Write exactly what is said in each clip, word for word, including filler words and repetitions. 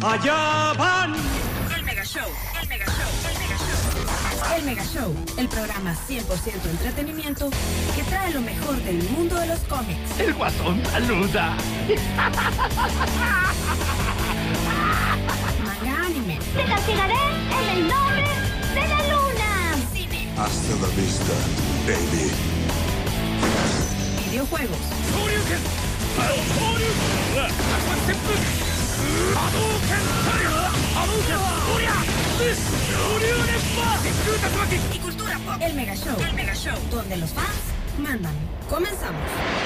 allá van. El Mega Show, el Mega Show, el Mega Show. El Mega Show, el programa cien por ciento entretenimiento que trae lo mejor del mundo de los cómics. El Guasón saluda. Manga anime. Te castigaré en el nombre de la luna. Cine. Hasta la vista, baby. Videojuegos. Y cultura pop. El Mega Show. El Mega Show, donde los fans mandan. Comenzamos.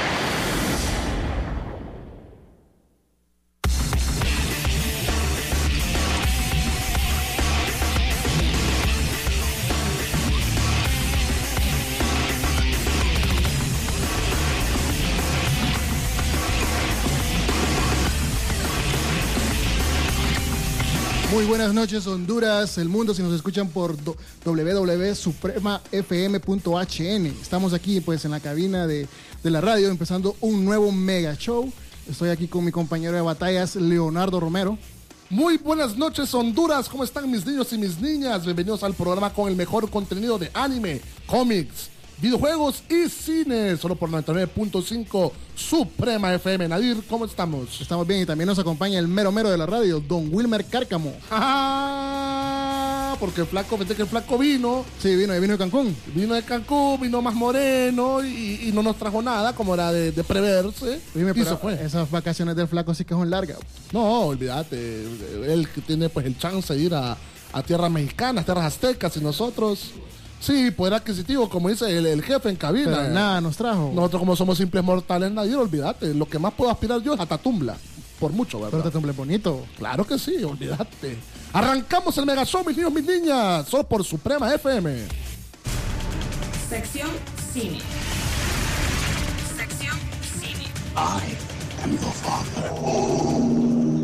Muy buenas noches, Honduras, el mundo, si nos escuchan por do, doble u doble u doble u punto suprema f m punto h n. Estamos aquí pues en la cabina de, de la radio empezando un nuevo mega show. Estoy aquí con mi compañero de batallas, Leonardo Romero. Muy buenas noches, Honduras, ¿cómo están mis niños y mis niñas? Bienvenidos al programa con el mejor contenido de anime, cómics, videojuegos y cine, solo por noventa y nueve punto cinco Suprema F M. Nadir, ¿cómo estamos? Estamos bien y también nos acompaña el mero mero de la radio, don Wilmer Cárcamo. Ah, porque el flaco, vete que el flaco vino. Sí, vino, vino de Cancún. Vino de Cancún, vino más moreno y, y no nos trajo nada, como era de, de preverse. Dime, y se fue. Esas vacaciones del flaco sí que son largas. No, olvídate, él que tiene pues el chance de ir a, a tierras mexicanas, tierras aztecas y nosotros... Sí, poder adquisitivo, como dice el, el jefe en cabina. Pero nada nos trajo. Nosotros como somos simples mortales, nadie, olvídate. Lo que más puedo aspirar yo es a Tatumbla. Por mucho, ¿verdad? Pero Tatumbla es bonito. Claro que sí, olvídate. Arrancamos el Mega Show, mis niños, mis niñas. Solo por Suprema F M. Sección Cine. Sección Cine. I am your father.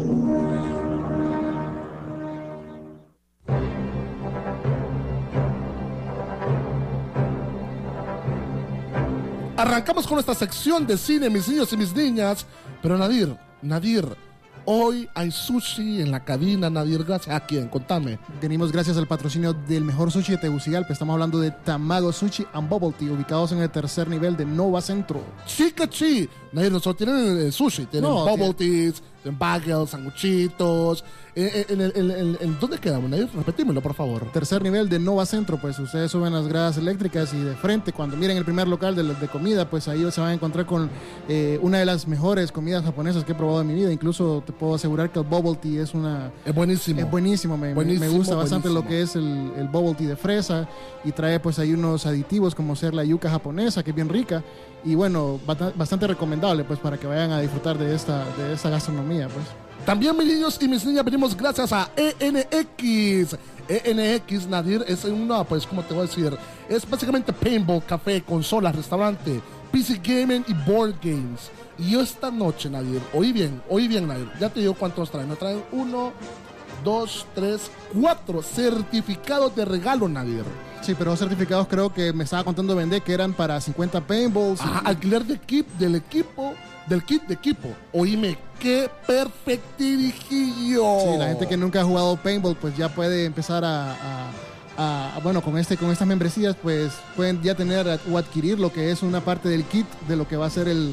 Arrancamos con nuestra sección de cine, mis niños y mis niñas. Pero Nadir, Nadir, hoy hay sushi en la cabina, Nadir. ¿Gracias a quién? Contame. Venimos gracias al patrocinio del mejor sushi de Tegucigalpa. Estamos hablando de Tamago Sushi and Bubble Tea, ubicados en el tercer nivel de Nova Centro. Chica chi. Nadir, no solo tienen eh, sushi, tienen No, bubble tiene... teas, tienen bagels, sanguchitos. Eh, en, el, en, el, en, ¿Dónde quedamos, Nadir? Repetímelo, por favor. Tercer nivel de Nova Centro, pues ustedes suben las gradas eléctricas y de frente, cuando miren el primer local de, de comida, pues ahí se van a encontrar con eh, una de las mejores comidas japonesas que he probado en mi vida. Incluso te puedo asegurar que el bubble tea es una... Es buenísimo. Es buenísimo, me, buenísimo, me gusta bastante buenísimo. lo que es el, el bubble tea de fresa y trae pues ahí unos aditivos como ser la yuca japonesa, que es bien rica. Y bueno, bastante recomendable pues para que vayan a disfrutar de esta, de esta gastronomía pues. También, mis niños y mis niñas, venimos gracias a E N X. E N X, Nadir, es una, pues, ¿cómo te voy a decir? Es básicamente paintball, café, consolas, restaurante, P C gaming y board games. Y yo esta noche, Nadir, oí bien, oí bien, Nadir, ya te digo cuántos nos traen. Nos traen uno, dos, tres, cuatro certificados de regalo, Nadir. Sí, pero los certificados creo que me estaba contando vender que eran para cincuenta paintballs. Ajá, y... alquiler de equipo, del equipo, del kit de equipo. Oíme, qué perfectirijillo. Sí, la gente que nunca ha jugado paintball, pues ya puede empezar a, a, a bueno, con este, con estas membresías, pues pueden ya tener o adquirir lo que es una parte del kit de lo que va a ser el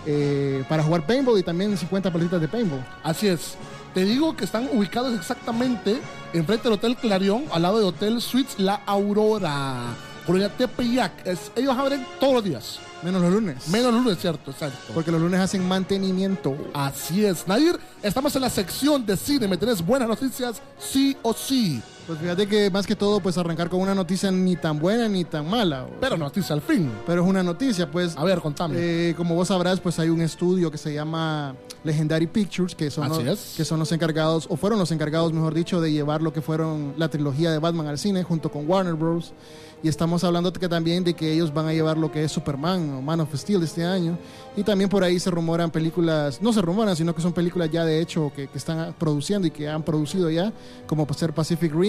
eh, para jugar paintball y también cincuenta palitas de paintball. Así es. Te digo que están ubicados exactamente enfrente del Hotel Clarion, al lado del Hotel Suites La Aurora, Colonia Tepeyac. Es, ellos abren todos los días. Menos los lunes. Menos los lunes, cierto, exacto. Porque los lunes hacen mantenimiento. Así es. Nadir, estamos en la sección de cine. ¿Me tenés buenas noticias? Sí o sí. Pues fíjate que más que todo, pues arrancar con una noticia ni tan buena ni tan mala. Pero noticia al fin. Pero es una noticia, pues. A ver, contame. Eh, como vos sabrás, pues hay un estudio que se llama Legendary Pictures, que son, Así los, es. que son los encargados, o fueron los encargados, mejor dicho, de llevar lo que fueron la trilogía de Batman al cine, junto con Warner Bros. Y estamos hablando que también de que ellos van a llevar lo que es Superman o Man of Steel este año. Y también por ahí se rumoran películas, no se rumoran, sino que son películas ya de hecho que, que están produciendo y que han producido ya, como por ser Pacific Rim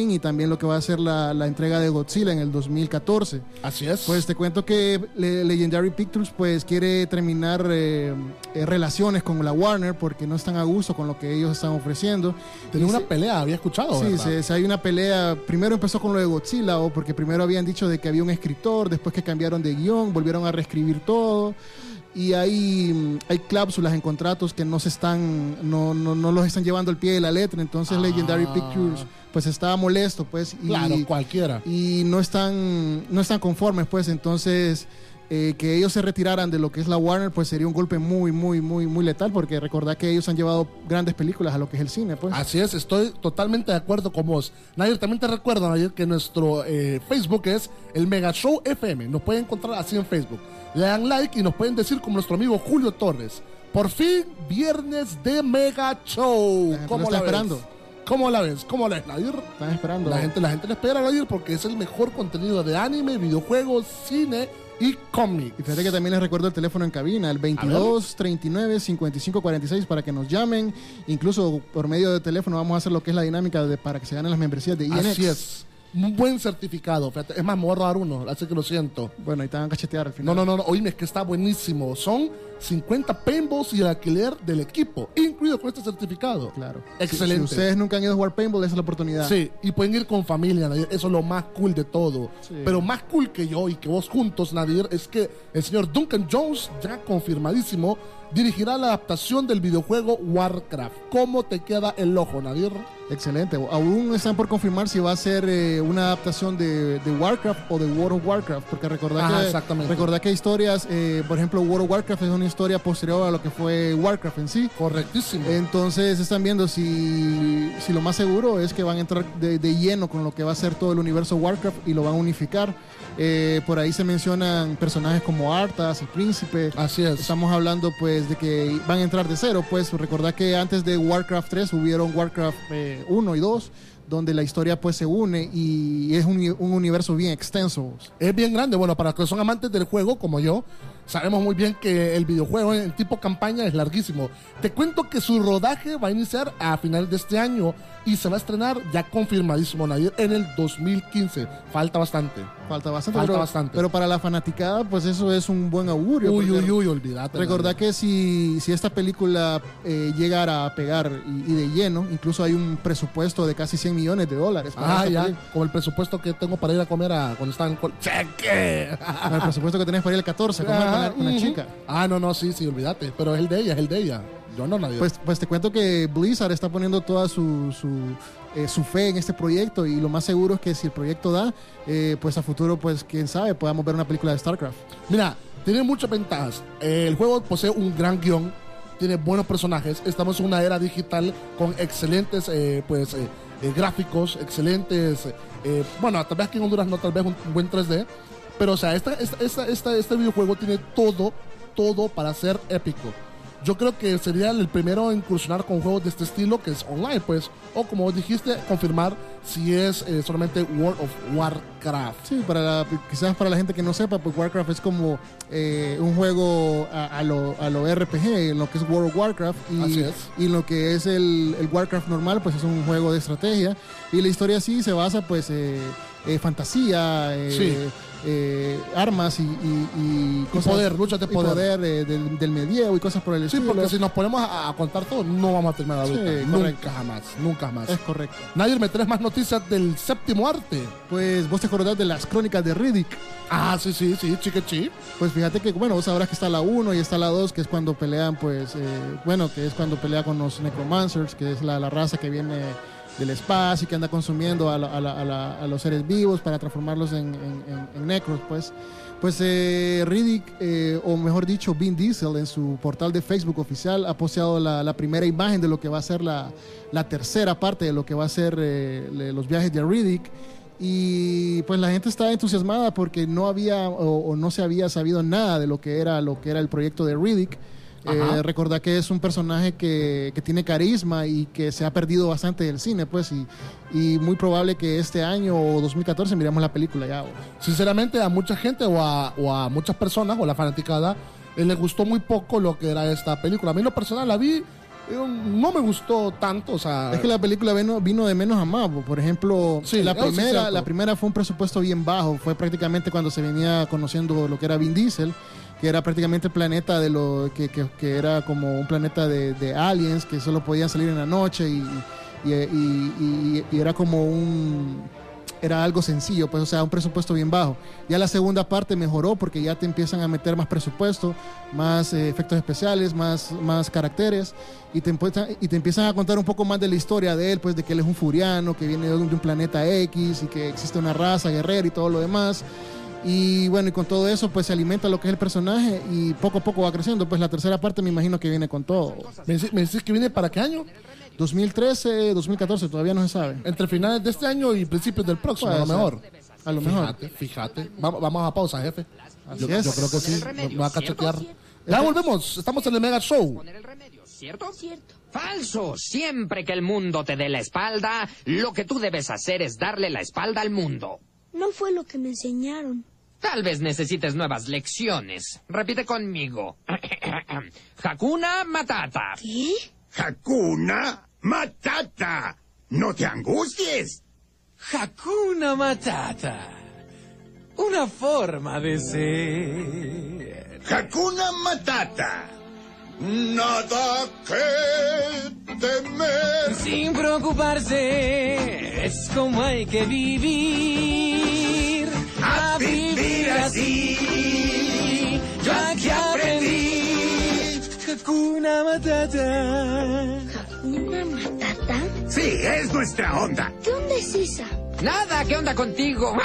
King y también lo que va a ser la, la entrega de Godzilla en el dos mil catorce. Así es. Pues te cuento que Le- Legendary Pictures pues quiere terminar eh, eh, relaciones con la Warner porque no están a gusto con lo que ellos están ofreciendo. Tenía Y una se- pelea, había escuchado, Sí, ¿verdad? se, se hay una pelea. Primero empezó con lo de Godzilla, o porque primero habían dicho de que había un escritor, después que cambiaron de guión, volvieron a reescribir todo. Y hay, mm, hay cláusulas en contratos que no se están, no, no, no los están llevando al pie de la letra. Entonces Ah. Legendary Pictures pues estaba molesto, pues. Y, Claro, cualquiera. y no están, no están conformes, pues. Entonces eh, que ellos se retiraran de lo que es la Warner, pues sería un golpe muy, muy, muy, muy letal, porque recordad que ellos han llevado grandes películas a lo que es el cine, pues. Así es, estoy totalmente de acuerdo con vos. Nadir, también te recuerdo, Nadir, que nuestro eh, Facebook es el Mega Show F M. Nos pueden encontrar así en Facebook. Le dan like y nos pueden decir como nuestro amigo Julio Torres. Por fin, viernes de Mega Show. La gente ¿Cómo lo la está ves? esperando. ¿Cómo la ves? ¿Cómo la ves, Nadir? Están esperando. La gente, la gente le espera, Nadir, porque es el mejor contenido de anime, videojuegos, cine y cómics. Y fíjate que también les recuerdo el teléfono en cabina, el veintidós, treinta y nueve, cincuenta y cinco, cuarenta y seis, para que nos llamen. Incluso por medio de teléfono vamos a hacer lo que es la dinámica de, para que se ganen las membresías de I N X. Así es. Un buen certificado. Fíjate. Es más, me voy a robar uno, así que lo siento. Bueno, ahí te van a cachetear al final. No, no, no, no. Oíme, es que está buenísimo. Son cincuenta paintballs y el alquiler del equipo, incluido con este certificado. Claro. Excelente. Si, si ustedes nunca han ido a jugar paintball, esa es la oportunidad. Sí, y pueden ir con familia, Nadir. Eso es lo más cool de todo. Sí. Pero más cool que yo y que vos juntos, Nadir, es que el señor Duncan Jones, ya confirmadísimo, dirigirá la adaptación del videojuego Warcraft. ¿Cómo te queda el ojo, Nadir? Excelente. Aún están por confirmar si va a ser eh, una adaptación de, de Warcraft o de World of Warcraft, porque recordad Ajá, que, exactamente. recordad que hay historias, eh, por ejemplo, World of Warcraft es una historia posterior a lo que fue Warcraft en sí. Correctísimo. Entonces están viendo si, si lo más seguro es que van a entrar de, de lleno con lo que va a ser todo el universo Warcraft y lo van a unificar. Eh, por ahí se mencionan personajes como Arthas, el príncipe. Así es. Estamos hablando pues de que van a entrar de cero. Pues recordad que antes de Warcraft tres hubieron Warcraft eh, uno y dos, donde la historia pues se une y es un, un universo bien extenso. Es bien grande. Bueno, para los que son amantes del juego, como yo, sabemos muy bien que el videojuego en tipo campaña es larguísimo. Te cuento que su rodaje va a iniciar a finales de este año y se va a estrenar ya confirmadísimo, Nadir, en el dos mil quince. Falta bastante. Falta bastante, Falta pero, bastante. pero para la fanaticada pues eso es un buen augurio. Uy, porque uy, uy, olvídate. Recordad Nadir. que si, si esta película eh, llegara a pegar y, y de lleno, incluso hay un presupuesto de casi cien millones de dólares. para Ah, esta ya, película. como el presupuesto que tengo para ir a comer a, cuando estaba en col- ¡Cheque! El presupuesto que tenés para ir el catorce a comer con la, con la ujú. chica. Ah, no, no, sí, sí, olvídate. Pero es el de ella, es el de ella. Yo no, nadie. Pues, pues te cuento que Blizzard está poniendo toda su, su, eh, su fe en este proyecto y lo más seguro es que si el proyecto da, eh, pues a futuro, pues quién sabe, podamos ver una película de StarCraft. Mira, tiene muchas ventajas. Eh, el juego posee un gran guión, tiene buenos personajes. Estamos en una era digital con excelentes eh, pues, eh, eh, gráficos, excelentes. Eh, bueno, tal vez aquí en Honduras no, tal vez un, un buen tres D. Pero, o sea, esta, esta, esta, esta- este videojuego tiene todo, todo para ser épico. Yo creo que sería el primero en incursionar con juegos de este estilo, que es online, pues. O como vos dijiste, confirmar si es eh, solamente World of Warcraft. Sí, para la- quizás para la gente que no sepa, pues Warcraft es como eh, un juego a, a lo, a lo R P G, en lo que es World of Warcraft. Y, Así es. y lo que es el, el Warcraft normal, pues es un juego de estrategia. Y la historia sí se basa, pues, eh, eh, fantasía, eh, Sí. eh, armas y, y, y cosas. poder, luchas de y poder. eh, del, del medievo y cosas por el Sí, estilo. porque si nos ponemos a, a contar todo, no vamos a terminar Sí, ahorita. correcto. Nunca jamás, nunca jamás. Es correcto. Nadir, ¿me tenés más noticias del séptimo arte? Pues vos te acordás de las crónicas de Riddick. Ah, sí, sí, sí, chiquechi. Pues fíjate que, bueno, vos sabrás que está la uno y está la dos, que es cuando pelean, pues, eh, bueno, que es cuando pelea con los Necromancers, que es la, la raza que viene del espacio y que anda consumiendo a, la- a la- a la- a los seres vivos para transformarlos en, en- en- en necros, pues. Pues eh, Riddick, eh, o mejor dicho, Vin Diesel, en su portal de Facebook oficial, ha posteado la, la primera imagen de lo que va a ser la, la tercera parte de lo que va a ser eh, le- los viajes de Riddick. Y pues la gente está entusiasmada porque no había o, o no se había sabido nada de lo que era lo que era el proyecto de Riddick. Ajá. Eh, recordad que es un personaje que, que tiene carisma y que se ha perdido bastante del cine, pues, y, y muy probable que este año o dos mil catorce miremos la película ya. o- Sinceramente, a mucha gente o a, o a muchas personas o la fanaticada eh, les gustó muy poco lo que era esta película. A mí en lo personal la vi no me gustó tanto, o sea... Es que la película vino, vino de menos a más. Por ejemplo, sí, la, primera, sí, la primera fue un presupuesto bien bajo. Fue prácticamente cuando se venía conociendo lo que era Vin Diesel, que era prácticamente el planeta de lo que, que, que era como un planeta de, de aliens que solo podían salir en la noche y, y, y, y, y era como un... era algo sencillo, pues, o sea, un presupuesto bien bajo. Ya la segunda parte mejoró porque ya te empiezan a meter más presupuesto, más eh, efectos especiales, más, más caracteres, y te, y te empiezan a contar un poco más de la historia de él, pues, de que él es un furiano, que viene de un, de un planeta X, y que existe una raza guerrera y todo lo demás. Y bueno, y con todo eso, pues, se alimenta lo que es el personaje, y poco a poco va creciendo. Pues la tercera parte me imagino que viene con todo. ¿Me dices, me dices que viene para qué año? dos mil trece, dos mil catorce, todavía no se sabe. Entre finales de este año y principios del próximo, a lo mejor. A lo mejor. Fíjate, fíjate. Vamos, vamos a pausa, jefe. Yo, es. yo creo que sí, me va a cachetear. Ya volvemos, estamos en el Mega Show. ¿Cierto? Cierto. Falso. Siempre que el mundo te dé la espalda, lo que tú debes hacer es darle la espalda al mundo. No fue lo que me enseñaron. Tal vez necesites nuevas lecciones. Repite conmigo. Hakuna Matata. ¿Qué? Hakuna Matata. No te angusties. Hakuna Matata. Una forma de ser. Hakuna Matata. Nada que temer. Sin preocuparse, es como hay que vivir. A vivir así. Yo aquí aprendí. Hakuna Matata. ¿Hakuna Matata? Sí, es nuestra onda. ¿Qué onda es esa? Nada, ¿qué onda contigo?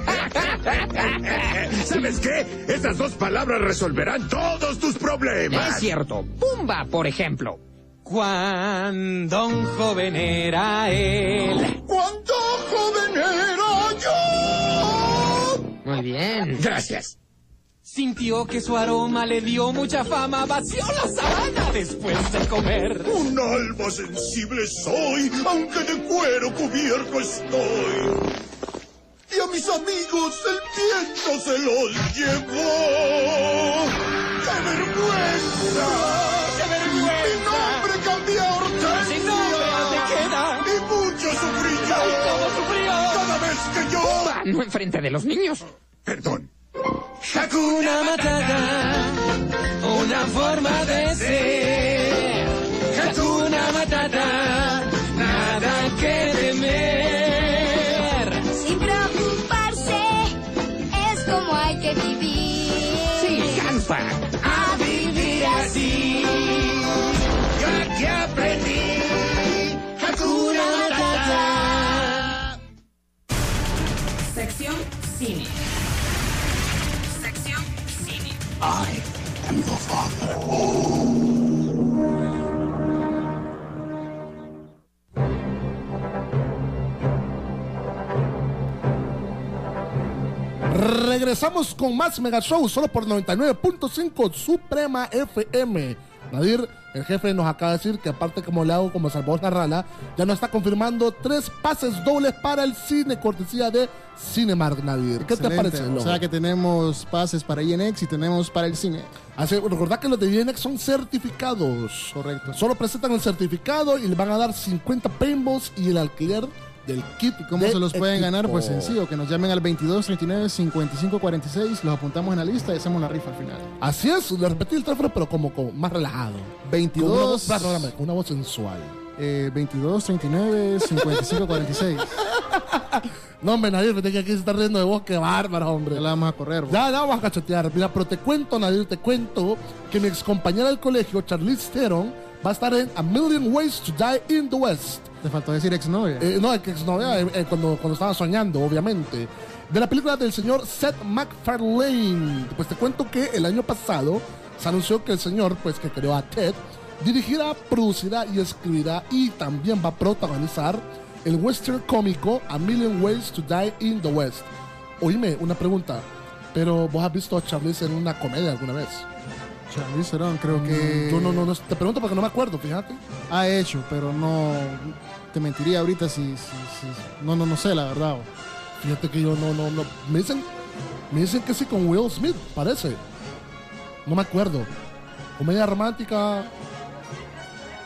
¿Sabes qué? Esas dos palabras resolverán todos tus problemas. Es cierto. Pumba, por ejemplo. Cuando un joven era él. ¿Cuánto joven era yo? Muy bien. Gracias. Sintió que su aroma le dio mucha fama, vació la sabana después de comer. Un alma sensible soy, aunque de cuero cubierto estoy. Y a mis amigos el viento se los llevó. ¡Qué vergüenza! ¡Qué vergüenza! Mi nombre cambió a Hortensia. Sin nombre te queda. Y mucho sufrí yo. ¡Ay, cómo sufrió! Cada vez que yo... Pumba, no enfrente de los niños. Perdón. Hakuna Matata, una forma de ser. Hakuna Matata, nada que temer. Sin preocuparse, es como hay que vivir. Sí, canta. A vivir así. Yo aquí aprendí. Hakuna Matata. Sección Cine. Sección Cine. I am your father. Regresamos con más Mega Show, solo por noventa y nueve punto cinco Suprema F M. Nadir, el jefe nos acaba de decir que aparte como le hago como Salvador Narrala, ya nos está confirmando tres pases dobles para el cine, cortesía de Cinemark, Nadir. ¿Qué Excelente. te parece, O loco? sea que tenemos pases para I N X y tenemos para el cine. Así, recordad que los de I N X son certificados. Correcto. Solo presentan el certificado y le van a dar cincuenta paintballs y el alquiler del kit. ¿Y cómo de se los pueden equipo. ganar? Pues sencillo, que nos llamen al veintidós treinta y nueve cincuenta y cinco cuarenta y seis, los apuntamos en la lista y hacemos una rifa al final. Así es, le repetí el teléfono, pero como, como más relajado. Con una voz, veintidós, perdóname, con una voz sensual. eh, veintidós treinta y nueve cincuenta y cinco cuarenta y seis. No, hombre, Nadir, fíjate que aquí se está riendo de vos, qué bárbaro, hombre. Ya la vamos a correr. bro. Ya, ya vamos a cachetear. Mira, pero te cuento, Nadir, te cuento que mi excompañera del colegio, Charlize Theron, va a estar en A Million Ways to Die in the West. Te faltó decir exnovia. Eh, no, que exnovia, eh, eh, cuando, cuando estaba soñando, obviamente. De la película del señor Seth MacFarlane. Pues te cuento que el año pasado se anunció que el señor, pues que creó a Ted, dirigirá, producirá y escribirá y también va a protagonizar el western cómico A Million Ways to Die in the West. Oíme, una pregunta. Pero vos has visto a Charlize en una comedia alguna vez. Charlize Theron, creo que Yo no, no, no, te pregunto porque no me acuerdo, fíjate. ha hecho, pero no te mentiría ahorita si, si, si- no, no, no sé la verdad. bro. Fíjate que yo no, no, no. Me dicen, me dicen que sí con Will Smith, parece. No me acuerdo. Comedia romántica.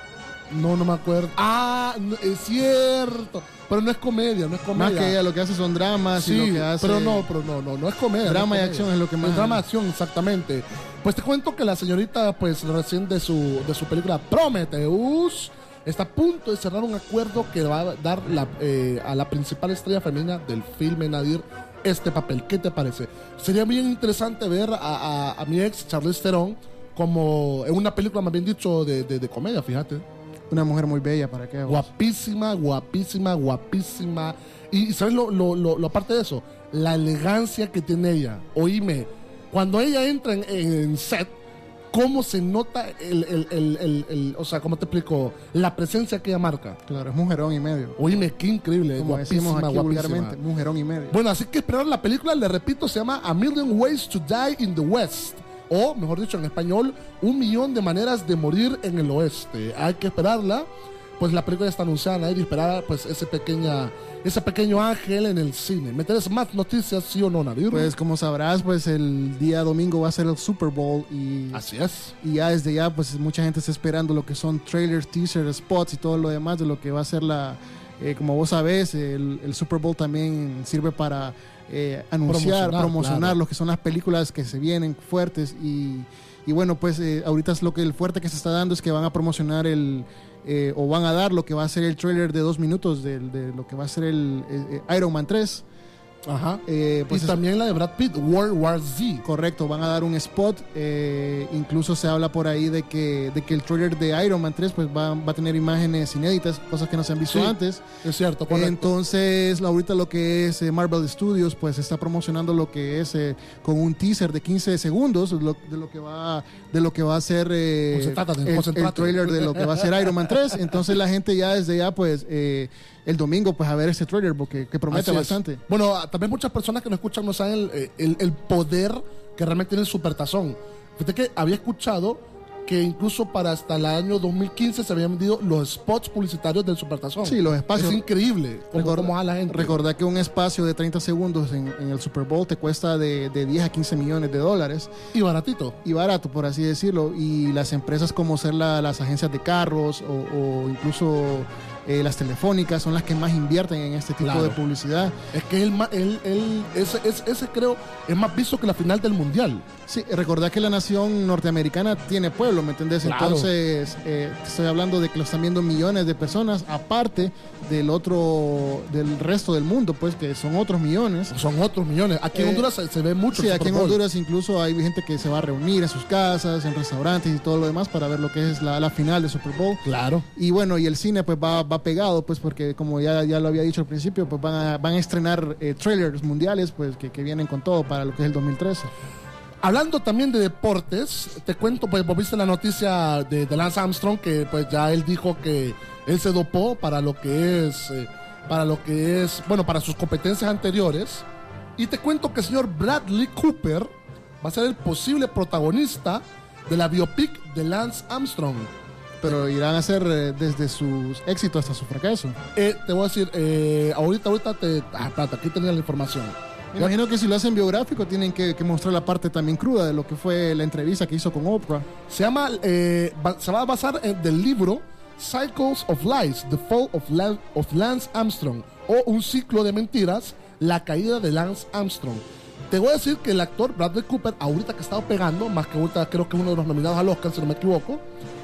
No, no me acuerdo. Ah, no, es cierto. Pero no es comedia, no es comedia. Más que ella lo que hace son dramas sí, y lo que hace... pero no, pero no, no, no es comedia. Drama no es y acción es lo que más... Es drama y acción, exactamente. Pues te cuento que la señorita, pues recién de su, de su película Prometheus, está a punto de cerrar un acuerdo que va a dar la, eh, a la principal estrella femenina del filme, Nadir, este papel. ¿Qué te parece? Sería bien interesante ver a, a, a mi ex, Charlize Theron, como en una película, más bien dicho, de, de, de comedia, fíjate. Una mujer muy bella, ¿para qué? Guapísima, guapísima, guapísima. Y, y ¿sabes lo, lo, lo, lo aparte de eso? La elegancia que tiene ella. Oíme, cuando ella entra en, en set, cómo se nota el, el, el, el, el, o sea, ¿cómo te explico? La presencia que ella marca. Claro, es mujerón y medio. Oíme, qué increíble. Como decimos aquí guapísima. vulgarmente, mujerón y medio. Bueno, así que esperar la película, le repito, se llama A Million Ways to Die in the West. O, mejor dicho, en español, Un millón de maneras de morir en el oeste. Hay que esperarla. Pues la película ya está anunciada. Hay que esperar pues, ese, pequeña, ese pequeño ángel en el cine. ¿Me tienes más noticias, sí o no, Nadir? Pues como sabrás, pues el día domingo va a ser el Super Bowl. Y, así es. Y ya desde ya, pues mucha gente está esperando lo que son trailers, teasers, spots y todo lo demás de lo que va a ser la... Eh, como vos sabés, el, el Super Bowl también sirve para... Eh, anunciar, promocionar, promocionar claro. lo que son las películas que se vienen fuertes y, y bueno, pues eh, ahorita es lo que el fuerte que se está dando es que van a promocionar el eh, o van a dar lo que va a ser el trailer de dos minutos de, de lo que va a ser el eh, Iron Man tres. Ajá. Eh, pues y también la de Brad Pitt, World War Z. Correcto, van a dar un spot. Eh, incluso se habla por ahí de que, de que el trailer de Iron Man tres pues va, va a tener imágenes inéditas, cosas que no se han visto sí, antes. Es cierto, correcto. Entonces, ahorita lo que es eh, Marvel Studios pues está promocionando lo que es eh, con un teaser de quince segundos lo, de lo que va de lo que va a ser eh, Concéntrate, el, concéntrate. el trailer de lo que va a ser Iron Man tres. Entonces la gente ya desde ya pues eh, el domingo pues a ver ese trailer porque que promete Así bastante. Es. Bueno, también muchas personas que nos escuchan no saben el, el, el poder que realmente tiene el Supertazón. Fíjate que había escuchado que incluso para hasta el año dos mil quince se habían vendido los spots publicitarios del Supertazón. Sí, los espacios. Es increíble cómo, Recorda, cómo a la gente. Recordá que un espacio de treinta segundos en, en el Super Bowl te cuesta de, de diez a quince millones de dólares. Y baratito. Y barato, por así decirlo. Y las empresas como ser la, las agencias de carros o, o incluso... Eh, las telefónicas son las que más invierten en este tipo claro. de publicidad. Es que él, él, él ese, ese, ese creo es más visto que la final del mundial. Sí, recordad que la nación norteamericana tiene pueblo, ¿me entendés? Claro. Entonces, eh, estoy hablando de que lo están viendo millones de personas, aparte del otro, del resto del mundo, pues que son otros millones. Son otros millones. Aquí en eh, Honduras se, se ve mucho. Sí, aquí en Honduras incluso hay gente que se va a reunir en sus casas, en restaurantes y todo lo demás para ver lo que es la, la final de Super Bowl. Claro. Y bueno, y el cine pues va, va pegado, pues porque como ya, ya lo había dicho al principio, pues van a, van a estrenar eh, trailers mundiales pues que, que vienen con todo para lo que es el dos mil trece. Hablando también de deportes, te cuento, pues vos viste la noticia de, de Lance Armstrong que pues ya él dijo que él se dopó para lo que es, eh, para lo que es, bueno, para sus competencias anteriores. Y te cuento que el señor Bradley Cooper va a ser el posible protagonista de la biopic de Lance Armstrong. Pero irán a ser eh, desde sus éxitos hasta su fracaso. Eh, te voy a decir, eh, ahorita, ahorita te... Ah, espérate, aquí tenía la información. Me imagino que si lo hacen biográfico tienen que, que mostrar la parte también cruda de lo que fue la entrevista que hizo con Oprah. Se llama, eh, va, se va a basar en del libro Cycles of Lies, The Fall of, La, of Lance Armstrong, o Un ciclo de mentiras, La caída de Lance Armstrong. Te voy a decir que el actor Bradley Cooper, ahorita que ha estado pegando, más que ahorita creo que es uno de los nominados al Oscar, si no me equivoco,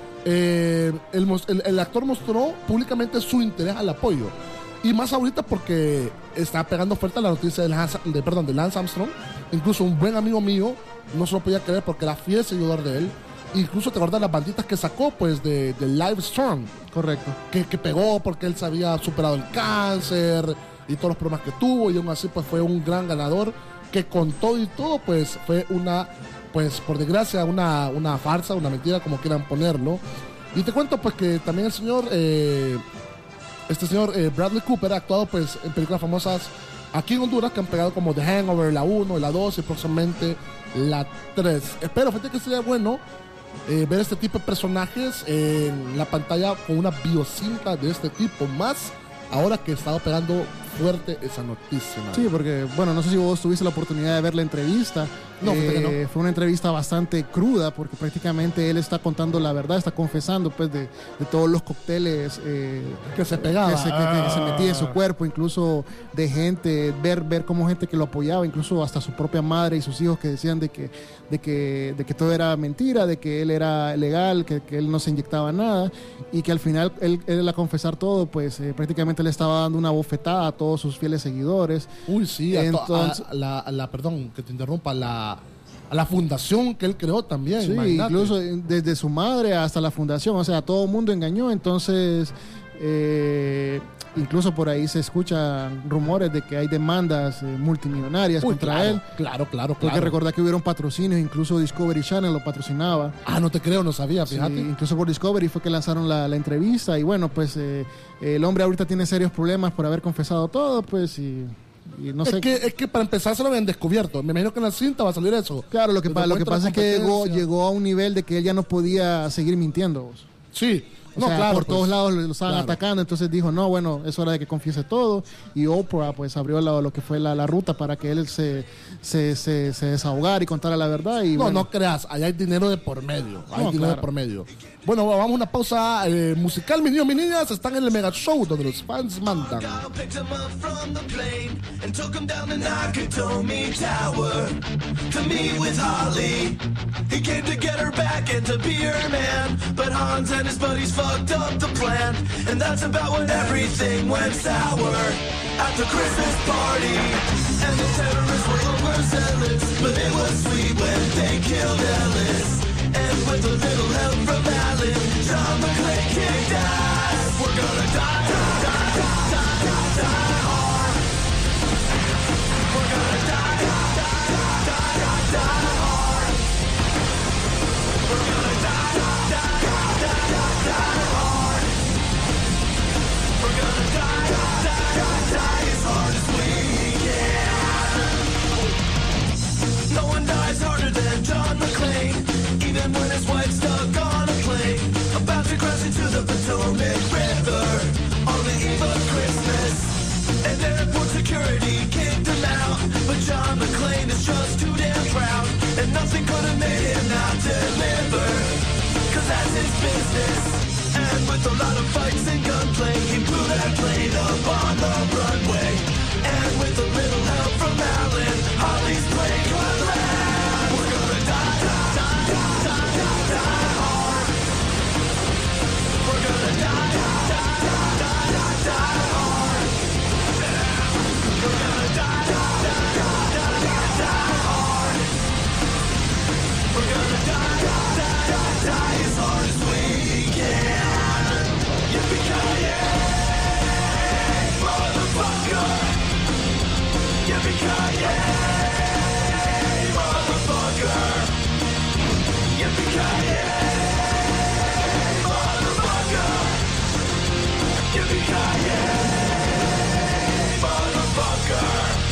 eh, el, el, el actor mostró públicamente su interés al apoyo. Y más ahorita porque está pegando fuerte la noticia de Lance, de, perdón, de Lance Armstrong. Incluso un buen amigo mío no se lo podía creer porque era fiel seguidor de él. Incluso te acuerdas las banditas que sacó pues de, de Live Strong. Correcto. Que, que pegó porque él se había superado el cáncer y todos los problemas que tuvo. Y aún así pues fue un gran ganador. Que con todo y todo pues fue una, pues por desgracia, una, una farsa, una mentira, como quieran ponerlo. Y te cuento pues que también el señor... Eh, Este señor eh, Bradley Cooper ha actuado pues en películas famosas aquí en Honduras que han pegado como The Hangover, la uno, la dos y próximamente la tres. Espero, fíjate que sería bueno eh, ver este tipo de personajes en la pantalla con una biocinta de este tipo, más ahora que ha estado pegando fuerte esa noticia, man. Sí, porque, bueno, no sé si vos tuviste la oportunidad de ver la entrevista. No, eh, no. Fue una entrevista bastante cruda, porque prácticamente él está contando la verdad, está confesando, pues, de, de todos los cócteles eh, que se pegaba, que se, que, que se metía en su cuerpo, incluso de gente, ver, ver cómo gente que lo apoyaba, incluso hasta su propia madre y sus hijos que decían de que, de que, de que todo era mentira, de que él era legal, que, que él no se inyectaba nada, y que al final él, él a confesar todo, pues eh, prácticamente le estaba dando una bofetada a todos sus fieles seguidores. Uy, sí, a, Entonces, to, a, la, a la, perdón, que te interrumpa, la, a la fundación que él creó también. Sí, imagínate. incluso desde su madre hasta la fundación, o sea, todo el mundo engañó, entonces eh, incluso por ahí se escuchan rumores de que hay demandas eh, multimillonarias Uy, contra claro, él. Claro, claro, Porque claro. recordá que hubieron patrocinios, incluso Discovery Channel lo patrocinaba. Ah, no te creo, no sabía, fíjate. Sí, incluso por Discovery fue que lanzaron la, la entrevista y bueno, pues eh, el hombre ahorita tiene serios problemas por haber confesado todo, pues y... Y no es, sé. que, es que para empezar se lo habían descubierto. Me imagino que en la cinta va a salir eso. Claro, lo que, Desde pa, lo que cuenta pasa la es que llegó, competencia. llegó a un nivel de que él ya no podía seguir mintiendo. Sí. O No, sea, claro, por pues, todos lados lo estaban claro. atacando, entonces dijo, no, bueno, es hora de que confiese todo. Y Oprah pues abrió la- lo que fue la, la ruta para que él se, se, se, se desahogara y contara la verdad. Y No, bueno, no creas, allá hay dinero de por medio. Hay No, dinero claro. de por medio. Bueno, vamos a una pausa eh, musical, mis niños, mis niñas. Están en el Mega Show donde los fans mandan. Picked him up from the plane and took him down the Nakatomi Tower to meet with Holly. He came to get her back and to be her man, but Hans and his buddies fucked up the plan, and that's about when everything went sour at the Christmas party. And the terrorists were overzealous, but it was sweet when they killed Ellis. And with a little help from Alan, John McClane kicked ass. We're gonna die, die, die, die, die, die hard. We're gonna die, die, die, die, die, die hard. We're gonna die, die, die, die, die, die hard. We're gonna die, die, die, die as hard as we can. No one dies harder than John McClane, even when his wife's stuck on a plane, about to cross into the Potomac River on the eve of Christmas. And airport security kicked him out, but John McClane is just too damn proud, and nothing could have made him not deliver, cause that's his business. And with a lot of fights and gunplay, he blew that plane up on the runway. And with a little help from Alan, Holly's plane could land. We're gonna die, die, die, die, die, die, die hard. We're gonna die, die, die, die, die, die, die hard. We're gonna die, die, die, die, die, die, die hard. We're gonna die, die, die, die, die as hard as we can. Yippee-ki-yay, motherfucker. Yippee-ki-yay, motherfucker. Yippee-ki-yay, motherfucker. Yippee-ki-yay, motherfucker.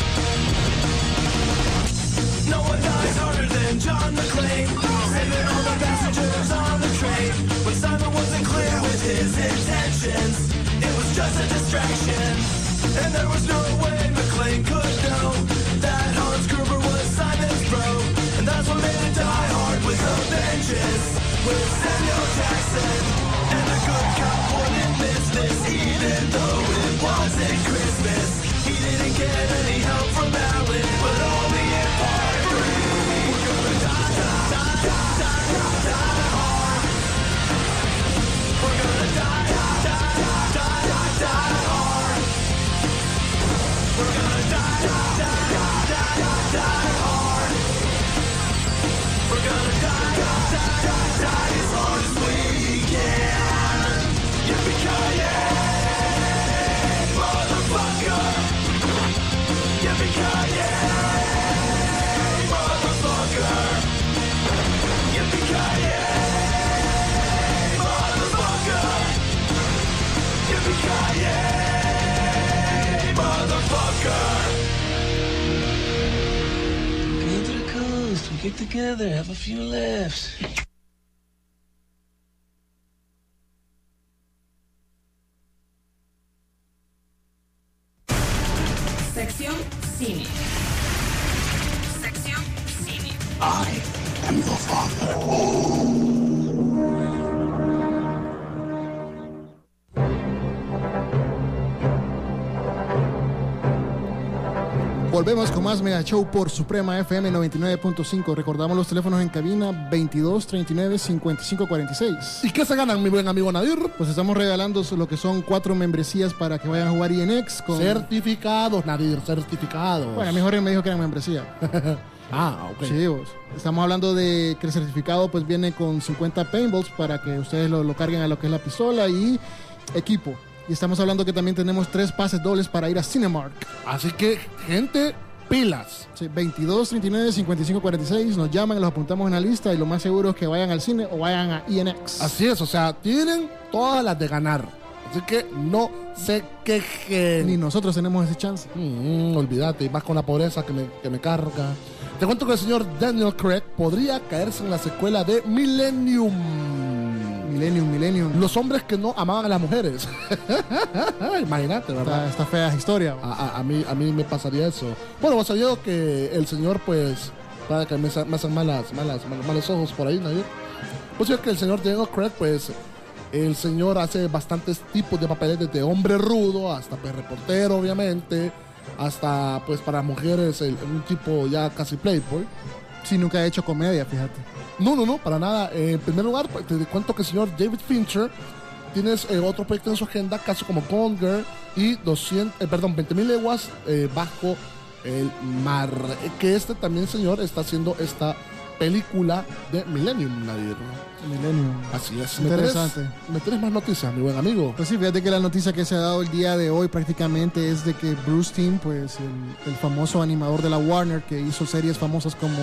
No one dies harder than John McClane, saving all the passengers on the train. But Simon wasn't clear with his intentions, it was just a distraction. And there was no way McClane could know that Hans Gruber was Simon's bro. And that's what made it Die Hard with a vengeance, with Samuel Jackson. And a good cop wouldn't miss this, even though it wasn't Christmas. He didn't get any help from Alan, but only in part three. We're gonna die, die, die, die, die, die, die hard. We're gonna die, die, die, die, die, die, die hard. We're gonna die, die, die, die, die, die, die hard. We're gonna die, die, die, die, die as hard as we can. Yippee-ki-yay, motherfucker. Yippee-ki-yay, motherfucker. Yippee-ki-yay, motherfucker. Yippee-ki-yay, motherfucker. Go to the coast, we get together, have a few laughs. Sección Cine. Sección Cine. I am your father. Volvemos con más Mega Show por Suprema F M noventa y nueve punto cinco. Recordamos los teléfonos en cabina veintidós, treinta y nueve, cincuenta y cinco, cuarenta y seis. ¿Y qué se ganan, mi buen amigo Nadir? Pues estamos regalando lo que son cuatro membresías para que vayan a jugar I N X con... Certificados, Nadir, certificados. Bueno, a mí Jorge me dijo que eran membresía. Ah, ok. Sí, vos. Estamos hablando de que el certificado pues viene con cincuenta paintballs para que ustedes lo, lo carguen a lo que es la pistola y equipo. Y estamos hablando que también tenemos tres pases dobles para ir a Cinemark. Así que, gente, pilas. Sí, veintidós, treinta y nueve, cincuenta y cinco, cuarenta y seis. Nos llaman, los apuntamos en la lista y lo más seguro es que vayan al cine o vayan a I N X. Así es, o sea, tienen todas las de ganar. Así que no se quejen. Ni nosotros tenemos ese chance. Mm, olvídate, y más con la pobreza que me, que me carga. Te cuento que el señor Daniel Craig podría caerse en la secuela de Millennium. Millennium, Millennium. Los hombres que no amaban a las mujeres. Imagínate, ¿verdad? Esta, esta fea historia. A, a, a, mí, a mí me pasaría eso. Bueno, vos sabías que el señor, pues, para que me, me hacen malas, malas, malos, malos ojos por ahí, ¿no? Pues es que el señor Daniel Craig, pues, el señor hace bastantes tipos de papeles, desde hombre rudo hasta pues, reportero, obviamente, hasta, pues, para mujeres, el, un tipo ya casi playboy. Sí, nunca he hecho comedia, fíjate. No, no, no, para nada. Eh, en primer lugar, te cuento que el señor David Fincher tienes eh, otro proyecto en su agenda, caso como Gone Girl y doscientos, eh, perdón, veinte mil leguas eh, bajo el mar. Eh, que este también, señor, está haciendo esta película de Millennium, Nadir. Millennium. Así es. Interesante. ¿Me tenés, ¿Me tenés más noticias, mi buen amigo? Pues sí, fíjate que la noticia que se ha dado el día de hoy prácticamente es de que Bruce Timm, pues el, el famoso animador de la Warner que hizo series famosas como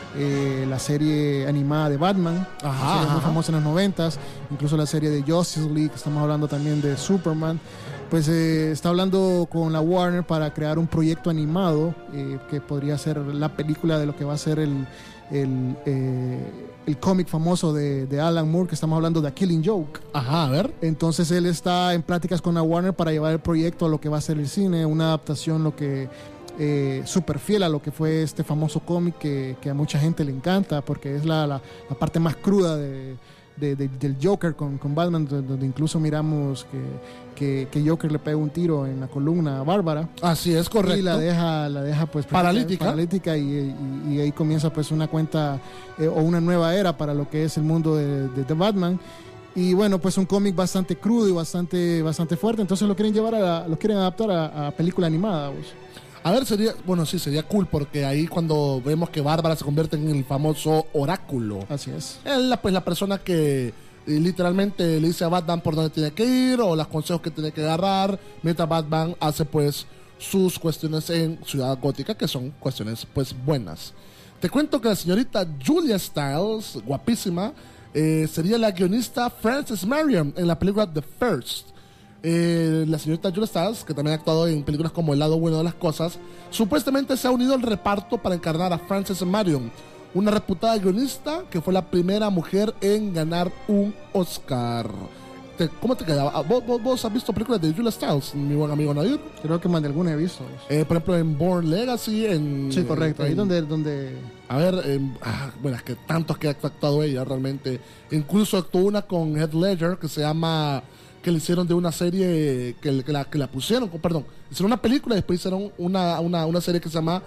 eh, la serie animada de Batman, Ajá, serie muy ajá. famosa en los noventas, incluso la serie de Justice League, estamos hablando también de Superman, pues eh, está hablando con la Warner para crear un proyecto animado eh, que podría ser la película de lo que va a ser el el, eh, el cómic famoso de, de Alan Moore, que estamos hablando de A Killing Joke. Ajá, a ver. Entonces él está en pláticas con la Warner para llevar el proyecto a lo que va a ser el cine, una adaptación lo que eh, súper fiel a lo que fue este famoso cómic que, que a mucha gente le encanta, porque es la, la, la parte más cruda de, de, de, del Joker con, con Batman, donde incluso miramos que, que, que Joker le pega un tiro en la columna a Bárbara. Así es, correcto. Y la deja, la deja pues paralítica. paralítica y, y, y ahí comienza pues una cuenta eh, o una nueva era para lo que es el mundo de, de, de Batman. Y bueno, pues un cómic bastante crudo y bastante, bastante fuerte. Entonces lo quieren llevar a la, lo quieren adaptar a, a película animada. Pues. A ver, sería, bueno, sí, sería cool porque ahí cuando vemos que Bárbara se convierte en el famoso oráculo. Así es. Es la, pues la persona que eh, literalmente le dice a Batman por dónde tiene que ir o los consejos que tiene que agarrar, mientras Batman hace pues sus cuestiones en Ciudad Gótica, que son cuestiones pues buenas. Te cuento que la señorita Julia Stiles, guapísima, eh, sería la guionista Frances Marion en la película The First. Eh, la señorita Julia Stiles, que también ha actuado en películas como El lado bueno de las cosas, supuestamente se ha unido al reparto para encarnar a Frances Marion, una reputada guionista que fue la primera mujer en ganar un Oscar. Te, ¿Cómo te quedaba? ¿Vos, vos, ¿Vos has visto películas de Julia Stiles, mi buen amigo Nadir? Creo que más de alguna he visto. Eh, por ejemplo, en Born Legacy, en... Sí, correcto. En, ahí donde... donde... A ver, eh, ah, bueno, es que tantos que ha actuado ella realmente. Incluso actuó una con Heath Ledger que se llama... que le hicieron de una serie que, que, la, que la pusieron, perdón, hicieron una película y después hicieron una, una, una serie que se llama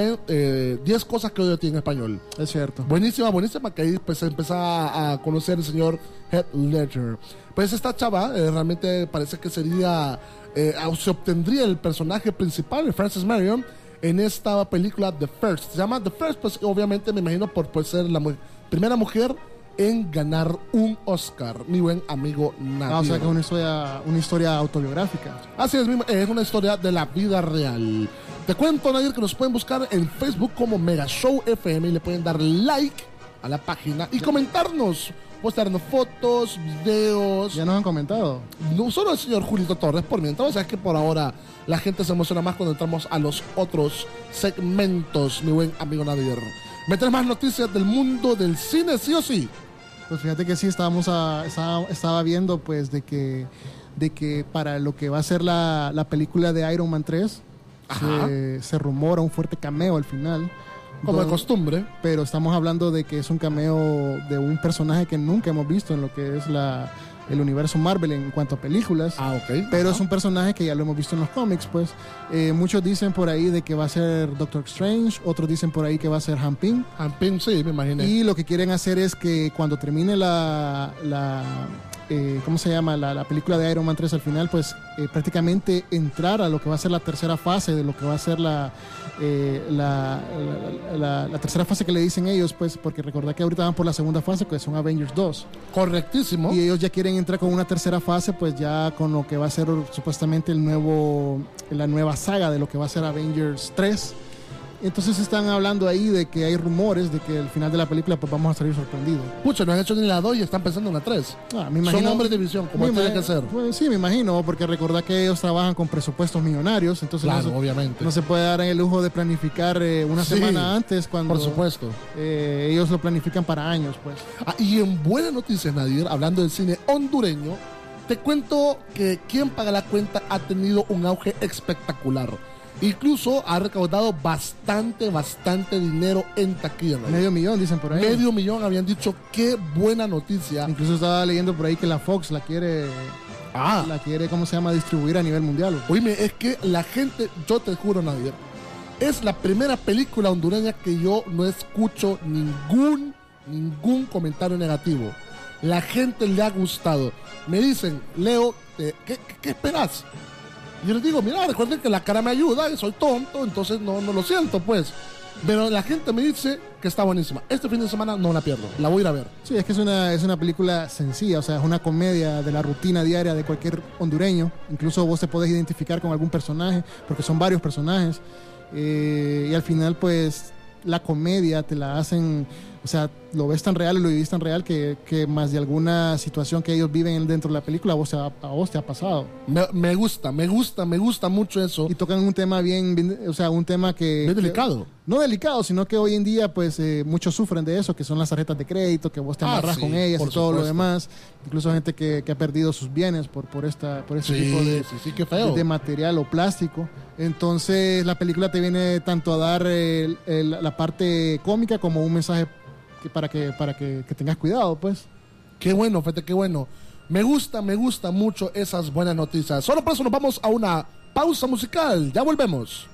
eh, diez cosas que odio de ti en español. Es cierto. Buenísima, buenísima, que ahí pues se empezaba a conocer el señor Heath Ledger. Pues esta chava eh, realmente parece que sería, eh, se obtendría el personaje principal de Frances Marion en esta película The First. Se llama The First, pues obviamente me imagino por, por ser la mu- primera mujer en ganar un Oscar, mi buen amigo Nadir. Ah, o sea que es una historia, una historia autobiográfica. Así es, es una historia de la vida real. Te cuento, Nadir, que nos pueden buscar en Facebook como Mega Show F M y le pueden dar like a la página y comentarnos, postarnos fotos, videos. Ya nos han comentado. No solo el señor Julito Torres, por mientras, o sea, es que por ahora la gente se emociona más cuando entramos a los otros segmentos, mi buen amigo Nadir. ¿Me traes más noticias del mundo del cine, sí o sí? Pues fíjate que sí, estábamos a, estaba, estaba viendo pues de que, de que para lo que va a ser la, la película de Iron Man tres, se, se rumora un fuerte cameo al final. Como de Don- costumbre. Pero estamos hablando de que es un cameo de un personaje que nunca hemos visto en lo que es la, el universo Marvel en cuanto a películas. Ah, ok. Pero Ajá. es un personaje que ya lo hemos visto en los cómics, pues. Eh, muchos dicen por ahí de que va a ser Doctor Strange, otros dicen por ahí que va a ser Han Ping. Han Ping, sí, me imaginé. Y lo que quieren hacer es que cuando termine la, la eh, ¿cómo se llama? La, la película de Iron Man tres al final, pues eh, prácticamente entrar a lo que va a ser la tercera fase de lo que va a ser la, eh, la, la, la- la tercera fase que le dicen ellos, pues, porque recordad que ahorita van por la segunda fase, que son Avengers dos. Correctísimo. Y ellos ya quieren entrar con una tercera fase, pues ya con lo que va a ser supuestamente el nuevo, la nueva saga de lo que va a ser Avengers tres. Entonces están hablando ahí de que hay rumores de que al final de la película pues vamos a salir sorprendidos. Pucha, no han hecho ni la dos y están pensando en la tres. Ah, me imagino, Son hombres de visión, como me tiene ima- que ser. Pues sí, me imagino, porque recordad que ellos trabajan con presupuestos millonarios, entonces Claro, no, se, obviamente. no se puede dar el lujo de planificar eh, una Sí, semana antes cuando Por supuesto. eh, ellos lo planifican para años, pues. Ah, y en buenas noticias, Nadir, hablando del cine hondureño, te cuento que Quien paga la cuenta ha tenido un auge espectacular. Incluso ha recaudado bastante, bastante dinero en taquilla. Nadir. Medio millón, dicen por ahí. Medio millón, habían dicho, qué buena noticia. Incluso estaba leyendo por ahí que la Fox la quiere, Ah, la quiere, ¿cómo se llama?, distribuir a nivel mundial. oíme, es que la gente, yo te juro, Nadir, es la primera película hondureña que yo no escucho ningún, ningún comentario negativo. La gente le ha gustado. Me dicen, Leo, te- ¿qué, qué, qué esperas? Y yo les digo, mira, recuerden que la cara me ayuda, y soy tonto, entonces no, no lo siento, pues. Pero la gente me dice que está buenísima. Este fin de semana no la pierdo, la voy a ir a ver. Sí, es que es una, es una película sencilla, o sea, es una comedia de la rutina diaria de cualquier hondureño. Incluso vos te podés identificar con algún personaje, porque son varios personajes. Eh, y al final, pues, la comedia te la hacen, o sea, lo ves tan real y lo vivís tan real que, que más de alguna situación que ellos viven dentro de la película, a vos te ha, a vos te ha pasado. Me, me gusta, me gusta, me gusta mucho eso. Y tocan un tema bien, bien- o sea, un tema que... Bien que- delicado. no delicado, sino que hoy en día, pues, eh, muchos sufren de eso, que son las tarjetas de crédito, que vos te Ah, amarras sí, con ellas y por todo lo supuesto. demás. Incluso gente que, que ha perdido sus bienes por, por, esta, por este Sí, tipo de, sí, sí, qué feo. de, de material o plástico. Entonces, la película te viene tanto a dar el- el- la parte cómica como un mensaje que para que, para que, que tengas cuidado, pues. Qué bueno, Fete, qué bueno. Me gusta, me gusta mucho esas buenas noticias. Solo por eso nos vamos a una pausa musical. Ya volvemos.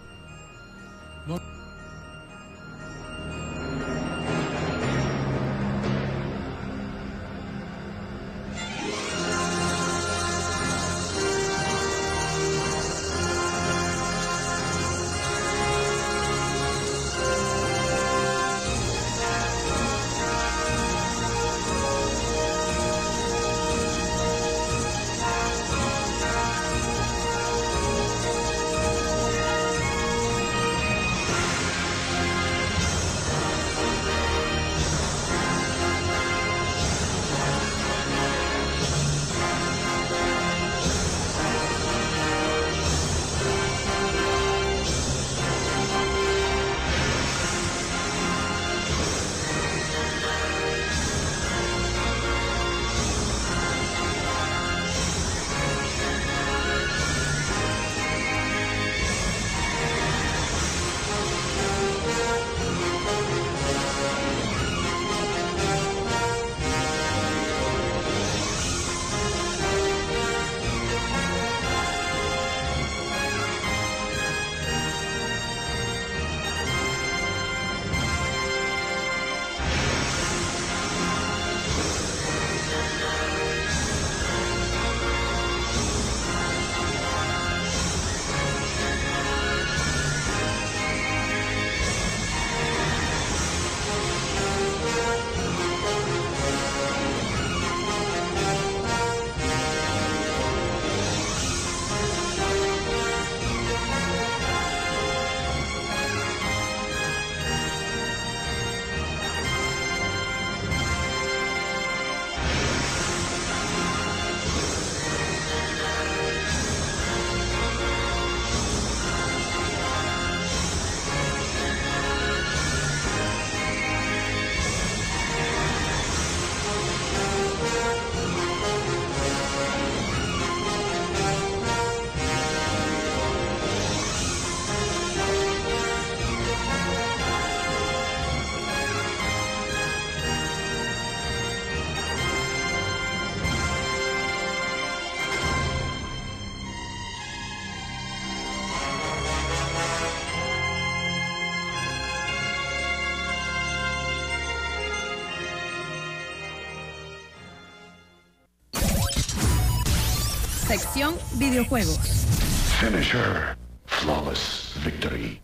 Sección videojuegos. Finisher. Flawless victory.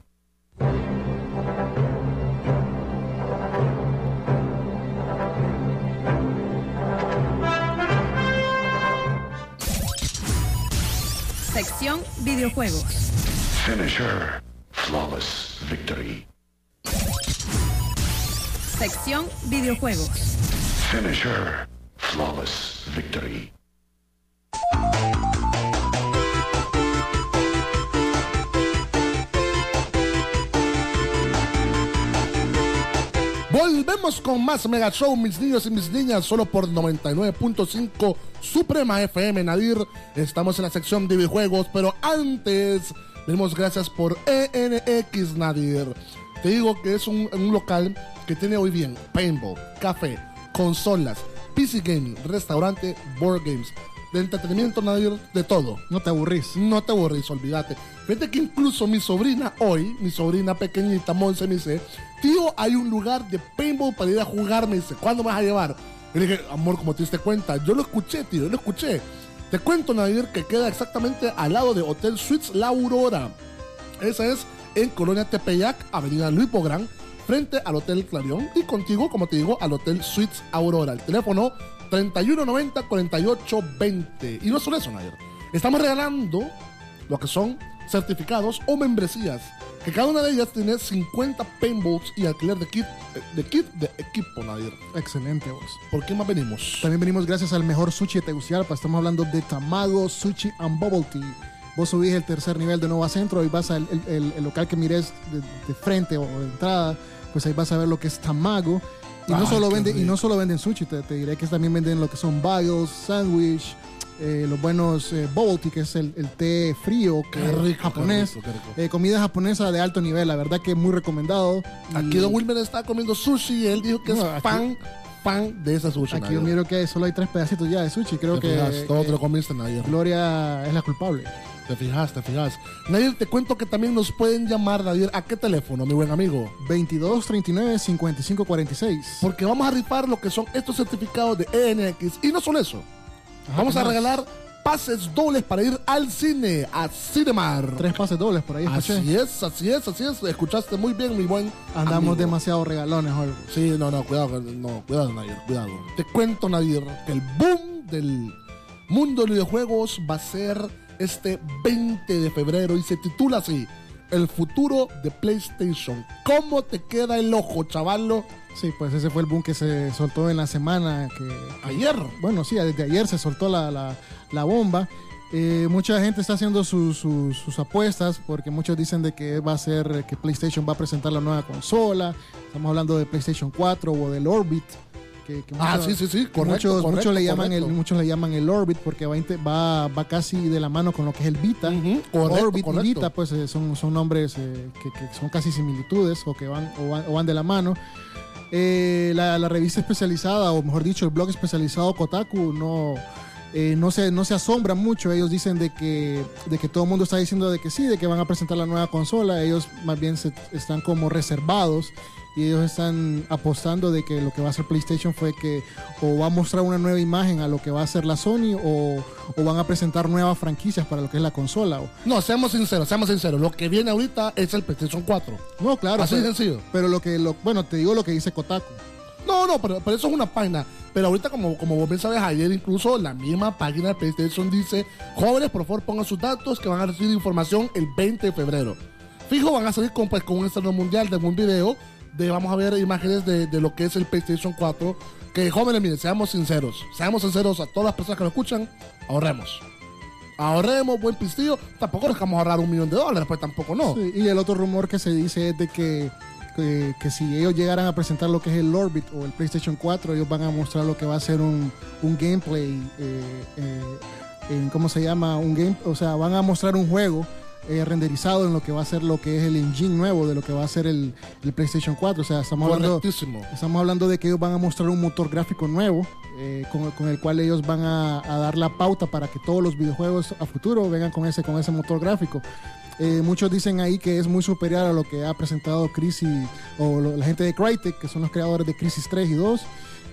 Sección videojuegos. Finisher. Flawless victory. Sección videojuegos. Finisher. Flawless victory. Volvemos con más Mega Show, mis niños y mis niñas, solo por noventa y nueve punto cinco Suprema F M, Nadir. Estamos en la sección de videojuegos, pero antes, demos gracias por E N X, Nadir. Te digo que es un, un local que tiene hoy bien paintball, café, consolas, P C gaming, restaurante, board games, de entretenimiento, Nadir, de todo. No te aburrís. No te aburrís, olvídate. Fíjate que incluso mi sobrina hoy, mi sobrina pequeñita, Monse, me dice, tío, hay un lugar de paintball para ir a jugar, me dice, ¿cuándo me vas a llevar? Y le dije, amor, como te diste cuenta, yo lo escuché, tío, yo lo escuché. Te cuento, Nadir, que queda exactamente al lado de Hotel Suites La Aurora. Esa es en Colonia Tepeyac, Avenida Luis Bográn, frente al Hotel Clarion, y contigo, como te digo, al Hotel Suites Aurora. El teléfono treinta y uno noventa, cuarenta y ocho veinte. Y no solo eso, Nadir. Estamos regalando lo que son certificados o membresías, que cada una de ellas tiene cincuenta paintballs y alquiler de kit de kit de equipo, Nadir. Excelente, vos. ¿Por qué más venimos? También venimos gracias al mejor sushi de Tegucigalpa. Estamos hablando de Tamago Sushi and Bubble Tea. Vos subís el tercer nivel de Nova Centro y vas al el, el, el local que mires de, de frente o de entrada, pues ahí vas a ver lo que es Tamago. Y, no, Ay, solo qué venden, y rico. no solo venden sushi, te, te diré que también venden lo que son bagels, sándwich, eh, los buenos eh, bubble tea, que es el, el té frío Qué que- rico, japonés. qué rico, qué rico. Eh, comida japonesa de alto nivel, la verdad que muy recomendado. Y Aquí Don Wilmer está comiendo sushi y él dijo que No, es aquí- fan, fan de esa sushi, Aquí Nadir. yo miro que solo hay tres pedacitos ya de sushi. Creo Te que fijas, todo eh, te lo comiste, Nadir. Gloria es la culpable. Te fijas, te fijas. Nadir, te cuento que también nos pueden llamar, Nadir, ¿a qué teléfono, mi buen amigo? veintidós treinta y nueve cincuenta y cinco cuarenta y seis. Porque vamos a rifar lo que son estos certificados de E N X. Y no solo eso. Ajá, Vamos ¿qué a más? regalar pases dobles para ir al cine, a Cinemar. Tres pases dobles por ahí, escuché. Así es, así es, así es. Escuchaste muy bien, mi buen Andamos amigo. demasiado regalones hoy. Sí, no, no, cuidado, no, cuidado, Nadir, cuidado. Te cuento, Nadir, que el boom del mundo de los videojuegos va a ser este veinte de febrero y se titula así: El futuro de PlayStation. ¿Cómo te queda el ojo, chavalo? Sí, pues ese fue el boom que se soltó en la semana. Que, Ayer. bueno, sí, desde ayer se soltó la, la, la bomba. Eh, mucha gente está haciendo sus, sus, sus apuestas porque muchos dicen de que va a ser que PlayStation va a presentar la nueva consola. Estamos hablando de PlayStation cuatro o del Orbit. Que, que Ah, muchos- sí, sí, sí, que correcto, muchos, correcto, muchos le llaman el, correcto. muchos le llaman el Orbit porque va, inte- va, va casi de la mano con lo que es el Vita. Ujú, correcto, Orbit correcto. y Vita pues eh, son, son nombres eh, que, que son casi similitudes o que van, o van, o van de la mano. Eh, la, la revista especializada, o mejor dicho, el blog especializado Kotaku no, eh, no, se, no se asombra mucho. Ellos dicen de que, de que todo el mundo está diciendo de que sí, de que van a presentar la nueva consola. Ellos más bien se, están como reservados y ellos están apostando de que lo que va a hacer PlayStation fue que o va a mostrar una nueva imagen a lo que va a hacer la Sony o, o van a presentar nuevas franquicias para lo que es la consola. O- No, seamos sinceros, seamos sinceros. Lo que viene ahorita es el PlayStation cuatro. no, claro. Así de pero, sencillo. pero lo que, lo, bueno, te digo lo que dice Kotaku. No, no, pero, pero eso es una página. Pero ahorita, como, como vos bien sabes, ayer incluso la misma página de PlayStation dice: jóvenes, por favor, pongan sus datos que van a recibir información el veinte de febrero. Fijo, van a salir con, pues, con un estreno mundial de un video de, vamos a ver imágenes de, de lo que es el PlayStation cuatro. Que jóvenes, miren, seamos sinceros. Seamos sinceros a todas las personas que lo escuchan. Ahorremos. Ahorremos, buen pistillo. Tampoco nos vamos a ahorrar un millón de dólares, pues tampoco no. Sí, y el otro rumor que se dice es de que, que, que si ellos llegaran a presentar lo que es el Orbit o el PlayStation cuatro, ellos van a mostrar lo que va a ser un, un gameplay, eh, eh, en, ¿cómo se llama? Un game, o sea, van a mostrar un juego eh, renderizado en lo que va a ser lo que es el engine nuevo de lo que va a ser el, el PlayStation cuatro. O sea, estamos hablando, Correctísimo. estamos hablando de que ellos van a mostrar un motor gráfico nuevo eh, con, con el cual ellos van a, a dar la pauta para que todos los videojuegos a futuro vengan con ese, con ese motor gráfico. Eh, muchos dicen ahí que es muy superior a lo que ha presentado Crisis o lo- la gente de Crytek, que son los creadores de Crisis tres y dos.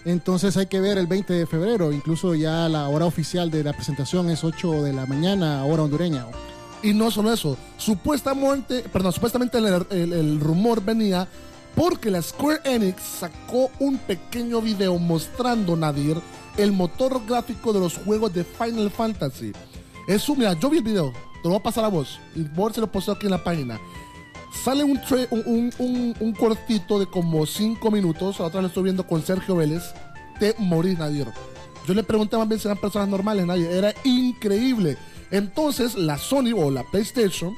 Entonces hay que ver el veinte de febrero, incluso ya la hora oficial de la presentación es ocho de la mañana, hora hondureña. Y no solo eso, supuestamente, perdón, supuestamente el, el, el rumor venía porque la Square Enix sacó un pequeño video mostrando, Nadir, el motor gráfico de los juegos de Final Fantasy. Eso, mira, yo vi el video, te lo voy a pasar a vos, y vos se lo posteo aquí en la página. Sale un, tre- un, un, un, un cortito de como cinco minutos, la otra lo estoy viendo con Sergio Vélez, te morís, Nadir. Yo le pregunté más bien si eran personas normales, Nadir, era increíble. Entonces la Sony o la PlayStation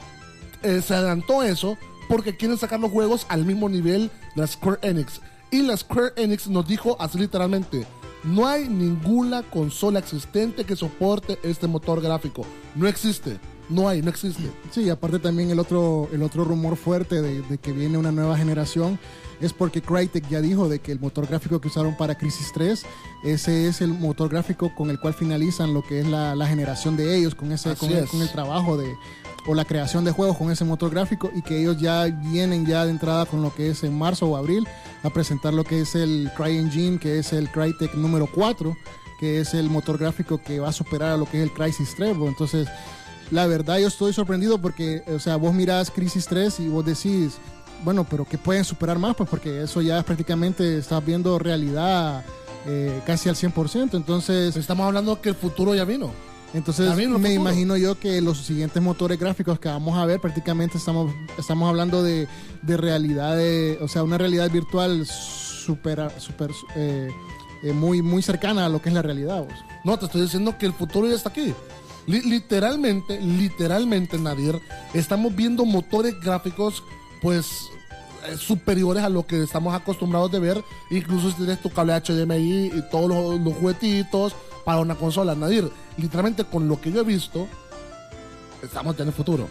eh, se adelantó eso porque quieren sacar los juegos al mismo nivel de la Square Enix. Y la Square Enix nos dijo así literalmente: no hay ninguna consola existente que soporte este motor gráfico. No existe. No hay, no existe. Sí, aparte también el otro, el otro rumor fuerte de, de que viene una nueva generación es porque Crytek ya dijo de que el motor gráfico que usaron para Crisis tres, ese es el motor gráfico con el cual finalizan lo que es la, la generación de ellos, con ese con el, con el trabajo de o la creación de juegos con ese motor gráfico, y que ellos ya vienen ya de entrada con lo que es en marzo o abril a presentar lo que es el CryEngine, que es el Crytek número cuatro, que es el motor gráfico que va a superar a lo que es el Crysis tres. Entonces, la verdad yo estoy sorprendido porque, o sea, vos mirás Crisis tres y vos decís, bueno, pero ¿qué pueden superar más? Pues porque eso ya prácticamente estás viendo realidad eh, casi al cien por ciento. Entonces, estamos hablando que el futuro ya vino. Entonces, me futuro. imagino yo que los siguientes motores gráficos que vamos a ver prácticamente estamos, estamos hablando de, de realidad, de, o sea, una realidad virtual super, super eh, eh, muy, muy cercana a lo que es la realidad. Vos. No, te estoy diciendo que el futuro ya está aquí. Literalmente, literalmente, Nadir, estamos viendo motores gráficos, pues, eh, superiores a lo que estamos acostumbrados de ver. Incluso si tienes tu cable H D M I y todos los, los juguetitos para una consola, Nadir, literalmente con lo que yo he visto, estamos ya en el futuro.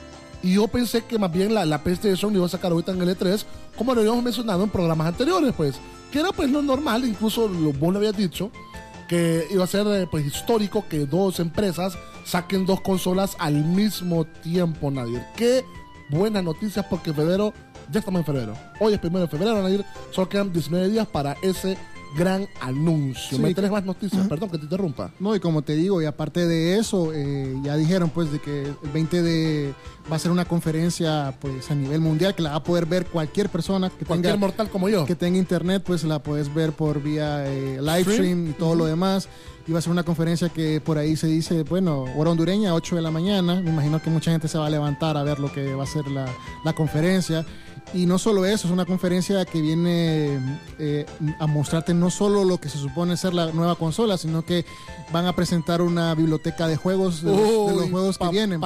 Y yo pensé que más bien la, la PlayStation iba a sacar ahorita en el E tres, como lo habíamos mencionado en programas anteriores, pues, que era pues lo normal, incluso lo, vos lo habías dicho, que iba a ser eh, pues histórico que dos empresas saquen dos consolas al mismo tiempo, Nadir. Qué buenas noticias, porque en febrero, ya estamos en febrero. Hoy es primero de febrero, Nadir. Solo quedan diecinueve días para ese gran anuncio. Sí, ¿Me tenés más noticias? uh-huh. Perdón que te interrumpa. No, y como te digo, y aparte de eso, eh, ya dijeron pues de que el veinte de va a ser una conferencia pues a nivel mundial que la va a poder ver cualquier persona que cualquier tenga mortal como yo que tenga internet, pues la puedes ver por vía eh, live stream, stream y todo uh-huh. lo demás. Y va a ser una conferencia que por ahí se dice, bueno, hora hondureña, ocho de la mañana. Me imagino que mucha gente se va a levantar a ver lo que va a ser la, la conferencia. Y no solo eso, es una conferencia que viene eh, a mostrarte no solo lo que se supone ser la nueva consola, sino que van a presentar una biblioteca de juegos, de, Uy, los, de los juegos que vienen.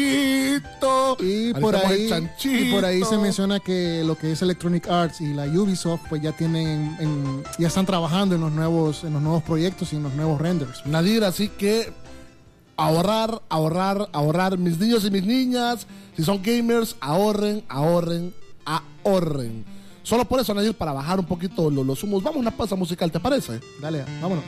Papayito. Y por ahí y por ahí se menciona que lo que es Electronic Arts y la Ubisoft pues ya tienen en, ya están trabajando en los nuevos en los nuevos proyectos y en los nuevos renders. Nadir, así que ahorrar, ahorrar, ahorrar, mis niños y mis niñas, si son gamers, ahorren, ahorren, ahorren. Solo por eso, Nadir, para bajar un poquito los, los humos, vamos a una pausa musical, ¿te parece? Dale, vámonos.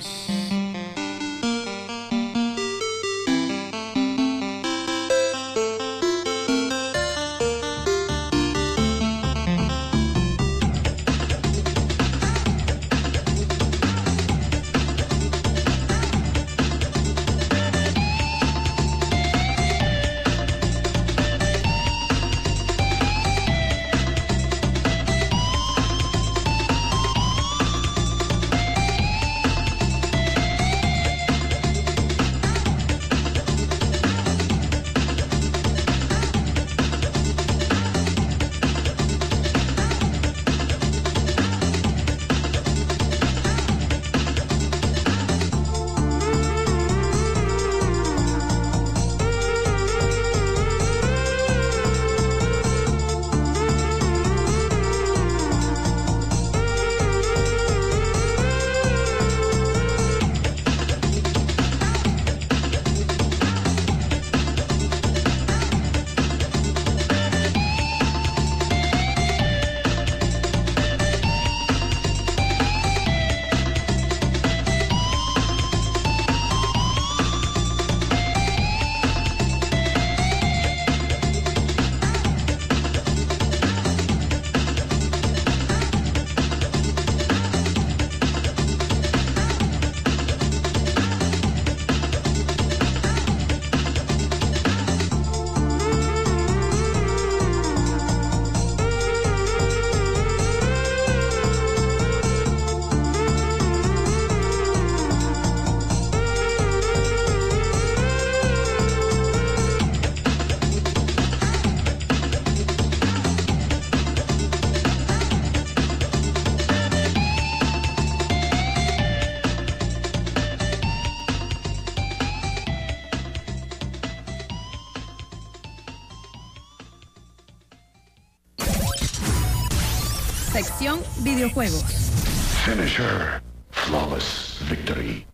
Sección videojuegos. Finisher. Flawless victory.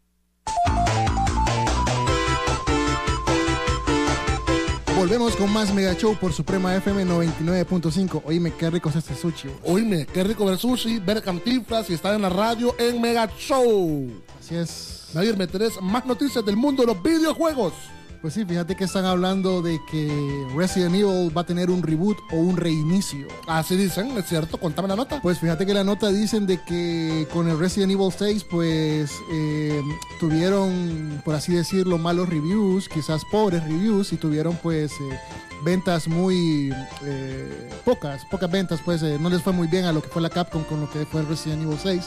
Volvemos con más Mega Show por Suprema F M noventa y nueve punto cinco. Oíme, qué rico es este sushi. Oíme, qué rico ver sushi, ver Cantinflas y estar en la radio en Mega Show. Así es. Nadir, me tenés más noticias del mundo de los videojuegos. Pues sí, fíjate que están hablando de que Resident Evil va a tener un reboot o un reinicio. Así dicen, es cierto, contame la nota. Pues fíjate que la nota dicen de que con el Resident Evil seis pues eh, tuvieron, por así decirlo, malos reviews, quizás pobres reviews, y tuvieron pues eh, ventas muy eh, pocas, pocas ventas, pues eh, no les fue muy bien a lo que fue la Capcom con lo que fue el Resident Evil seis.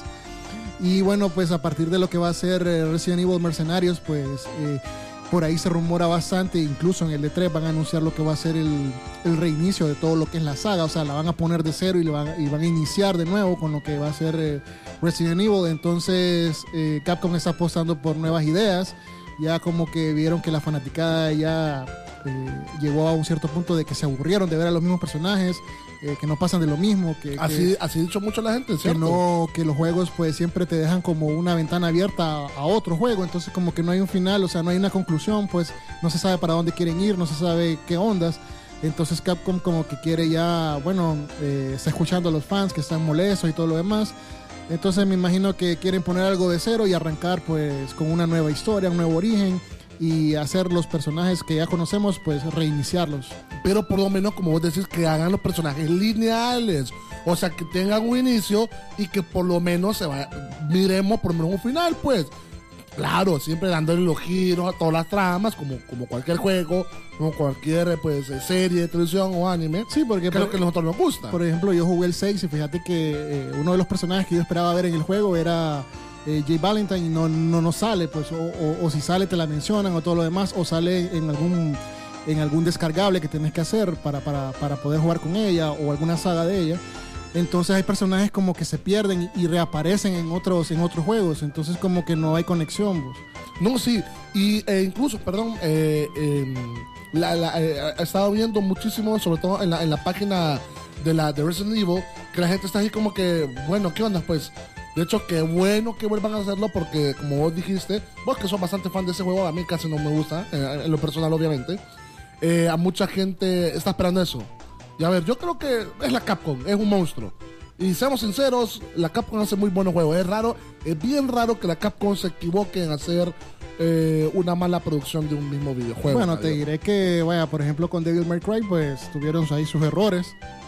Y bueno, pues a partir de lo que va a ser eh, Resident Evil Mercenarios, pues... Eh, por ahí se rumora bastante, incluso en el E tres van a anunciar lo que va a ser el, el reinicio de todo lo que es la saga, o sea, la van a poner de cero y, le van, y van a iniciar de nuevo con lo que va a ser eh, Resident Evil. Entonces eh, Capcom está apostando por nuevas ideas, ya como que vieron que la fanaticada ya eh, llegó a un cierto punto de que se aburrieron de ver a los mismos personajes, eh, que no pasan de lo mismo, que, así, que, así ha dicho mucho la gente, que ¿cierto? no, que los juegos pues siempre te dejan como una ventana abierta a, a otro juego, entonces como que no hay un final, o sea, no hay una conclusión, pues no se sabe para dónde quieren ir, no se sabe qué ondas. Entonces Capcom como que quiere ya, bueno, eh, está escuchando a los fans que están molestos y todo lo demás. Entonces me imagino que quieren poner algo de cero y arrancar pues con una nueva historia, un nuevo origen, y hacer los personajes que ya conocemos, pues reiniciarlos. Pero por lo menos, como vos decís, que hagan los personajes lineales, o sea, que tengan un inicio y que por lo menos se vaya, miremos por lo menos un final, pues. Claro, siempre dándole los giros a todas las tramas, como, como cualquier juego, como cualquier pues serie de televisión o anime. Sí, porque creo por, que a nosotros nos gusta. Por ejemplo, yo jugué el seis y fíjate que eh, uno de los personajes que yo esperaba ver en el juego era eh, Jay Valentine, y no, no nos sale, pues, o, o, o si sale te la mencionan o todo lo demás, o sale en algún en algún descargable que tenés que hacer para, para, para poder jugar con ella, o alguna saga de ella. Entonces hay personajes como que se pierden y reaparecen en otros en otros juegos, entonces como que no hay conexión, vos. No, sí, y eh, incluso, perdón, eh, eh, la, la, eh, he estado viendo muchísimo, sobre todo en la, en la página de la de Resident Evil, que la gente está ahí como que, bueno, ¿qué onda? Pues, de hecho, qué bueno que vuelvan a hacerlo, porque como vos dijiste, vos que sos bastante fan de ese juego, a mí casi no me gusta, eh, en lo personal obviamente, eh, a mucha gente está esperando eso. Y a ver, yo creo que es la Capcom, es un monstruo. Y seamos sinceros, la Capcom hace muy buenos juegos. Es raro, es bien raro que la Capcom se equivoque en hacer eh, una mala producción de un mismo videojuego. Bueno, te diré que, vaya, por ejemplo, con Devil May Cry, pues tuvieron ahí sus errores.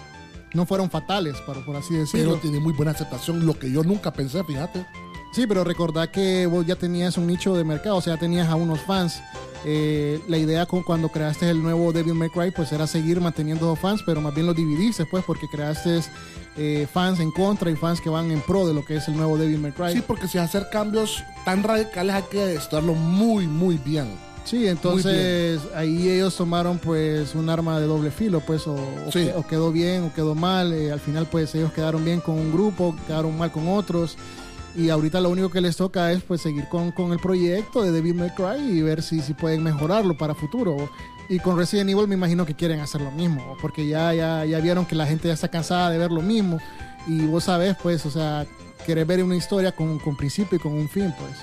No fueron fatales, por, por así decirlo. Pero tiene muy buena aceptación, lo que yo nunca pensé, fíjate. Sí, pero recordá que vos ya tenías un nicho de mercado, o sea, tenías a unos fans. Eh, la idea con cuando creaste el nuevo Devil May Cry pues era seguir manteniendo a fans, pero más bien los dividiste, pues, porque creaste eh, fans en contra y fans que van en pro de lo que es el nuevo Devil May Cry. Sí, porque si hacer cambios tan radicales hay que estarlo muy, muy bien. Sí, entonces ahí ellos tomaron pues un arma de doble filo, pues, o, sí. o, o quedó bien o quedó mal. Eh, al final pues ellos quedaron bien con un grupo, quedaron mal con otros. Y ahorita lo único que les toca es pues seguir con, con el proyecto de Devil May Cry y ver si, si pueden mejorarlo para futuro. Y con Resident Evil me imagino que quieren hacer lo mismo, porque ya, ya, ya vieron que la gente ya está cansada de ver lo mismo. Y vos sabés, pues, o sea, querés ver una historia con, con principio y con un fin, pues.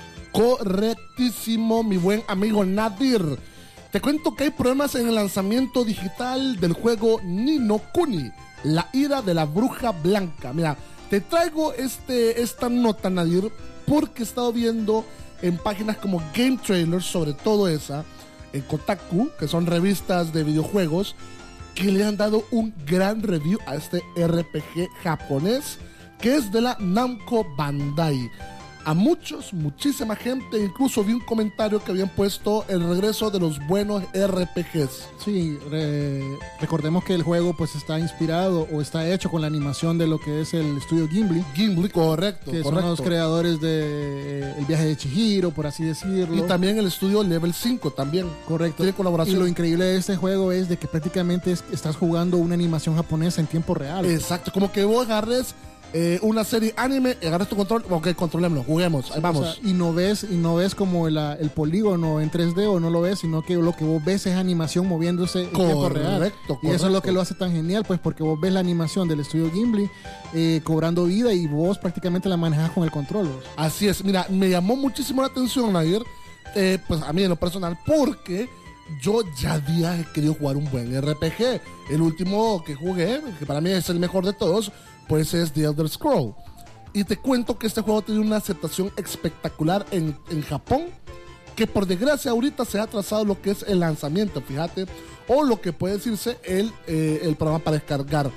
Correctísimo, mi buen amigo Nadir. Te cuento que hay problemas en el lanzamiento digital del juego Ni no Kuni, la ira de la bruja blanca. Mira, te traigo este, esta nota, Nadir, porque he estado viendo en páginas como Game Trailers, sobre todo esa, en Kotaku, que son revistas de videojuegos, que le han dado un gran review a este R P G japonés, que es de la Namco Bandai. A muchos, muchísima gente, incluso vi un comentario que habían puesto el regreso de los buenos R P Gs. Sí, re, recordemos que el juego pues está inspirado o está hecho con la animación de lo que es el estudio Ghibli. Ghibli, correcto. Que correcto. son los creadores de eh, El viaje de Chihiro, por así decirlo. Y también el estudio Level cinco también. Correcto. Tiene colaboración. Y lo increíble de este juego es de que prácticamente es, estás jugando una animación japonesa en tiempo real. Exacto, como que vos agarres eh, una serie anime, agarras tu control, ok, controlémoslo, juguemos, ahí vamos. O sea, y no ves, y no ves como el, el polígono en tres D o no lo ves, sino que lo que vos ves es animación moviéndose en tiempo real. Correcto, Y eso es lo correcto. que lo hace tan genial, pues porque vos ves la animación del estudio Ghibli eh, cobrando vida y vos prácticamente la manejas con el control. ¿Vos? Así es, mira, me llamó muchísimo la atención, Nadir, eh, pues a mí en lo personal, porque yo ya días he querido jugar un buen R P G. El último que jugué, que para mí es el mejor de todos, pues es The Elder Scrolls. Y te cuento que este juego tiene una aceptación espectacular en, en Japón, que por desgracia ahorita se ha atrasado lo que es el lanzamiento, fíjate, o lo que puede decirse el, eh, el programa para descargar.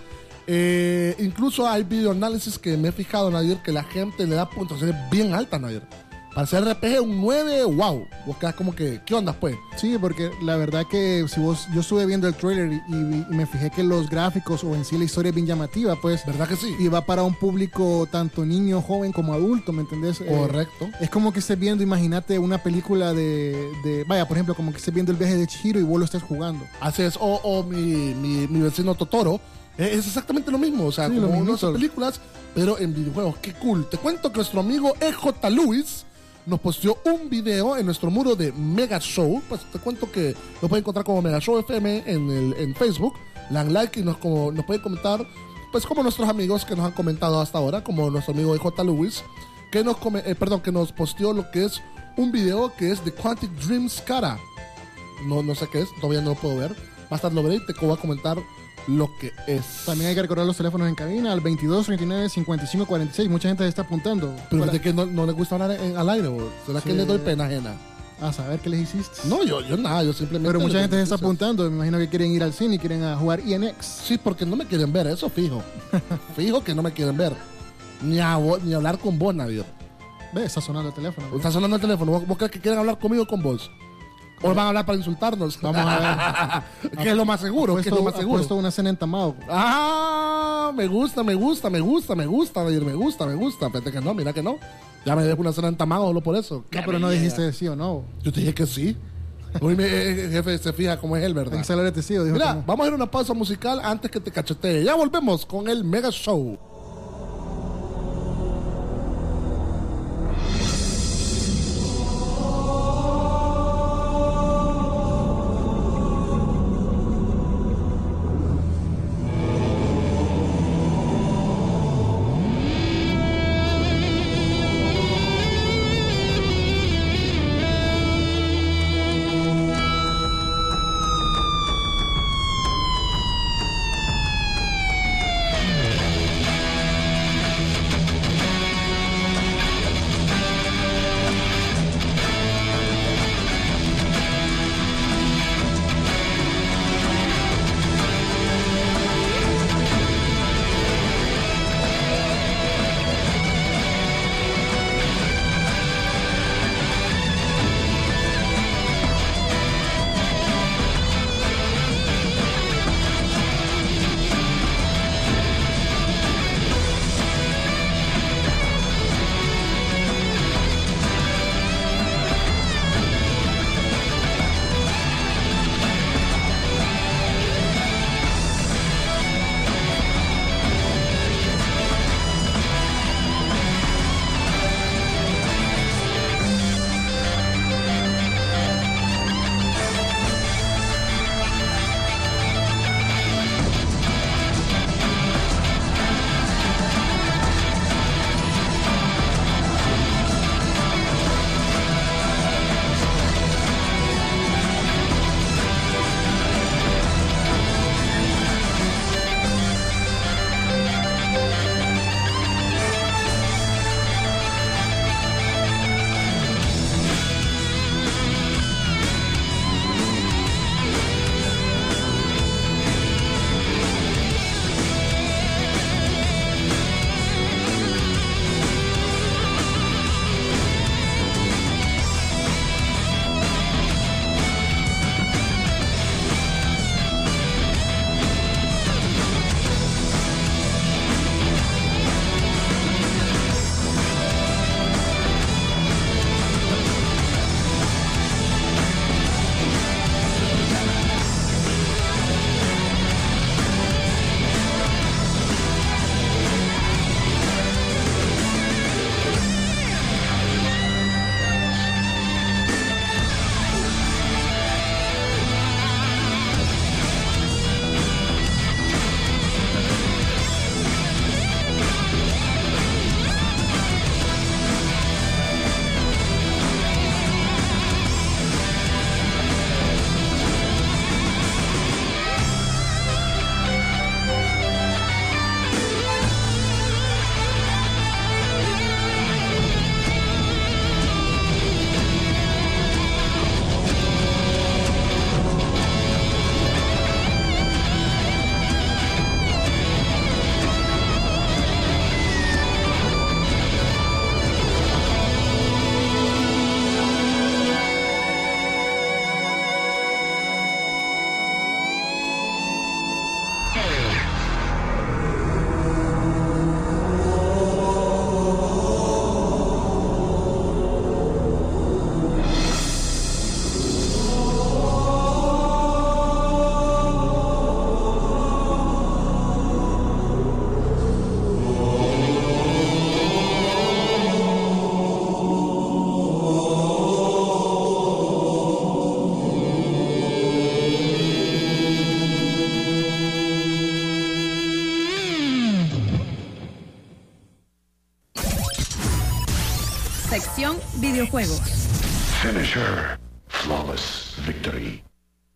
Eh, incluso hay videoanálisis que me he fijado, Nadir, que la gente le da puntuaciones bien altas, Nadir. Para ser R P G un nueve, wow. Vos quedás como que, ¿qué onda pues? Sí, porque la verdad que si vos, yo estuve viendo el trailer y, y- y me fijé que los gráficos o en sí la historia es bien llamativa, pues. ¿Verdad que sí? Y va para un público tanto niño, joven como adulto, ¿me entendés? Eh, Correcto. es como que estés viendo, imagínate una película de, de, vaya, por ejemplo, como que estés viendo el viaje de Chihiro y vos lo estés jugando. Así es, o, o mi, mi, mi vecino Totoro, eh, es exactamente lo mismo, o sea, Sí, como lo uno mismito. hace películas, pero en videojuegos, qué cool. Te cuento que nuestro amigo E J. Lewis nos posteó un video en nuestro muro de Mega Show, pues te cuento que lo pueden encontrar como Mega Show F M en, el, en Facebook, le dan like y nos, como, nos pueden comentar, pues como nuestros amigos que nos han comentado hasta ahora, como nuestro amigo E J. Lewis, que nos, come, eh, perdón, que nos posteó lo que es un video que es de Quantic Dream Cara. No, no sé qué es, todavía no lo puedo ver. Más tarde lo veré y te voy a comentar lo que es. También hay que recordar los teléfonos en cabina al veintidós, treinta y nueve, cincuenta y cinco, cuarenta y seis. Mucha gente se está apuntando. Pero Para- de que no, no les gusta hablar en- al aire, ¿o? ¿Será Sí. que les doy pena ajena? A saber qué les hiciste. No, yo, yo nada, yo simplemente... Pero mucha les gente se doy está noticias. apuntando. Me imagino que quieren ir al cine y quieren a jugar E N X. Sí, porque no me quieren ver, eso fijo. Fijo que no me quieren ver. Ni, a vos- ni hablar con vos, Navidad. Ve, está sonando el teléfono. Está sonando el teléfono. ¿Vos, vos crees que quieren hablar conmigo o con vos? ¿O van a hablar para insultarnos? Vamos a ver. ¿Qué es lo más seguro? Ha ¿Qué es lo puesto, más ha seguro? puesto una cena entamado. Ah, me gusta, me gusta, me gusta, me gusta, Nadir, me gusta, me gusta. Fíjate que no, mira que no. Ya me dejo una cena entamada solo por eso. No, pero no dijiste sí o no. Yo te dije que sí. Hoy mi eh, jefe se fija cómo es él, ¿verdad? En Salón de Testigo dijo Mira, que no. vamos a ir a una pausa musical antes que te cachetee. Ya volvemos con el Mega Show. sección videojuegos. Finisher. Flawless victory.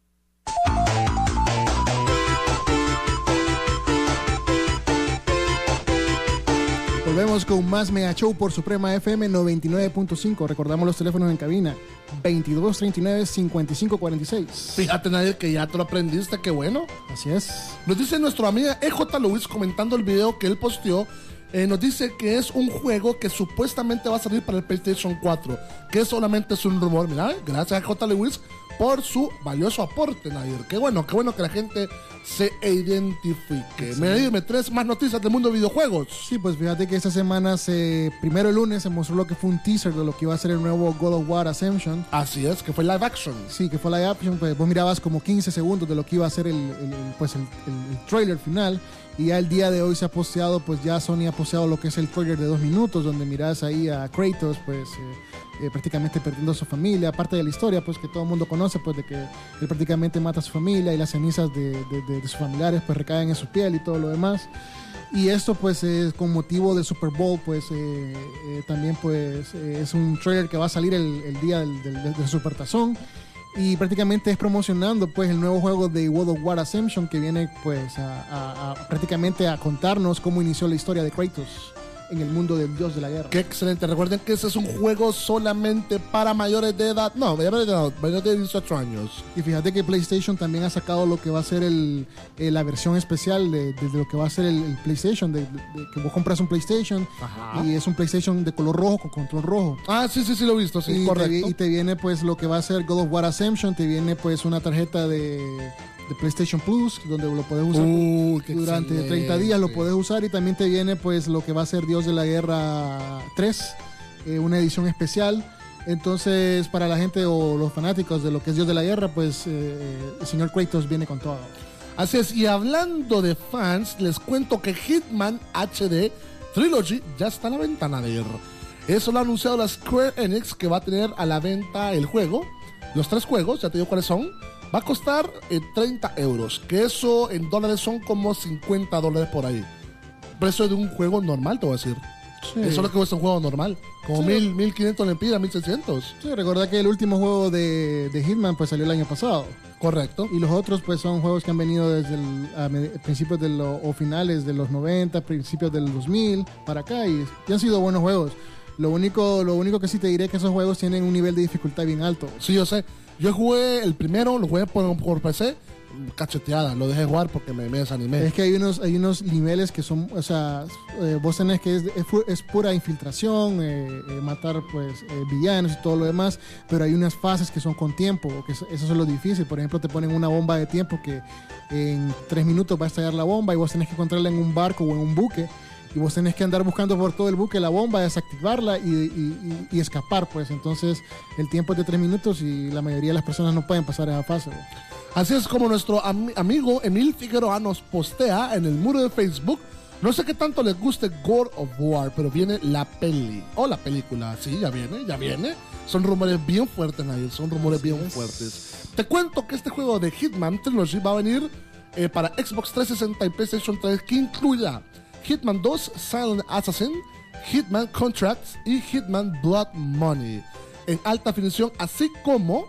Volvemos con más Mega Show por Suprema F M noventa y nueve punto cinco. Recordamos los teléfonos en cabina: veintidós treinta y nueve cincuenta y cinco cuarenta y seis. Fíjate, Nadir, que ya te lo aprendiste, qué bueno. Así es. Nos dice nuestro amiga E J Luis comentando el video que él posteó. Eh, nos dice que es un juego que supuestamente va a salir para el PlayStation cuatro, que solamente es un rumor. Mira, gracias a J. Lewis por su valioso aporte, Nadir. Qué bueno, qué bueno que la gente se identifique. Sí. Me dime tres más noticias del mundo de videojuegos. Sí, pues fíjate que esta semana, se, primero el lunes, se mostró lo que fue un teaser de lo que iba a ser el nuevo God of War Ascension. Así es, que fue live action. Sí, que fue live action. Pues vos mirabas como quince segundos de lo que iba a ser el, el, el, pues el, el, el trailer final. Y ya el día de hoy se ha posteado, pues ya Sony ha posteado lo que es el trailer de dos minutos, donde miras ahí a Kratos, pues eh, eh, prácticamente perdiendo a su familia, aparte de la historia, pues que todo el mundo conoce, pues de que él prácticamente mata a su familia y las cenizas de, de, de, de sus familiares pues recaen en su piel y todo lo demás. Y esto pues eh, con motivo del Super Bowl, pues eh, eh, también pues eh, es un trailer que va a salir el, el día del, del, del Supertazón. Y prácticamente es promocionando pues el nuevo juego de God of War Ascension, que viene pues a, a, a prácticamente a contarnos cómo inició la historia de Kratos en el mundo del dios de la guerra. Qué excelente. Recuerden que ese es un juego solamente para mayores de edad. No, mayores de edad, mayores de dieciocho años. Y fíjate que PlayStation también ha sacado lo que va a ser el, eh, la versión especial de, de, de lo que va a ser el, el PlayStation, de, de, de que vos compras un PlayStation. Ajá. Y es un PlayStation de color rojo con control rojo. Ah, sí, sí, sí, lo he visto, sí, y correcto. Te, y te viene pues lo que va a ser God of War Ascension, te viene pues una tarjeta de... de PlayStation Plus, donde lo puedes usar uh, durante excelente. treinta días, lo puedes usar. Y también te viene pues lo que va a ser Dios de la Guerra tres, eh, una edición especial. Entonces, para la gente o los fanáticos de lo que es Dios de la Guerra, pues eh, el señor Kratos viene con todo. Así es, y hablando de fans, les cuento que Hitman H D Trilogy ya está a la venta, Nadir. Eso lo ha anunciado la Square Enix, que va a tener a la venta el juego. Los tres juegos, ya te digo cuáles son. Va a costar eh, treinta euros, que eso en dólares son como cincuenta dólares por ahí. Precio de un juego normal, te voy a decir. Sí. Eso es lo que cuesta un juego normal. Como sí. mil, mil quinientos lempiras, mil seiscientos. Sí, recordad que el último juego de, de Hitman pues salió el año pasado. Correcto. Y los otros pues son juegos que han venido desde el, a principios de lo, o finales de los noventa, principios del dos mil para acá, y, y han sido buenos juegos. Lo único, lo único que sí te diré es que esos juegos tienen un nivel de dificultad bien alto. Sí, yo sé. Yo jugué el primero, lo jugué por, por P C, cacheteada, lo dejé jugar porque me, me desanimé. Es que hay unos, hay unos niveles que son, o sea, eh, vos tenés que es, es, es pura infiltración, eh, eh, matar pues eh, villanos y todo lo demás, pero hay unas fases que son con tiempo, que eso, eso es lo difícil. Por ejemplo, te ponen una bomba de tiempo que en tres minutos va a estallar la bomba y vos tenés que encontrarla en un barco o en un buque. Y vos tenés que andar buscando por todo el buque la bomba, desactivarla y, y, y, y escapar, pues. Entonces, el tiempo es de tres minutos y la mayoría de las personas no pueden pasar esa fase. ¿no? Así es como nuestro am amigo Emil Figueroa nos postea en el muro de Facebook. No sé qué tanto les guste God of War, pero viene la peli. O la película. Sí, ya viene, ya viene. Son rumores bien fuertes, Nadir. Son rumores Así bien es. fuertes. Te cuento que este juego de Hitman Trilogy va a venir eh, para Xbox trescientos sesenta y PlayStation tres, que incluya Hitman dos, Silent Assassin, Hitman Contracts y Hitman Blood Money en alta definición, así como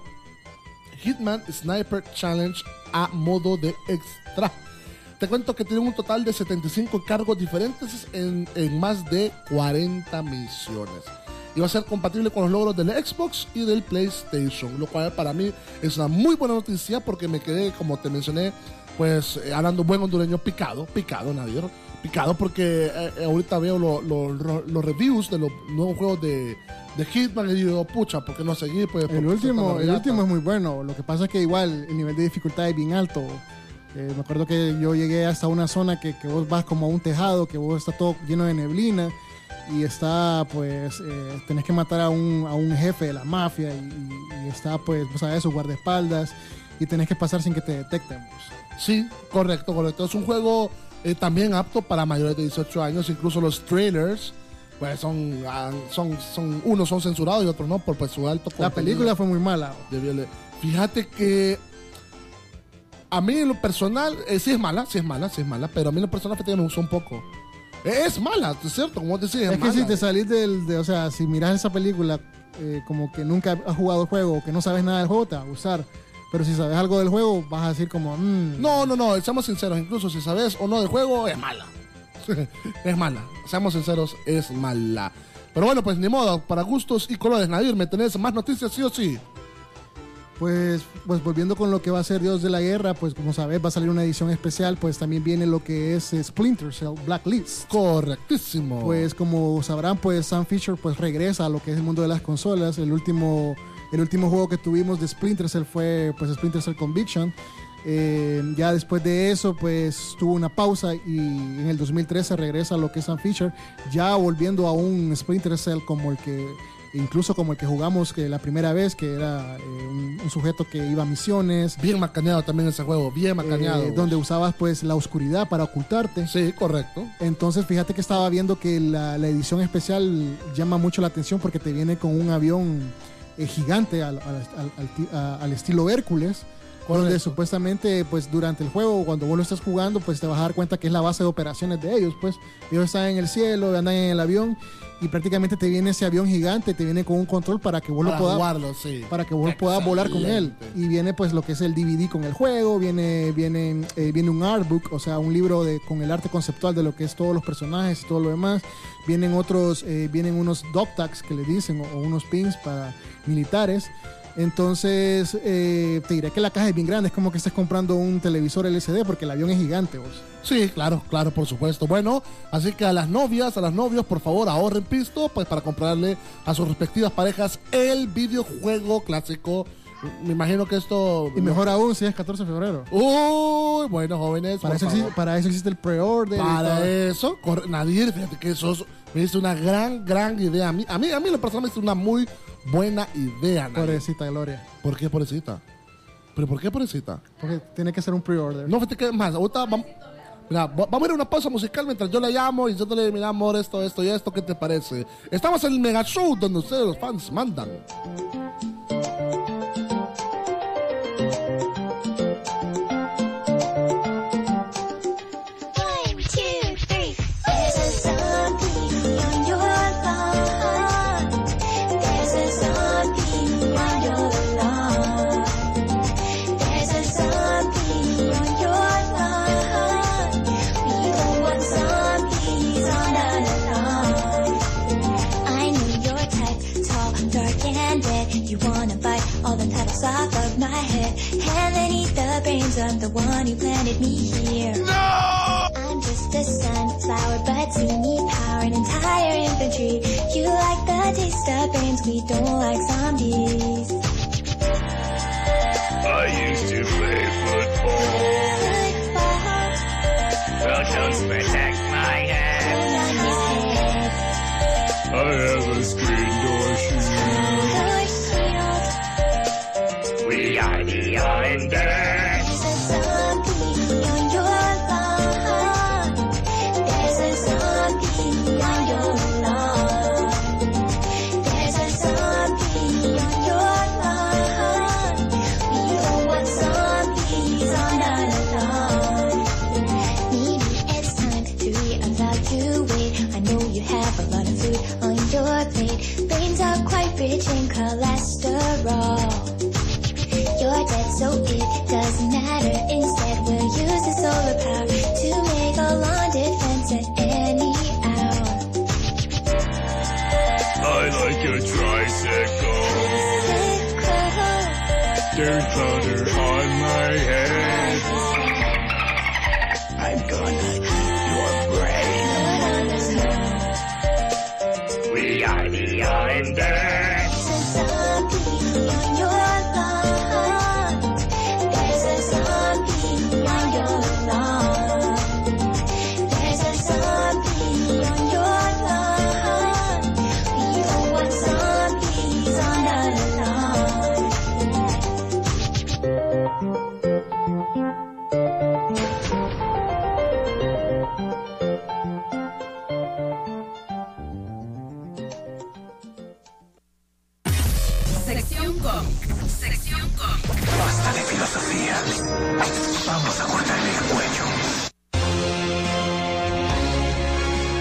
Hitman Sniper Challenge a modo de extra. Te cuento que tienen un total de setenta y cinco cargos diferentes en, en más de cuarenta misiones. Y va a ser compatible con los logros del Xbox y del PlayStation, lo cual para mí es una muy buena noticia porque me quedé, como te mencioné, pues eh, hablando buen hondureño, picado, picado, Nadir. Picado porque eh, ahorita veo los lo, lo, lo reviews de los nuevos juegos de, de Hitman y digo, pucha, ¿por qué no seguir? Pues, el último, el último es muy bueno. Lo que pasa es que igual el nivel de dificultad es bien alto. Eh, me acuerdo que yo llegué hasta una zona que, que vos vas como a un tejado, que vos está todo lleno de neblina y está, pues, eh, tenés que matar a un, a un jefe de la mafia y, y, y está, pues, vos sabés, su guardaespaldas y tenés que pasar sin que te detecten. Pues. Sí, correcto, correcto. Es un juego eh, también apto para mayores de dieciocho años, incluso los trailers pues son, son, son unos son censurados y otros no por pues, su alto contenido. La película fue muy mala. Fíjate que a mí en lo personal, eh, sí es mala, sí es mala, sí es mala, pero a mí en lo personal me gustó un poco. Es mala, es cierto, como te decía. Es, es que mala. si te salís del, de, o sea, si miras esa película eh, como que nunca has jugado el juego o que no sabes nada del juego, te va a gustar. Pero si sabes algo del juego, vas a decir como... Mmm. No, no, no, seamos sinceros, incluso si sabes o no del juego, es mala. Es mala, seamos sinceros, es mala. Pero bueno, pues ni modo, para gustos y colores. Nadir, ¿me tenés más noticias sí o sí? Pues, pues volviendo con lo que va a ser Dios de la Guerra, pues como sabes va a salir una edición especial, pues también viene lo que es eh, Splinter Cell Blacklist. Correctísimo. Pues como sabrán, pues Sam Fisher pues regresa a lo que es el mundo de las consolas. El último, el último juego que tuvimos de Splinter Cell fue pues Splinter Cell Conviction. Eh, ya después de eso pues tuvo una pausa y en el dos mil trece regresa a lo que es Sam Fisher, ya volviendo a un Splinter Cell como el que... incluso como el que jugamos que la primera vez, que era eh, un, un sujeto que iba a misiones. Bien macaneado también ese juego, bien macaneado. Eh, donde usabas pues la oscuridad para ocultarte. Sí, correcto. Entonces fíjate que estaba viendo que la, la edición especial llama mucho la atención porque te viene con un avión eh, gigante al, al, al, al, al estilo Hércules. Correcto. Donde supuestamente pues durante el juego, cuando vos lo estás jugando, pues te vas a dar cuenta que es la base de operaciones de ellos. Pues ellos están en el cielo, andan en el avión y prácticamente te viene ese avión gigante, te viene con un control para que vos para lo puedas jugarlo, sí. para que vos puedas volar con él. Y viene pues lo que es el D V D con el juego, viene viene eh, viene un artbook, o sea, un libro de con el arte conceptual de lo que es todos los personajes y todo lo demás. Vienen otros eh, vienen unos dog tags que le dicen o, o unos pins para militares. Entonces, eh, te diré que la caja es bien grande, es como que estés comprando un televisor L C D porque el avión es gigante, vos. Sí, claro, claro, por supuesto. Bueno, así que a las novias, a los novios, por favor, ahorren pisto, pues para comprarle a sus respectivas parejas el videojuego clásico. Me imagino que esto... Y mejor aún si es catorce de febrero. Uy, bueno, jóvenes, para, eso existe, para eso existe el pre-order. Para eso, corre, Nadir, fíjate que eso es, me dice una gran, gran idea. A mí, a mí, a mí lo personal me dice una muy buena idea, Nadir. Pobrecita Gloria. ¿Por qué pobrecita? ¿Pero por qué pobrecita? Porque tiene que ser un pre-order. No, fíjate que más, ahorita vamos... Mira, vamos a ir a una pausa musical mientras yo le llamo y yo te le digo, mira, amor, esto, esto y esto, ¿qué te parece? Estamos en el Mega Show donde ustedes, los fans, mandan. Off of my head and then eat the brains of the one who planted me here. No! I'm just a sunflower, but see me power an entire infantry. You like the taste of brains, we don't like zombies. I used to play football. Football. Well, just protect my head. I have a screen door shield. We are the Undead. There's a zombie on your lawn. There's a zombie on your lawn. There's a zombie on your lawn. We don't want zombies on our lawn. Maybe it's time to reevaluate. I know you have a lot of food on your plate. Brains are quite rich in cholesterol. You're dead, so it doesn't matter. Instead, we'll use the solar power to make a lawn defense at any hour. I like your tricycle. Tricycle. There's powder on my head. I'm gonna eat your brain. We are the Undead. Basta de filosofía. Vamos a cortarle el cuello.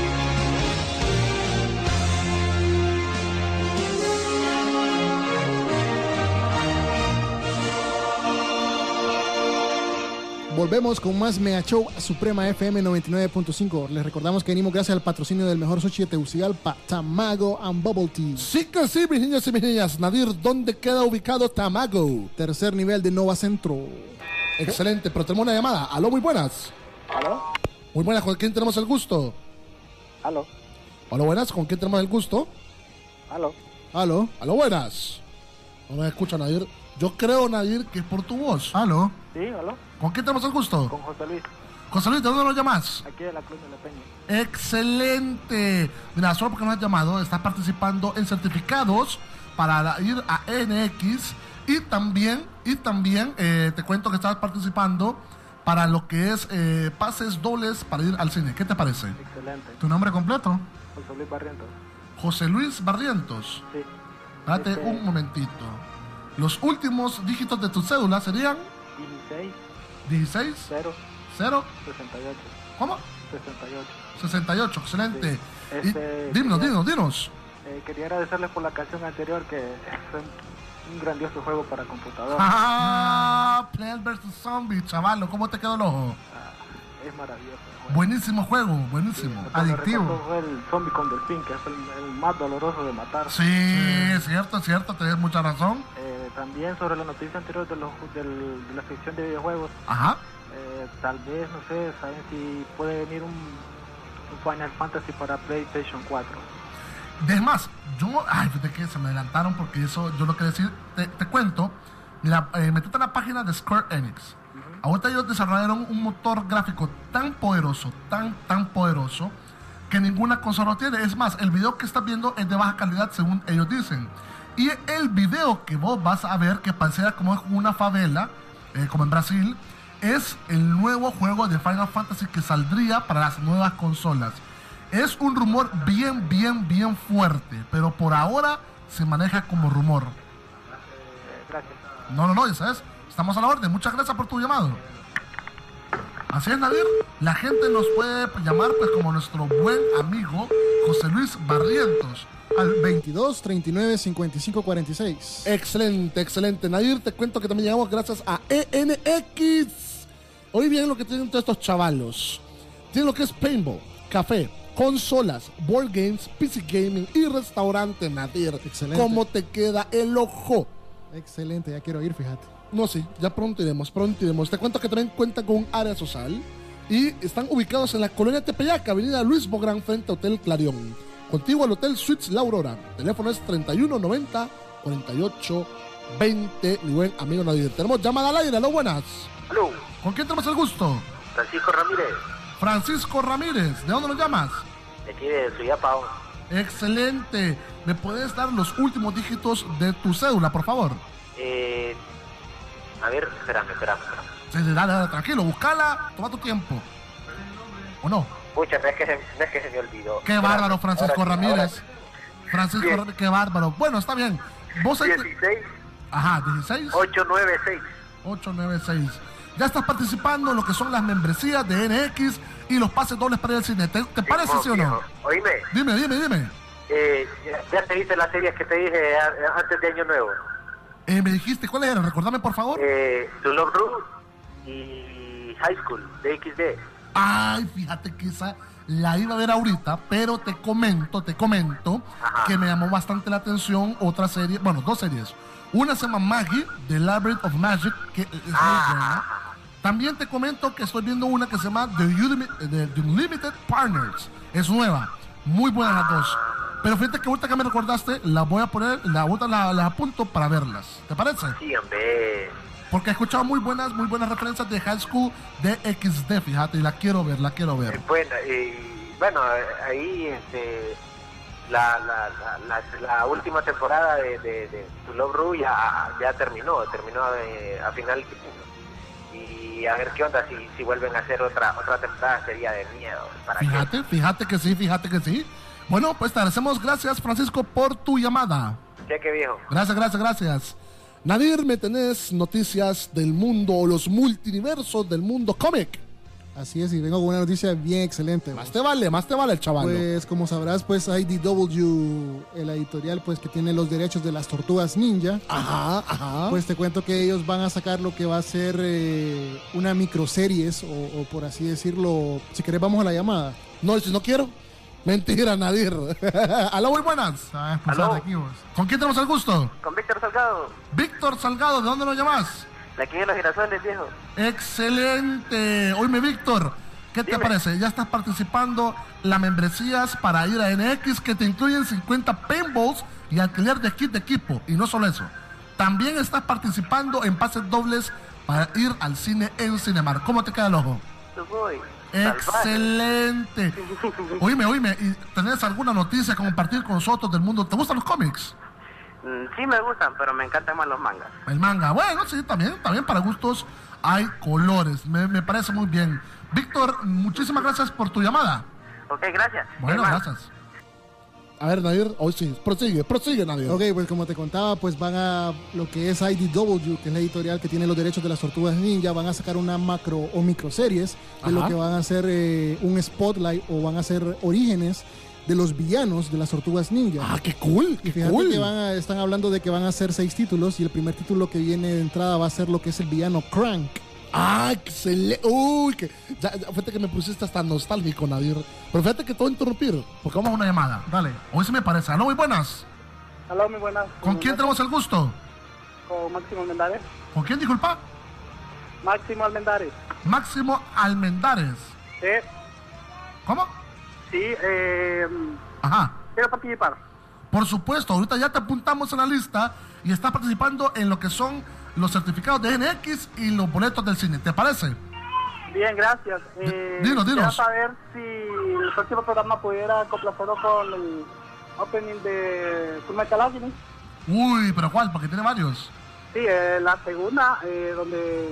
Volvemos con más Mega Show Suprema F M noventa y nueve punto cinco. Les recordamos que venimos gracias al patrocinio del mejor sushi de Tegucigalpa, Tamago and Bubble Tea. Sí que sí, mis niños y mis niñas. Nadir, ¿dónde queda ubicado Tamago? Tercer nivel de Nova Centro. Excelente, pero tenemos una llamada. Aló, muy buenas. ¿Aló? Muy buenas, ¿con quién tenemos el gusto? ¿Aló? Aló, buenas, ¿con quién tenemos el gusto? ¿Aló? Aló. Aló, buenas. No me escucha, Nadir. Yo creo, Nadir, que es por tu voz. Aló. Sí, ¿aló? ¿Con quién tenemos el gusto? Con José Luis. José Luis, ¿de dónde nos llamas? Aquí de la Cruz de la Peña. Excelente. Mira, solo porque nos has llamado, estás participando en certificados para ir a N X y también, y también eh, te cuento que estás participando para lo que es eh, pases dobles para ir al cine. ¿Qué te parece? Excelente. ¿Tu nombre completo? José Luis Barrientos. José Luis Barrientos. Sí. Espérate Este- un momentito. Los últimos dígitos de tu cédula serían dieciséis, dieciséis, cero, cero, sesenta y ocho. ¿cómo? sesenta y ocho. sesenta y ocho, excelente. Sí. Y- Este, dinos, quería- dinos, dinos. Eh, quería agradecerles por la canción anterior, que fue un grandioso juego para computadora. Ah, Plants versus. Zombies, chavalo, ¿cómo te quedó el ojo? Es maravilloso. Buenísimo juego, buenísimo. Lo que me recuerdo fue el zombie con delfín, que es el, el más doloroso de matar. Sí, es cierto, es cierto, tienes mucha razón. Eh, también sobre la noticia anterior de, los, del, de la sección de videojuegos. Ajá. Eh, tal vez, no sé, saben si puede venir un, un Final Fantasy para PlayStation cuatro. Es más, yo, ay, fíjate que se me adelantaron porque eso yo lo que decir, te, te cuento, mira, eh, metete en la página de Square Enix. Ahorita ellos desarrollaron un motor gráfico tan poderoso, tan, tan poderoso, que ninguna consola lo tiene. Es más, el video que estás viendo es de baja calidad según ellos dicen. Y el video que vos vas a ver, que pareciera como es una favela, eh, como en Brasil, es el nuevo juego de Final Fantasy que saldría para las nuevas consolas. Es un rumor bien, bien, bien fuerte, pero por ahora se maneja como rumor. Gracias. No, no, no, ya sabes, estamos a la orden. Muchas gracias por tu llamado. Así es, Nadir. La gente nos puede llamar pues como nuestro buen amigo José Luis Barrientos. Al veintidós, treinta y nueve, cincuenta y cinco, cuarenta y seis. Excelente, excelente. Nadir, te cuento que también llegamos gracias a E N X. Oí bien lo que tienen todos estos chavalos. Tienen lo que es paintball, café, consolas, board games, P C gaming y restaurante, Nadir. Excelente. ¿Cómo te queda el ojo? Excelente, ya quiero ir, fíjate. No, sí, ya pronto iremos, pronto iremos. Te cuento que también cuentan con un área social y están ubicados en la colonia Tepeyac, avenida Luis Bográn, frente a Hotel Clarion. Contigo al Hotel Suites La Aurora. Teléfono es treinta y uno noventa, cuarenta y ocho, veinte. Mi buen amigo Nadir. Tenemos llamada al aire, ¿aló? Buenas. Aló. ¿Con quién tenemos el gusto? Francisco Ramírez, Francisco Ramírez. ¿De dónde nos llamas? de aquí de Suyapao. Excelente. ¿Me puedes dar los últimos dígitos de tu cédula, por favor? Eh, a ver, espérame, espérame, espérame. Sí, sí, dale, dale, tranquilo, buscala, toma tu tiempo. ¿O no? Pucha, no es que se, no es que se me olvidó. Qué Espérame, bárbaro, Francisco ahora sí, ahora Ramírez. sí. Francisco Diez. Ramírez, qué bárbaro. Bueno, está bien. Vos hay que- dieciséis, Ajá, dieciséis. ocho nueve seis. ocho nueve seis. Ya estás participando en lo que son las membresías de N X y los pases dobles para ir al cine. ¿Te, te parece, sí o no? Oíme, Dime, dime, dime. eh, ya, ya te viste las series que te dije a- antes de Año Nuevo. Eh, me dijiste, ¿cuáles eran? Recordame, por favor. Eh, To Love Ru y High School de X D. Ay, fíjate que esa la iba a ver ahorita, pero te comento, te comento que me llamó bastante la atención otra serie, bueno, dos series. Una se llama Maggie, The Labyrinth of Magic, que es muy buena. También te comento que estoy viendo una que se llama The, Unimi- The- The Unlimited Partners. Es nueva, muy buena las dos. Pero fíjate que ahorita que me recordaste, la voy a poner, la ahorita la, la apunto para verlas. ¿Te parece? Sí, hombre. Porque he escuchado muy buenas, muy buenas referencias de High School de X D, fíjate, y la quiero ver, la quiero ver. Bueno, y bueno, ahí este, la, la, la, la, la última temporada de, de, de To Love Ru ya, ya terminó, terminó eh, a final. Y a ver qué onda, si, si vuelven a hacer otra otra temporada sería de miedo. ¿Para qué? Fíjate, fíjate que sí, fíjate que sí. Bueno, pues te agradecemos, gracias Francisco por tu llamada. Cheque, viejo. Gracias, gracias, gracias. Nadir, ¿me tenés noticias del mundo o los multiversos del mundo cómic? Así es, y vengo con una noticia bien excelente. Más te vale, más te vale el chaval. Pues como sabrás, pues I D W, la editorial pues que tiene los derechos de las Tortugas Ninja. Ajá, ajá. Pues te cuento que ellos van a sacar lo que va a ser eh, una microseries, o, o por así decirlo, si querés vamos a la llamada. No, si no quiero. Mentira, Nadir. Aló, muy buenas. Aló. Aquí vos. ¿Con quién tenemos el gusto? Con Víctor Salgado. Víctor Salgado, ¿de dónde nos llamas? De aquí de los girasoles, viejo. Excelente. Oíme, Víctor, ¿qué te parece? Ya estás participando las membresías para ir a N X que te incluyen cincuenta paintballs y alquiler de kit de equipo. Y no solo eso, también estás participando en pases dobles para ir al cine en Cinemark. ¿Cómo te queda el ojo? Voy. Excelente. Oíme, oíme, ¿y tenés alguna noticia que compartir con nosotros del mundo? ¿Te gustan los cómics? Sí me gustan, pero me encantan más los mangas. El manga, bueno, sí, también, también para gustos hay colores, me, me parece muy bien. Víctor, muchísimas gracias por tu llamada. Ok, gracias. Bueno, gracias. A ver, Nadir, hoy sí, prosigue, prosigue, Nadir. Ok, pues como te contaba, pues van a lo que es I D W, que es la editorial que tiene los derechos de las Tortugas Ninja, van a sacar una macro o microseries de Ajá. lo que van a hacer eh, un spotlight o van a ser orígenes de los villanos de las Tortugas Ninja. Ah, qué cool, qué y fíjate cool. que van a, están hablando de que van a ser seis títulos y el primer título que viene de entrada va a ser lo que es el villano Crank. Ah, excelente. Uy, que, ya, ya, fíjate que me pusiste hasta nostálgico, Nadir. Pero fíjate que te voy a interrumpir, porque vamos a una llamada. Dale, hoy se me parece. Aló, muy buenas. Aló, muy buenas. ¿Con quién tenemos el gusto? Con Máximo Almendares. ¿Con quién, disculpa? Máximo Almendares. Máximo Almendares. Sí. ¿Cómo? Sí, eh... Ajá. quiero participar. Por supuesto, ahorita ya te apuntamos en la lista y estás participando en lo que son los certificados de N X y los boletos del cine. ¿Te parece? Bien, gracias. Eh, dinos, dinos. Quería saber si el próximo programa pudiera complacerlo con el opening de Fullmetal Alchemist. Uy, ¿pero cuál? Porque tiene varios. Sí, eh, la segunda, eh, donde...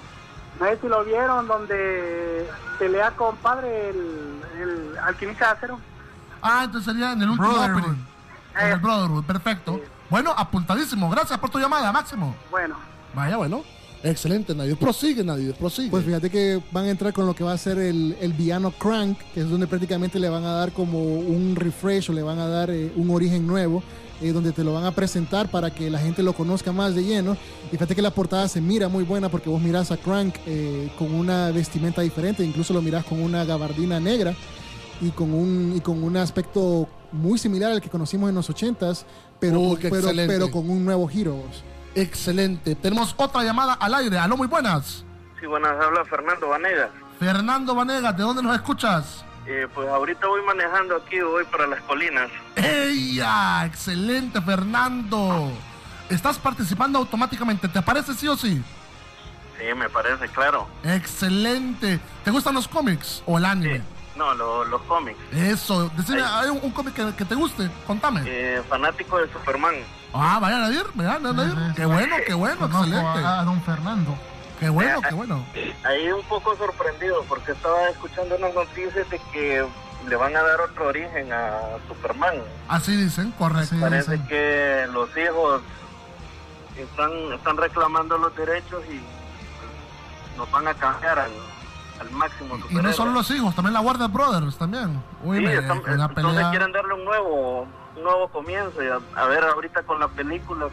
No sé si lo vieron, donde pelea con padre el, el alquimista de acero. Ah, entonces sería en el último Brotherhood. opening. En el Brotherhood, perfecto. Bueno, apuntadísimo. Gracias por tu llamada, Máximo. Bueno. Vaya, bueno. Excelente, Nadir. Prosigue, Nadir, prosigue. Pues fíjate que van a entrar con lo que va a ser el, el villano Crank, que es donde prácticamente le van a dar como un refresh o le van a dar eh, un origen nuevo, eh, donde te lo van a presentar para que la gente lo conozca más de lleno. Y fíjate que la portada se mira muy buena porque vos mirás a Crank eh, con una vestimenta diferente, incluso lo mirás con una gabardina negra y con un, y con un aspecto muy similar al que conocimos en los ochentas, pero, Oh, qué pero, excelente. pero con un nuevo giro. Vos. Excelente. Tenemos otra llamada al aire. Aló, muy buenas. Sí, buenas, habla Fernando Vanegas. Fernando Vanegas, ¿de dónde nos escuchas? Eh, pues ahorita voy manejando aquí, voy para las colinas. ¡Ella! Excelente, Fernando. Estás participando automáticamente. ¿Te parece sí o sí? Sí, me parece, claro. Excelente. ¿Te gustan los cómics o el anime? Sí. No, lo- los cómics. Eso. Decime, Ay. ¿hay un, un cómic que, que te guste? Contame. Eh, fanático de Superman. Ah, vaya Nadir, vaya Nadir. Qué bueno, qué bueno, Conozco excelente. a, a don Fernando. Qué bueno, qué bueno. Ahí un poco sorprendido porque estaba escuchando unas noticias de que le van a dar otro origen a Superman. Así dicen, correcto. Parece que los hijos están, están reclamando los derechos y nos van a cambiar al, al máximo Y no superhéroe. solo los hijos, también la Warner Brothers también. Uy, Sí, me, están- una entonces pelea. quieren darle un nuevo, un nuevo comienzo y a, a ver ahorita con la película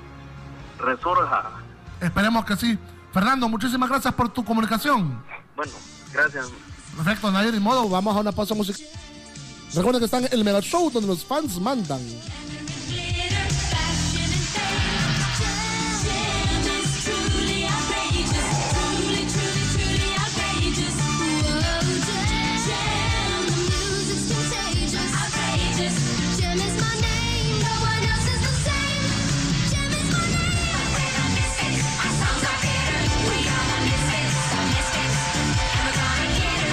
que resurja. Esperemos que sí. Fernando, muchísimas gracias por tu comunicación. Bueno, gracias. Perfecto, Nadir, y modo, vamos a una pausa musical. Recuerden que están en el Mega Show donde los fans mandan.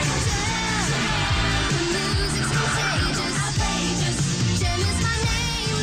Jam is my name.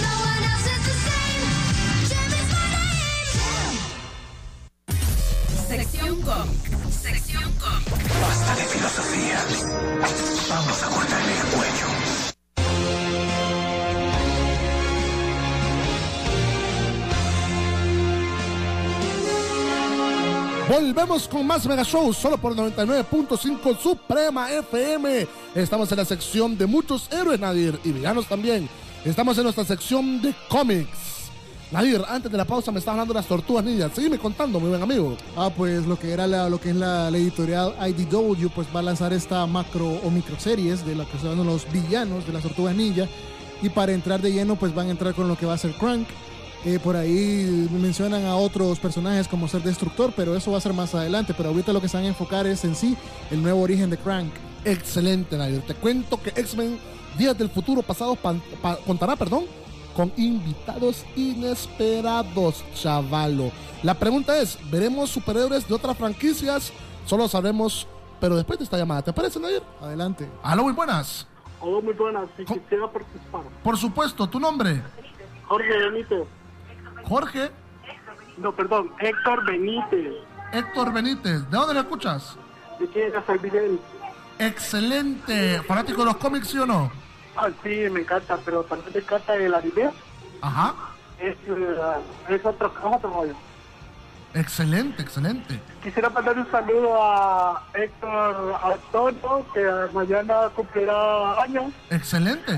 Volvemos con más Mega Show, solo por noventa y nueve punto cinco Suprema F M. Estamos en la sección de muchos héroes, Nadir, y villanos también. Estamos en nuestra sección de cómics. Nadir, antes de la pausa me estás hablando de las tortugas ninjas. Sígueme contando, mi buen amigo. Ah, pues lo que era la, lo que es la, la editorial I D W, pues va a lanzar esta macro o microseries de lo que son los villanos de las tortugas ninja. Y para entrar de lleno, pues van a entrar con lo que va a ser Crank. Eh, por ahí mencionan a otros personajes como ser Destructor, pero eso va a ser más adelante. Pero ahorita lo que se van a enfocar es en sí el nuevo origen de Crank. Excelente, Nadir. Te cuento que X-Men Días del Futuro Pasado pan, pa, contará, perdón, con invitados inesperados, chavalo. La pregunta es, ¿veremos superhéroes de otras franquicias? Solo sabremos, pero después de esta llamada. ¿Te parece, Nadir? Adelante. Aló, muy buenas. Hola, muy buenas. Si quisiera participar. Por supuesto, ¿tu nombre? Jorge Benítez. Jorge. No, perdón, Héctor Benítez. Héctor Benítez. ¿De dónde lo escuchas? ¿De quién es el video? Excelente. ¿Fanático de los cómics, sí o no? Ah, sí, me encanta, pero también me encanta el anime. Ajá. Es, uh, es otro, otro rollo. Excelente, excelente. Quisiera mandar un saludo a Héctor Antonio, que mañana cumplirá años. Excelente.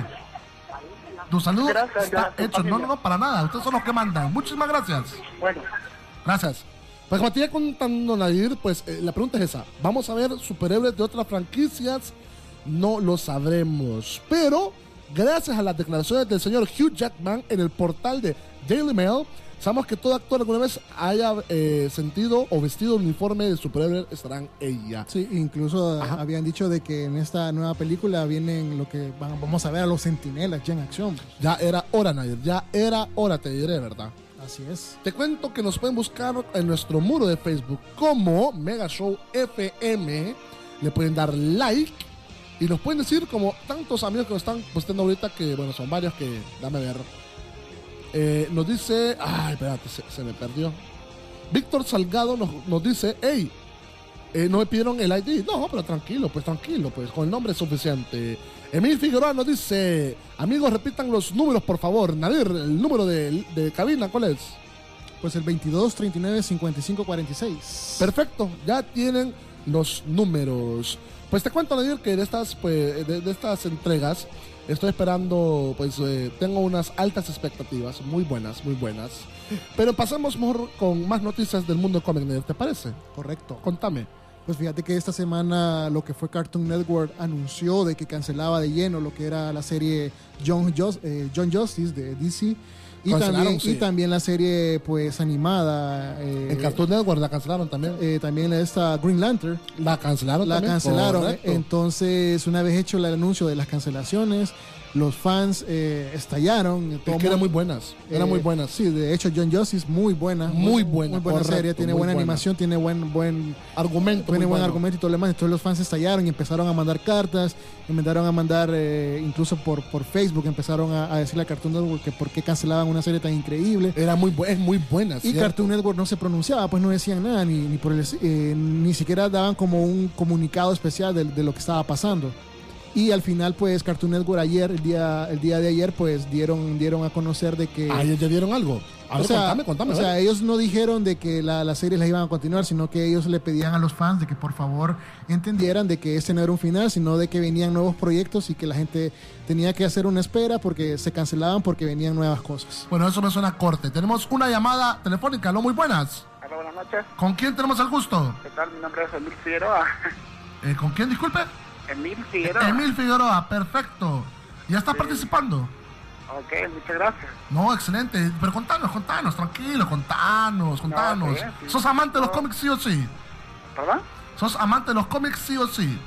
Tu saludo Gracias, está ya, hecho. No, no, no, para nada. Ustedes son los que mandan. Muchísimas gracias. Bueno. Gracias. Pues como te iba contando, Nadir, pues eh, la pregunta es esa. ¿Vamos a ver superhéroes de otras franquicias? No lo sabremos. Pero, gracias a las declaraciones del señor Hugh Jackman en el portal de Daily Mail, sabemos que todo actor alguna vez haya eh, sentido o vestido un uniforme de superhéroe estarán ella. Sí, incluso Ajá. habían dicho de que en esta nueva película vienen lo que van, vamos a ver a los Centinelas ya en acción. Ya era hora, Nadir, ya era hora, te diré, ¿verdad? Así es. Te cuento que nos pueden buscar en nuestro muro de Facebook como Mega Show F M. Le pueden dar like y nos pueden decir, como tantos amigos que nos están posteando ahorita, que bueno, son varios que, dame ver. Eh, nos dice, ay, espérate, se, se me perdió. Víctor Salgado nos, nos dice, hey, eh, no me pidieron el I D. No, pero tranquilo, pues tranquilo, pues con el nombre es suficiente. Emil Figueroa nos dice, amigos, repitan los números, por favor. Nadir, el número de, de cabina, ¿cuál es? Pues el veintidós, treinta y nueve, cincuenta y cinco, cuarenta y seis. Perfecto, ya tienen los números. Pues te cuento, Nadir, que de estas, pues, de, de estas entregas estoy esperando, pues eh, tengo unas altas expectativas, muy buenas, muy buenas. Pero pasemos mejor con más noticias del mundo cómic, Nadir, ¿te parece? Correcto. Contame. Pues fíjate que esta semana lo que fue Cartoon Network anunció de que cancelaba de lleno lo que era la serie John, Just, eh, John Justice de D C. Y también, sí. y también la serie pues animada. Eh, en Cartoon Network la cancelaron también. Eh, también esta Green Lantern. La cancelaron la también. La cancelaron. Correcto. Entonces, una vez hecho el anuncio de las cancelaciones, los fans eh, estallaron. Es que eran muy buenas. Eran eh, muy buenas. Sí, de hecho, John Justice, muy buena. Muy, muy buena. Muy buena correcto, serie. Tiene buena, buena animación, tiene buen, buen argumento. Tiene buen bueno. argumento y todo lo demás. Entonces, los fans estallaron y empezaron a mandar cartas. Empezaron a mandar, eh, incluso por, por Facebook, empezaron a, a decirle a Cartoon Network que por qué cancelaban una serie tan increíble. Era muy, bu es muy buena. Y ¿cierto? Cartoon Network no se pronunciaba, pues no decían nada, ni, ni, por el, eh, ni siquiera daban como un comunicado especial de, de lo que estaba pasando. Y al final, pues, Cartoon Network ayer, el día, el día de ayer, pues, dieron, dieron a conocer de que... Ah, ¿ya dieron algo? A ver, o sea, contame, contame. O sea, ellos no dijeron de que la, las series las iban a continuar, sino que ellos le pedían a los fans de que por favor entendieran de que este no era un final, sino de que venían nuevos proyectos y que la gente tenía que hacer una espera porque se cancelaban porque venían nuevas cosas. Bueno, eso me suena corte. Tenemos una llamada telefónica. ¿Aló, muy buenas? Hola, buenas noches. ¿Con quién tenemos el gusto? ¿Qué tal? Mi nombre es Emil Figueroa. Eh, ¿Con quién, disculpe? Emil Figueroa. Emil Figueroa, perfecto. ¿Ya está sí. participando? Ok, muchas gracias. No, excelente. Pero contanos, contanos, tranquilo, contanos, contanos. No, sí, sí. ¿Sos amante no. de los cómics sí o sí? ¿Perdón? ¿Sos amante de los cómics sí o sí?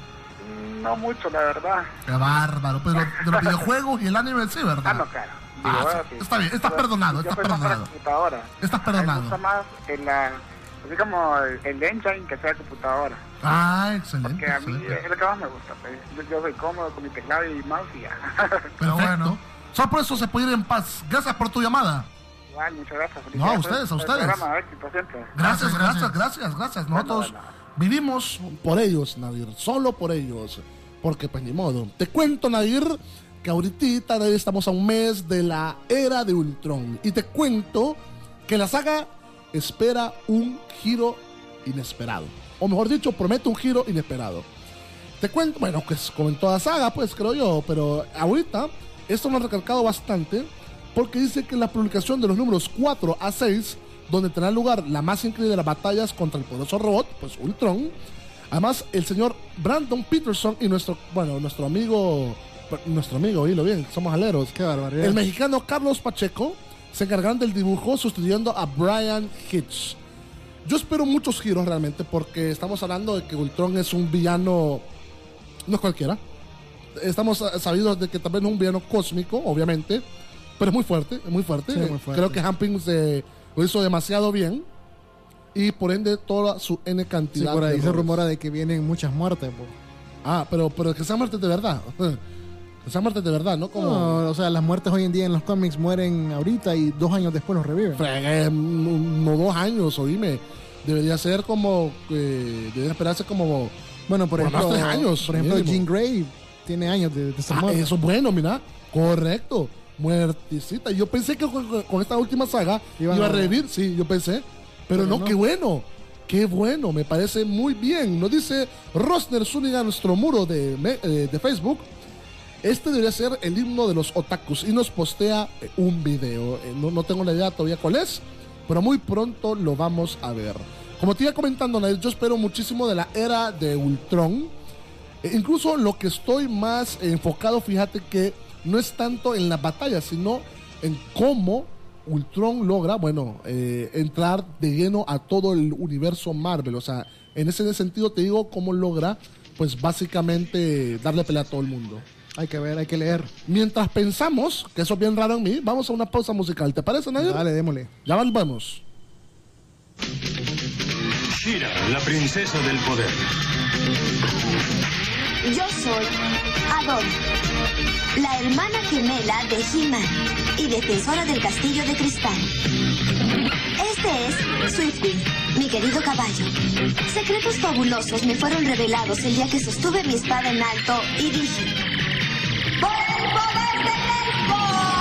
No mucho, la verdad. Qué bárbaro. Pero de los videojuegos y el anime sí, ¿verdad? Ah, no, claro. Ah, sí. Sí. Está bien, estás perdonado, estás perdonado. Estás perdonado. Me gusta más en la... Así como el, el engine que sea computadora. Ah, excelente. Porque a mí excelente. es lo que más me gusta. Pues. Yo, yo soy cómodo con mi teclado y mouse y ya. Pero bueno, solo por eso se puede ir en paz. Gracias por tu llamada. Igual, muchas gracias. No, a ustedes, a ustedes. Programa, éxito, gracias, gracias, gracias, gracias, gracias. Nosotros bueno, bueno. vivimos por ellos, Nadir. Solo por ellos. Porque pues ni modo. Te cuento, Nadir, que ahorita estamos a un mes de la era de Ultron. Y te cuento que la saga espera un giro inesperado. O mejor dicho, promete un giro inesperado. Te cuento, bueno, pues como en toda saga, pues creo yo, pero ahorita esto lo han recalcado bastante porque dice que la publicación de los números cuatro a seis, donde tendrá lugar la más increíble de las batallas contra el poderoso robot, pues Ultron. Además, el señor Brandon Peterson y nuestro, bueno, nuestro amigo, nuestro amigo, oílo bien, somos aleros. Qué barbaridad. El mexicano Carlos Pacheco se encargarán del dibujo sustituyendo a Brian Hitch. Yo espero muchos giros realmente porque estamos hablando de que Ultron es un villano, no es cualquiera. Estamos sabidos de que también es un villano cósmico, obviamente, pero es muy fuerte, es muy fuerte. Sí, muy fuerte. Creo que Hamping se lo hizo demasiado bien y por ende toda su N Sí, cantidad por ahí de se errores. rumora de que vienen muchas muertes. Po. Ah, pero, pero que sean muertes de verdad. Que sean muertes de verdad, ¿no? Como... No, o sea, las muertes hoy en día en los cómics mueren ahorita y dos años después los reviven. Fregue, no dos años, oíme. Debería ser como. Eh, debería esperarse como. Bueno, por por ejemplo, más tres años. por ejemplo mínimo. Jean Grey tiene años de, de estar Ah, muerta. eso es bueno, mira. Correcto. Muerticita. Yo pensé que con, con esta última saga Iban iba a a- revivir. Sí, yo pensé. Pero, Pero no, no. qué bueno. Qué bueno. Me parece muy bien. Nos dice Rosner Zúñiga, nuestro muro de, me- eh, de Facebook. Este debería ser el himno de los otakus. Y nos postea eh, un video. Eh, no, no tengo la idea todavía cuál es. Pero muy pronto lo vamos a ver. Como te iba comentando, Nair, yo espero muchísimo de la era de Ultron. E incluso lo que estoy más enfocado, fíjate que no es tanto en las batallas, sino en cómo Ultron logra, bueno, eh, entrar de lleno a todo el universo Marvel. O sea, en ese sentido te digo cómo logra, pues básicamente darle pelea a todo el mundo. Hay que ver, hay que leer. Mientras pensamos, que eso es bien raro en mí, vamos a una pausa musical. ¿Te parece, Nair? Dale, démosle. Ya volvemos. Shira, la princesa del poder. Yo soy Adon, la hermana gemela de He-Man y defensora del castillo de cristal. Este es Swiftwing, mi querido caballo. Secretos fabulosos me fueron revelados el día que sostuve mi espada en alto y dije: ¡por el poder de Nerfor!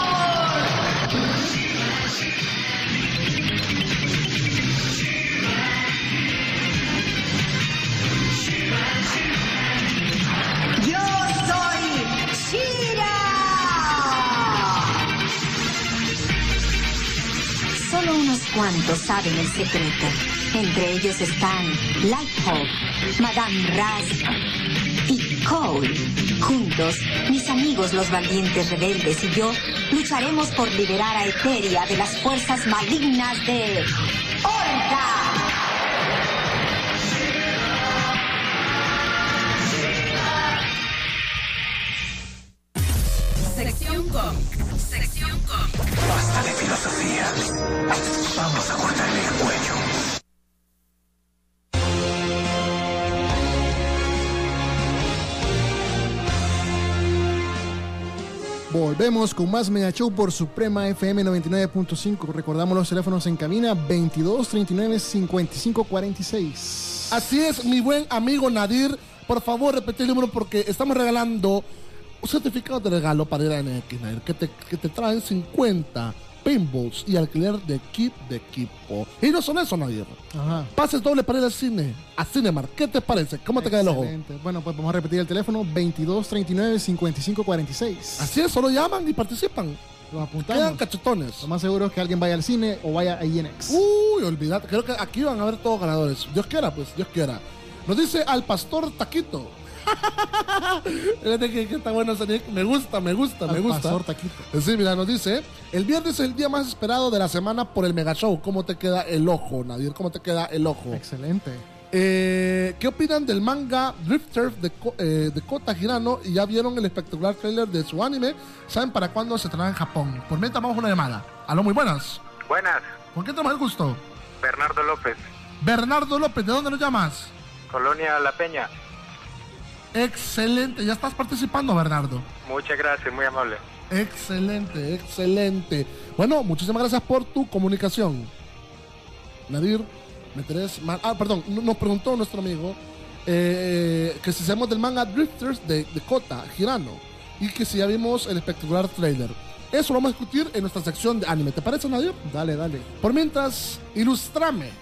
¡Yo soy Shira! Solo unos cuantos saben el secreto. Entre ellos están Lighthawk, Madame Razz y Cole. Juntos, mis amigos los valientes rebeldes y yo lucharemos por liberar a Eteria de las fuerzas malignas de Horda. Sección cómic. Sección cómic. Basta de filosofía. Vamos a cortarle el cuello. Volvemos con más Media Show por Suprema F M noventa y nueve punto cinco. Recordamos los teléfonos en cabina veintidós treinta y nueve cincuenta y cinco cuarenta y seis. Así es, mi buen amigo Nadir. Por favor, repite el número porque estamos regalando un certificado de regalo para ir a N X, Nadir, que te, que te traen cincuenta paintballs y alquiler de kit de equipo. Y no son eso, Nadir. Ajá. Pases doble para ir al cine, a Cinemark. ¿Qué te parece? ¿Cómo te queda el ojo? Excelente. Bueno, pues vamos a repetir el teléfono veintidós treinta y nueve cincuenta y cinco cuarenta y seis. Así es, solo llaman y participan. Los apuntamos. Quedan cachetones. Lo más seguro es que alguien vaya al cine o vaya a I N X. Uy, olvídate. Creo que aquí van a haber todos ganadores. Dios quiera, pues, Dios quiera. Nos dice al pastor Taquito. Fíjate que, que está bueno ese nick. Me gusta, me gusta, Al me gusta. pastor Taquito. Sí, mira, nos dice: el viernes es el día más esperado de la semana por el Mega Show. ¿Cómo te queda el ojo, Nadir? ¿Cómo te queda el ojo? Excelente. Eh, ¿Qué opinan del manga Drifter de, Ko- eh, de Kota Hirano? ¿Y ya vieron el espectacular trailer de su anime? ¿Saben para cuándo se traerá en Japón? Por mientras vamos a una llamada. Aló, muy buenas. Buenas, ¿Con qué tenemos el gusto? Bernardo López, Bernardo López, ¿de dónde nos llamas? Colonia La Peña. Excelente, ya estás participando, Bernardo. Muchas gracias, muy amable. Excelente, excelente. Bueno, muchísimas gracias por tu comunicación. Nadir, me tenés mal. Ah, perdón, n- nos preguntó nuestro amigo eh, que si sabemos del manga Drifters de, de Kota Hirano y que si ya vimos el espectacular trailer. Eso lo vamos a discutir en nuestra sección de anime. ¿Te parece, Nadir? Dale, dale. Por mientras, ilustrame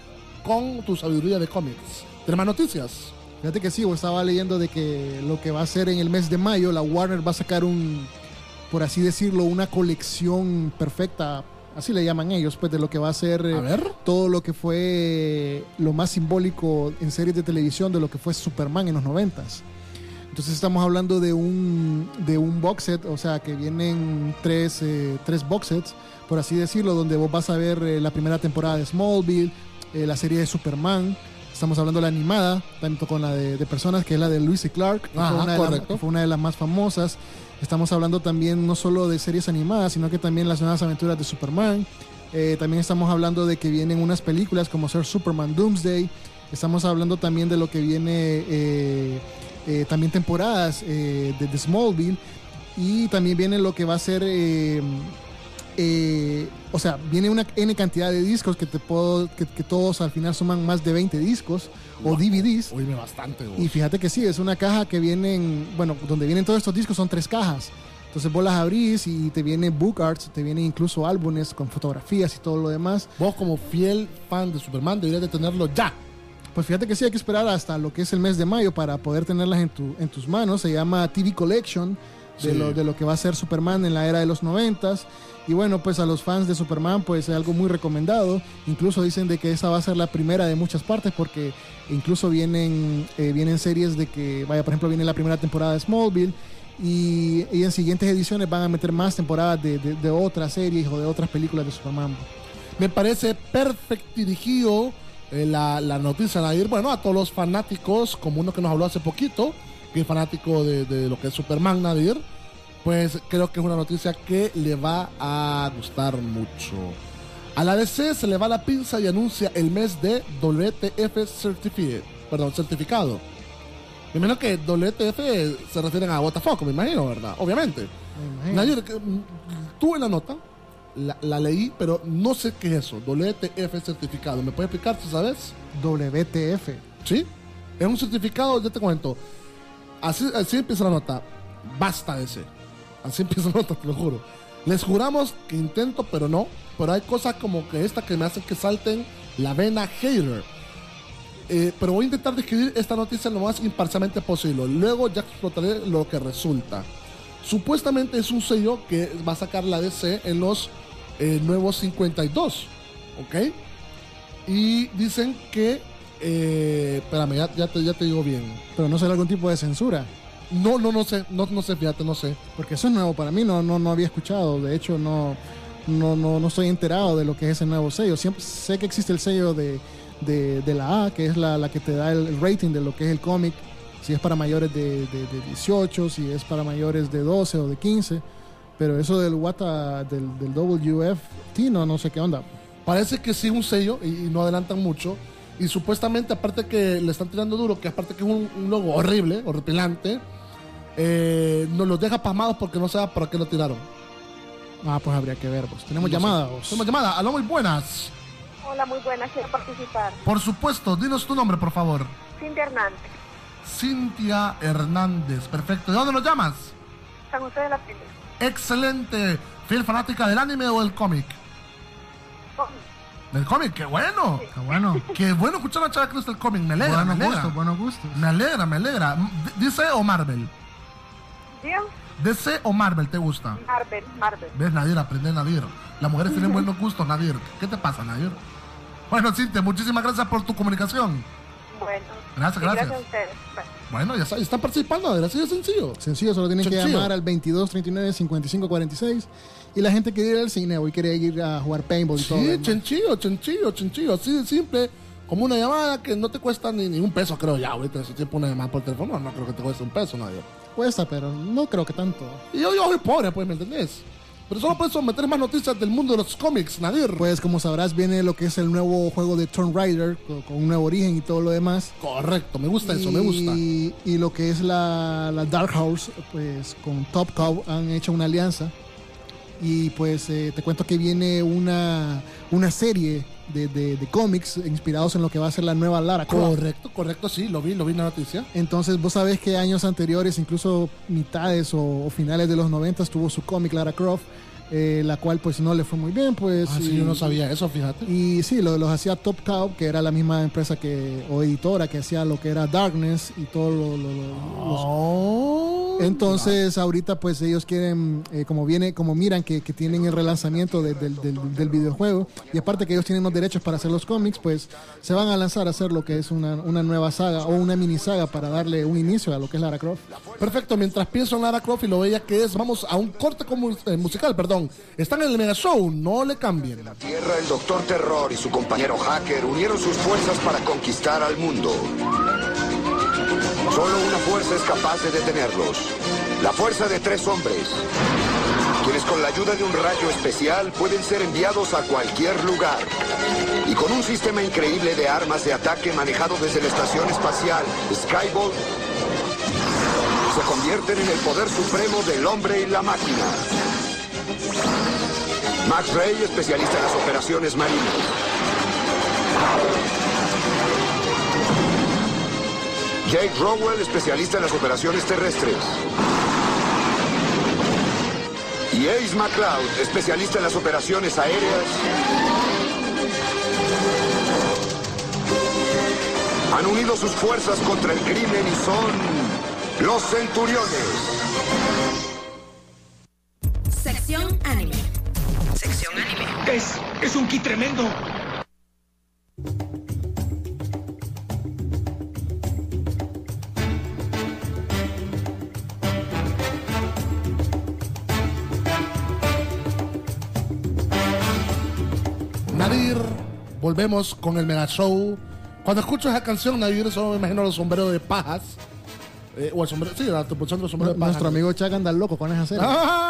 con tu sabiduría de cómics. ¿Tienes más noticias? Fíjate que sí, yo estaba leyendo de que lo que va a hacer en el mes de mayo, la Warner va a sacar un, por así decirlo, una colección perfecta, así le llaman ellos, pues de lo que va a ser eh, A ver. todo lo que fue lo más simbólico en series de televisión de lo que fue Superman en los noventas. Entonces estamos hablando de un, de un box set, o sea que vienen tres, eh, tres box sets, por así decirlo, donde vos vas a ver eh, la primera temporada de Smallville, eh, la serie de Superman. Estamos hablando de la animada, tanto con la de, de personas, que es la de Lewis y Clark, que, Ajá, fue una de las- correcto. que fue una de las más famosas. Estamos hablando también no solo de series animadas, sino que también las nuevas aventuras de Superman. Eh, también estamos hablando de que vienen unas películas como ser Superman Doomsday. Estamos hablando también de lo que viene, eh, eh, también temporadas eh, de, de Smallville. Y también viene lo que va a ser... eh, eh, o sea, viene una N cantidad de discos que te puedo, que, que todos al final suman más de veinte discos o D V Ds. Oíme bastante, vos. Y fíjate que sí, es una caja que vienen, bueno, donde vienen todos estos discos son tres cajas. Entonces vos las abrís y te vienen book arts, te vienen incluso álbumes con fotografías y todo lo demás. Vos como fiel fan de Superman deberías de tenerlo ya. Pues fíjate que sí, hay que esperar hasta lo que es el mes de mayo para poder tenerlas en, tu, en tus manos. Se llama T V Collection, de, Sí. lo, de lo que va a ser Superman en la era de los noventas. Y bueno, pues a los fans de Superman, pues es algo muy recomendado. Incluso dicen de que esa va a ser la primera de muchas partes, porque incluso vienen, eh, vienen series de que, vaya, por ejemplo, viene la primera temporada de Smallville. Y, y en siguientes ediciones van a meter más temporadas de, de, de otras series o de otras películas de Superman. Me parece perfecto dirigido eh, la, la noticia, Nadir. Bueno, a todos los fanáticos, como uno que nos habló hace poquito, que es fanático de, de lo que es Superman, Nadir, pues creo que es una noticia que le va a gustar mucho. A la D C se le va la pinza y anuncia el mes de W T F Certificate, perdón, certificado. Me imagino que W T F se refieren a What the fuck, me imagino, ¿verdad? Obviamente. Nadir, que, mm, tú en la nota la, la leí, pero no sé qué es eso. W T F certificado. ¿Me puedes explicar si sabes? W T F. Sí. Es un certificado, ya te cuento. Así, así empieza la nota. Basta de ese. Así empieza la nota, te lo juro. Les juramos que intento, pero no. Pero hay cosas como que esta que me hacen que salten la vena hater. Eh, pero voy a intentar describir esta noticia lo más imparcialmente posible. Luego ya explotaré lo que resulta. Supuestamente es un sello que va a sacar la D C en los eh, nuevos cincuenta y dos. ¿Ok? Y dicen que... Eh, espérame, ya, ya, te, ya te digo bien. Pero no será algún tipo de censura. No, no, no sé. No, no sé, fíjate, no sé. Porque eso es nuevo para mí, no, no, no había escuchado. De hecho, no, no, no, no estoy enterado de lo que es ese nuevo sello. Siempre sé que existe el sello de, de, de la A, que es la, la que te da el rating de lo que es el cómic. Si es para mayores de, de, de dieciocho, si es para mayores de doce o de quince. Pero eso del Wata, del, del W F T, no, no sé qué onda. Parece que sí, un sello, y, y no adelantan mucho. Y supuestamente, aparte que le están tirando duro, que aparte que es un, un logo horrible, horripilante, eh, nos los deja pasmados porque no sabe para qué lo tiraron. Ah, pues habría que ver, vos. Tenemos No llamada, sé. vos. Tenemos llamada. Aló, muy buenas. Hola, muy buenas, quiero participar. Por supuesto, dinos tu nombre, por favor. Cintia Hernández, Cintia Hernández. Perfecto. ¿De dónde nos llamas? San José de la Pila. Excelente. ¿Fiel fanática del anime o del cómic? ¿Del cómic? ¡Qué bueno! Qué bueno. ¡Qué bueno escuchar a una chava que gusta el cómic! Me alegra, Buenos me alegra. gustos, buenos gustos. Me alegra, me alegra. D- ¿D C o Marvel? ¿Dios? ¿D C o Marvel te gusta? Marvel, Marvel. ¿Ves, Nadir? Aprende, Nadir. Las mujeres tienen buenos gustos, Nadir. ¿Qué te pasa, Nadir? Bueno, Cintia, muchísimas gracias por tu comunicación. Bueno. Gracias, y gracias. Gracias a ustedes. Bueno. Bueno, ya está, están participando, Nadir. Así de sencillo. Sencillo, solo tienen que Sencillo. llamar al veintidós treinta y nueve cincuenta y cinco cuarenta y seis. Y la gente que quiere ir al cine hoy quiere ir a jugar paintball y todo. Sí, ¿no? chenchillo, chenchillo, chenchillo. Así de simple. Como una llamada que no te cuesta ni, ni un peso, creo ya. Ahorita ese tiempo una llamada por teléfono no creo que te cueste un peso, Nadir. Cuesta, pero no creo que tanto. Y yo, yo soy pobre, pues, ¿me entendés? Pero solo por eso meter más noticias del mundo de los cómics, Nadir. Pues como sabrás, viene lo que es el nuevo juego de Tomb Raider, con, con un nuevo origen y todo lo demás. Correcto, me gusta eso, me gusta. Y, y lo que es la, la Dark Horse, pues con Top Cow han hecho una alianza. Y pues eh, te cuento que viene una, una serie de, de, de cómics inspirados en lo que va a ser la nueva Lara Croft. Correcto, correcto, sí, lo vi, lo vi en la noticia. Entonces vos sabés que años anteriores, incluso mitades o, o finales de los noventas, tuvo su cómic Lara Croft. eh, la cual pues no le fue muy bien, pues. Ah, sí, y, yo no sabía eso, fíjate. Y sí, lo- los hacía Top Cow, que era la misma empresa que, o editora que hacía lo que era Darkness y todo lo, lo- lo- los- Oh, Entonces ahorita pues ellos quieren, eh, como viene, como miran que, que tienen el relanzamiento de- del, del- del videojuego, y aparte que ellos tienen los derechos para hacer los cómics, pues se van a lanzar a hacer lo que es una, una nueva saga o una mini saga para darle un inicio a lo que es Lara Croft. Perfecto, mientras pienso en Lara Croft y lo bella que es, vamos a un corte como, eh, musical, perdón. Están en el Mega Show, no le cambien. Tierra, el Doctor Terror y su compañero Hacker unieron sus fuerzas para conquistar al mundo. Solo una fuerza es capaz de detenerlos. La fuerza de tres hombres, quienes con la ayuda de un rayo especial pueden ser enviados a cualquier lugar. Y con un sistema increíble de armas de ataque manejado desde la estación espacial Skybolt, se convierten en el poder supremo del hombre y la máquina. Max Ray, especialista en las operaciones marinas. Jake Rowell, especialista en las operaciones terrestres. Y Ace McCloud, especialista en las operaciones aéreas. Han unido sus fuerzas contra el crimen y son los Centuriones. Sección anime. Sección anime. Es, es un kit tremendo. Nadir, volvemos con el Mega Show. Cuando escucho esa canción, Nadir, solo me imagino los sombreros de pajas. Eh, o el sombrero, sí, la tripulación de los sombreros de pajas. Nuestro amigo Chuck anda loco con esa serie.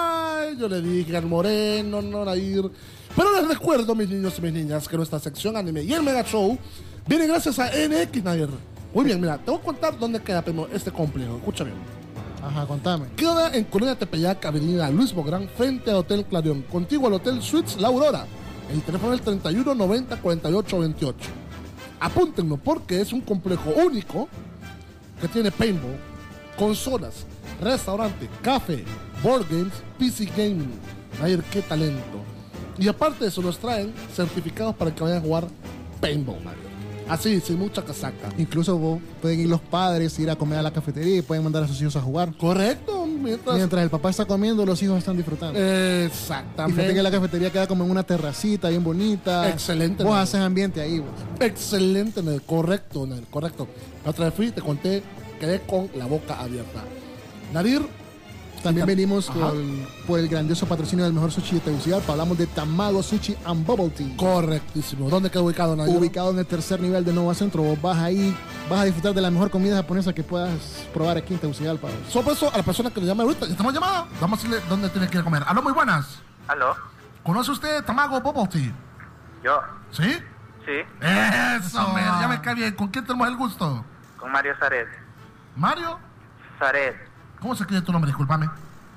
Ay, yo le dije al moreno, no, Nadir. Pero les recuerdo, mis niños y mis niñas, que nuestra sección anime y el Mega Show viene gracias a N X, Nadir. Muy bien, mira, te voy a contar dónde queda primo, este complejo. Escúchame. Ajá, contame. Queda en Colonia Tepeyac, Avenida Luis Bográn, frente al Hotel Clarion, contiguo al Hotel Suites La Aurora. El teléfono es el treinta y uno noventa cuarenta y ocho veintiocho. Apúntenlo porque es un complejo único que tiene paintball, consolas, restaurante, café, board games, P C gaming. Nadir, qué talento. Y aparte de eso, nos traen certificados para que vayan a jugar paintball, Nadir. Así, sin mucha casaca. Incluso vos- pueden ir los padres, ir a comer a la cafetería y pueden mandar a sus hijos a jugar. Correcto. Mientras, Mientras el papá está comiendo, los hijos están disfrutando. Exactamente. Y fíjate que la cafetería queda como en una terracita bien bonita. Excelente, Vos Nadir. haces ambiente ahí, vos. Excelente, Nel, correcto, Nel, correcto. La otra vez fui y te conté, quedé con la boca abierta. Nadir. También venimos Ajá. por, por el grandioso patrocinio del mejor sushi de Tegucigalpa. Hablamos de Tamago Sushi and Bubble Tea. Correctísimo. ¿Dónde queda ubicado, Nadir? Ubicado en el tercer nivel de Nova Centro. Vos vas ahí, vas a disfrutar de la mejor comida japonesa que puedas probar aquí en Tegucigalpa. vos. Solo por eso a la persona que le llama ahorita, ya estamos llamada. Vamos a decirle dónde tiene que ir a comer. Aló, muy buenas. ¿Aló? ¿Conoce usted Tamago Bubble Tea? Yo. ¿Sí? Sí, Eso, me, ya me cae bien. ¿Con quién tenemos el gusto? con Mario Zaret. ¿Mario? Zaret. ¿Cómo se escribe tu nombre? Discúlpame.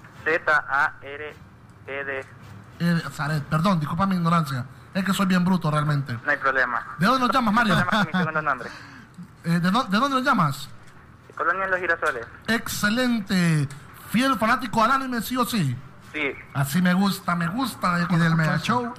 Z A R E D. Eh, Zaret, perdón, disculpa mi ignorancia. Es que soy bien bruto realmente. No hay problema. ¿De dónde nos llamas, Mario? No hay problema con mi segundo nombre. Eh, ¿de, dó- ¿De dónde nos llamas? Colonia Los Girasoles. Excelente. Fiel fanático al anime, sí o sí. Sí. Así me gusta, me gusta. ¿Y del Mega Show?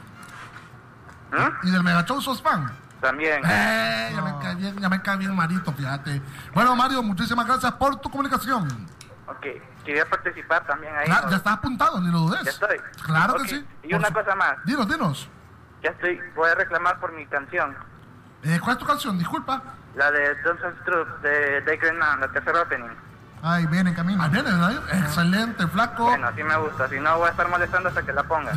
¿Y del Mega Show sos fan? También. Eh, ya me cae bien, ya me cae bien Marito, fíjate. Bueno, Mario, muchísimas gracias por tu comunicación. Ok. Quería participar también ahí. Claro, ¿no? ya estás apuntado, ni lo dudes. Ya estoy. Claro Ok. que sí. Y una cosa más. Dinos, dinos. Ya estoy. Voy a reclamar por mi canción. Eh, ¿Cuál es tu canción? Disculpa. La de Johnson Troop de Dave Grennan, la tercera opening. Ay, viene en camino. Ahí viene, ¿no? Excelente, flaco. Bueno, así me gusta. Si no, voy a estar molestando hasta que la ponga.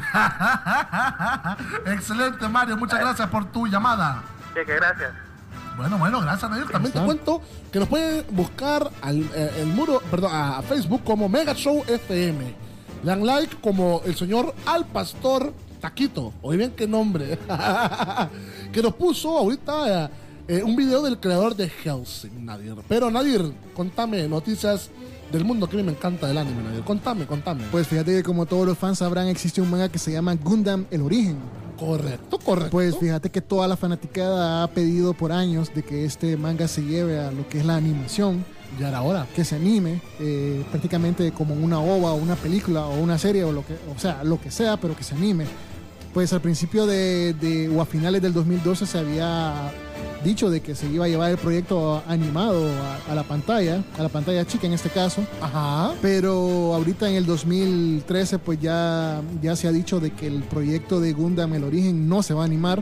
Excelente, Mario. Muchas gracias por tu llamada. Sí, que gracias. Bueno, bueno, gracias, Nadir. También te cuento que nos pueden buscar al eh, el muro, perdón, a Facebook como Mega Show F M. Le dan like como el señor Al Pastor Taquito. Oye bien qué nombre. Que nos puso ahorita eh, eh, un video del creador de Hellsing, Nadir. Pero Nadir, contame noticias del mundo que a mí me encanta del anime, Nadir. Contame, contame. Pues fíjate que como todos los fans sabrán, existe un manga que se llama Gundam El Origen. Correcto, correcto. Pues fíjate que toda la fanaticada ha pedido por años de que este manga se lleve a lo que es la animación. Ya era hora. Que se anime, eh, prácticamente como una ova o una película o una serie o lo que, o sea, lo que sea, pero que se anime. Pues al principio de, de o a finales del dos mil doce se había dicho de que se iba a llevar el proyecto animado a, a la pantalla, a la pantalla chica en este caso. Ajá. Pero ahorita en el dos mil trece pues ya, ya se ha dicho de que el proyecto de Gundam El Origen no se va a animar.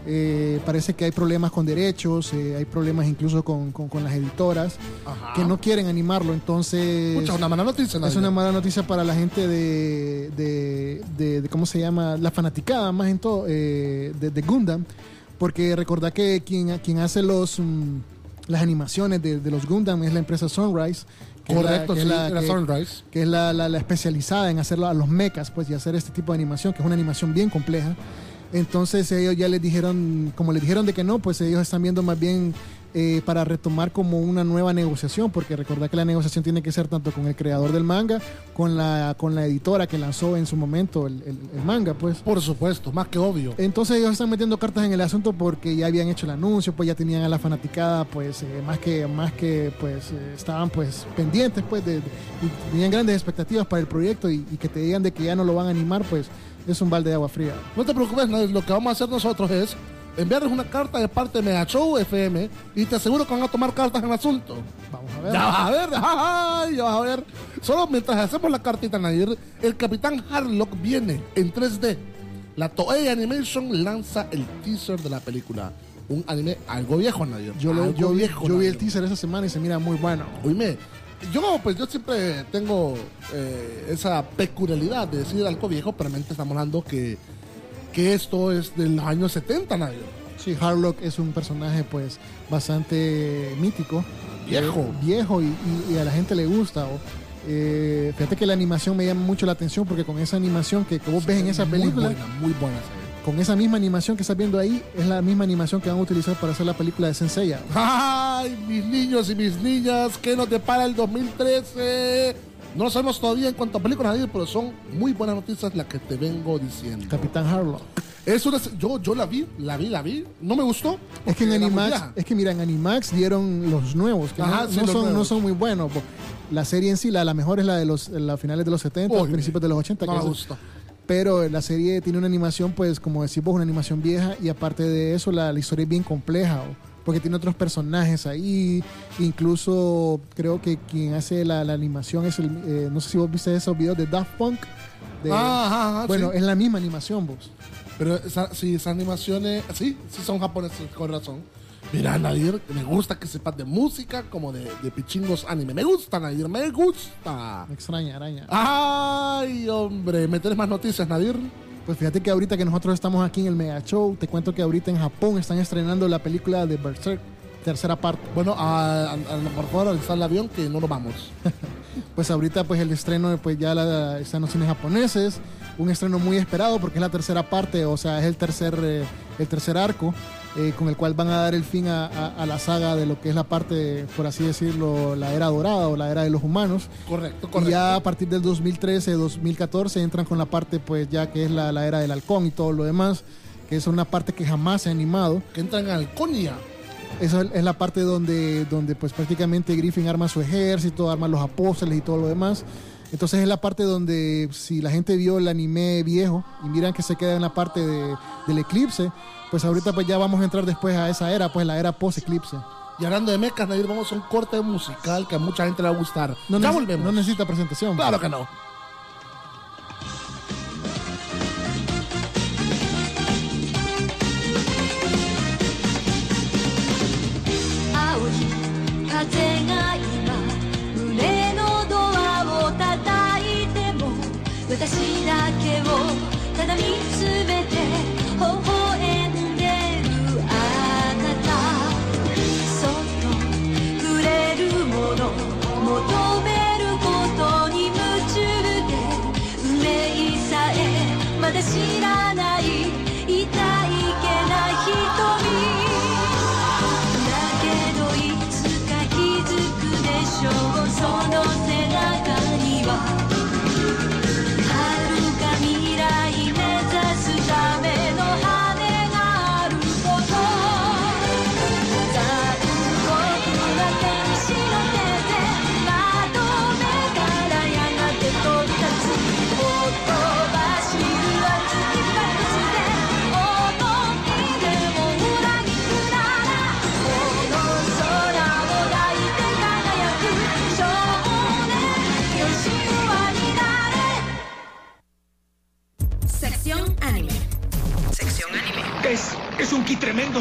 Eh, parece que hay problemas con derechos, eh, hay problemas incluso con, con, con las editoras. Ajá. Que no quieren animarlo, entonces... Pucha, una mala noticia. Es una mala noticia para la gente de, de, de, de ¿cómo se llama? La fanaticada más en todo, eh, de, de Gundam. Porque recordad que quien, quien hace los, um, las animaciones de, de los Gundam es la empresa Sunrise. Que Correcto, es la, sí, que es la, era que, Sunrise. Que es la, la, la especializada en hacerlo a los mechas, pues, y hacer este tipo de animación, que es una animación bien compleja. Entonces ellos ya les dijeron, como les dijeron de que no, pues ellos están viendo más bien eh, para retomar como una nueva negociación, porque recordad que la negociación tiene que ser tanto con el creador del manga, con la, con la editora que lanzó en su momento el, el, el manga, pues. Por supuesto, más que obvio. Entonces ellos están metiendo cartas en el asunto porque ya habían hecho el anuncio, pues ya tenían a la fanaticada, pues eh, más que, más que pues eh, estaban pues pendientes, pues, de, de, y tenían grandes expectativas para el proyecto y, y que te digan de que ya no lo van a animar, pues es un balde de agua fría. No te preocupes, Nadir, lo que vamos a hacer nosotros es enviarles una carta de parte de Mega Show F M y te aseguro que van a tomar cartas en el asunto. Vamos a ver. Ya vas a ver, ay, ya vas a ver. Solo mientras hacemos la cartita, Nadir, el Capitán Harlock viene en tres D. La Toei Animation lanza el teaser de la película. Un anime algo viejo, Nadir. Yo, lo, yo, viejo, yo vi Nadir. el teaser esa semana y se mira muy bueno. Oíme, yo pues yo siempre tengo eh, esa peculiaridad de decir algo viejo, pero realmente estamos hablando que, que esto es de los años setenta, Nadir. Sí, Harlock es un personaje pues bastante mítico. Viejo. Eh, viejo y, y, y a la gente le gusta. O, eh, fíjate que la animación me llama mucho la atención porque con esa animación que, que vos ves en esa película, muy buena, muy buena serie. Con esa misma animación que estás viendo ahí, es la misma animación que van a utilizar para hacer la película de Saint Seiya. ¡Ay, mis niños y mis niñas! ¿Qué nos depara el dos mil trece? No lo sabemos todavía en cuanto a películas, pero son muy buenas noticias las que te vengo diciendo. Capitán Harlock. Es una, yo, yo la vi, la vi, la vi. No me gustó. Es que en Animax, es que mira, en Animax dieron los nuevos, que Ajá, no, sí, no los son, nuevos. no son muy buenos. La serie en sí, la, la mejor es la de los la finales de los setenta, Uy, principios de los ochenta. No que me es- gusta. Pero la serie tiene una animación, pues, como decimos, una animación vieja, y aparte de eso, la, la historia es bien compleja, o- porque tiene otros personajes ahí. Incluso creo que quien hace la, la animación es el, eh, no sé si vos viste esos videos de Daft Punk. de- Ah, ajá, ajá, bueno, sí. es la misma animación, vos. Pero esa, sí, esas animaciones, sí, sí son japoneses, con razón. Mira, Nadir, me gusta que sepas de música como de, de pichingos anime. Me gusta, Nadir, me gusta. Me extraña, araña. Ay, hombre, ¿me tienes más noticias, Nadir? Pues fíjate que ahorita que nosotros estamos aquí en el Mega Show, te cuento que ahorita en Japón están estrenando la película de Berserk, tercera parte. Bueno, a, a- a- por favor, alistar el avión que no nos vamos. Pues ahorita pues el estreno pues ya la, está en los cines japoneses, un estreno muy esperado porque es la tercera parte, o sea, es el tercer, eh, el tercer arco eh, con el cual van a dar el fin a, a- a la saga de lo que es la parte, por así decirlo, la era dorada o la era de los humanos. Correcto, Y correcto. ya a partir del dos mil trece, dos mil catorce entran con la parte pues ya que es la, la era del halcón y todo lo demás, que es una parte que jamás se ha animado. Que entran en Halconia. Esa es la parte donde, donde pues prácticamente Griffin arma su ejército, arma los apóstoles y todo lo demás. Entonces es la parte donde si la gente vio el anime viejo y miran que se queda en la parte de- del eclipse, pues ahorita pues ya vamos a entrar después a esa era, pues la era post-eclipse. Y hablando de mechas, Nadir, vamos a un corte musical que a mucha gente le va a gustar. No, ya neces- volvemos. no necesita presentación. Claro que no. 風が今胸のドアを叩いても私だけをただ見つめて微笑んでるあなたそっとくれるもの求めることに夢中で運命さえまだ知らない痛いけな瞳だけどいつか気づくでしょうその背中には遥か未来目指すための羽があること残酷な天使の手で es un ki tremendo.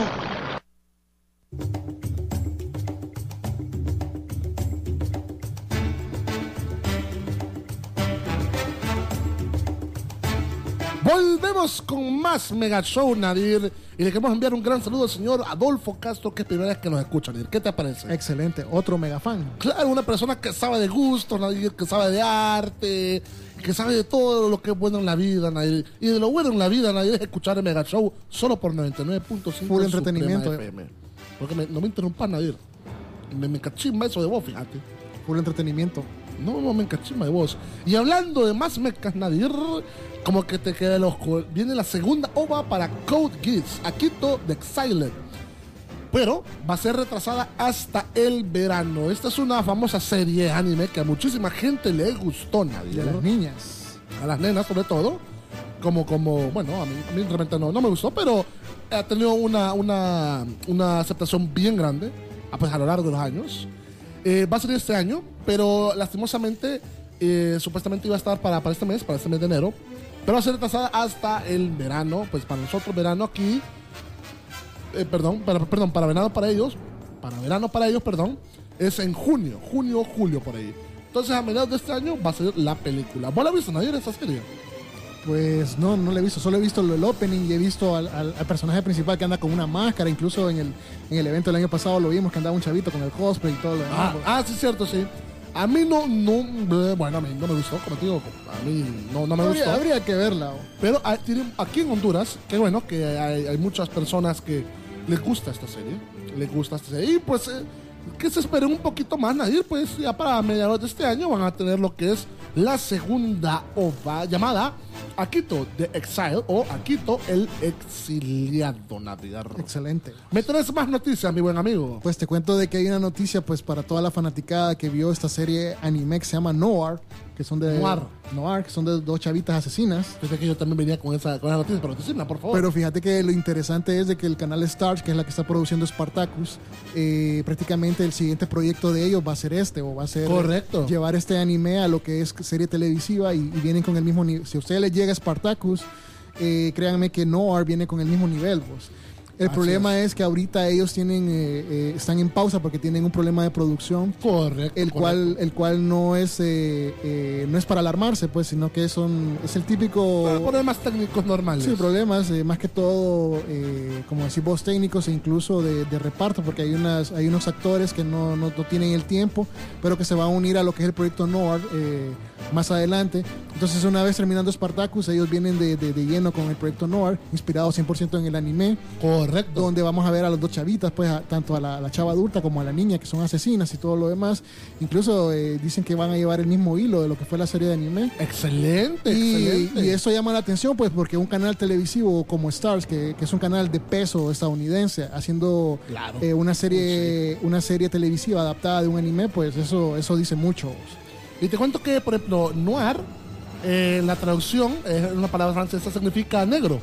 Volvemos con más Mega Show, Nadir. Y le queremos enviar un gran saludo al señor Adolfo Castro, que es primera vez que nos escucha, Nadir. ¿Qué te parece? Excelente, otro mega fan. Claro, una persona que sabe de gusto, Nadir, que sabe de arte, que sabe de todo lo que es bueno en la vida, Nadir. Y de lo bueno en la vida, Nadir, es escuchar el Mega Show solo por noventa y nueve punto cinco. Full entretenimiento. F M. Porque me, no me interrumpas, Nadir. Me, me cachimba eso de vos, fíjate. Full entretenimiento. No, no, me encachima de vos. Y hablando de más mecas, Nadir, como que te queda el ojo. Viene la segunda ova para Code Geass, Akito the Exiled. Pero va a ser retrasada hasta el verano. Esta es una famosa serie anime que a muchísima gente le gustó, Nadir. Y a las niñas. A las nenas, sobre todo. Como, como, bueno, a mí, a mí realmente no, no me gustó, pero ha tenido una, una, una aceptación bien grande a, pues, a lo largo de los años. Eh, va a salir este año, pero lastimosamente eh, supuestamente iba a estar para, para este mes, para este mes de enero, pero va a ser retrasada hasta el verano. Pues para nosotros verano aquí, eh, perdón, para, perdón, para verano para ellos, para verano para ellos, perdón, es en junio, junio, julio por ahí. Entonces a mediados de este año va a ser la película. ¿Vos la has visto, Nadir, esa serie? Pues no, no lo he visto, solo he visto el opening y he visto al, al, al personaje principal que anda con una máscara, incluso en el, en el evento del año pasado lo vimos que andaba un chavito con el cosplay y todo lo demás. Ah, ah, sí, cierto, sí. A mí no, no, bueno, a mí no me gustó, como te digo, a mí no, no me habría, gustó. Habría que verla. Oh. Pero hay, aquí en Honduras, que bueno, que hay, hay muchas personas que les gusta esta serie, les gusta esta serie, y pues eh, que se esperen un poquito más, Nadir, pues ya para mediados de este año van a tener lo que es la segunda ova llamada Akito the Exile o Akito el Exiliado, Nadir. Excelente. ¿Me traes más noticias, mi buen amigo? Pues te cuento de que hay una noticia pues para toda la fanaticada que vio esta serie anime que se llama Noir, que son de Noir, Noir que son de dos chavitas asesinas. Fíjate que yo también venía con esa, con esa noticia, pero decime, por favor. Pero fíjate que lo interesante es de que el canal Starz, que es la que está produciendo Spartacus, eh, prácticamente el siguiente proyecto de ellos va a ser este, o va a ser correcto, llevar este anime a lo que es serie televisiva y, y vienen con el mismo nivel. Si a ustedes les llega Spartacus, eh, créanme que Noir viene con el mismo nivel, pues. El Así problema es. es que ahorita ellos tienen eh, eh, están en pausa porque tienen un problema de producción. Correcto. El correcto. cual el cual no es eh, eh, no es para alarmarse, pues, sino que son es el típico Pero problemas técnicos normales. Sí, problemas eh, más que todo eh, como decir vos, técnicos e incluso de, de reparto, porque hay unas hay unos actores que no, no, no tienen el tiempo, pero que se van a unir a lo que es el proyecto Noir eh, más adelante. Entonces, una vez terminando Spartacus, ellos vienen de, de, de lleno con el proyecto Noir, inspirado cien por ciento en el anime. Correcto. Donde vamos a ver a las dos chavitas, pues, a, tanto a la, a la chava adulta como a la niña, que son asesinas y todo lo demás. Incluso eh, dicen que van a llevar el mismo hilo de lo que fue la serie de anime. Excelente, y, excelente. Y eso llama la atención, pues, porque un canal televisivo como Starz, que, que es un canal de peso estadounidense, haciendo claro. eh, una serie, sí. una serie televisiva adaptada de un anime, pues eso, eso dice mucho. Y te cuento que, por ejemplo, noir, eh, la traducción es una palabra francesa, significa negro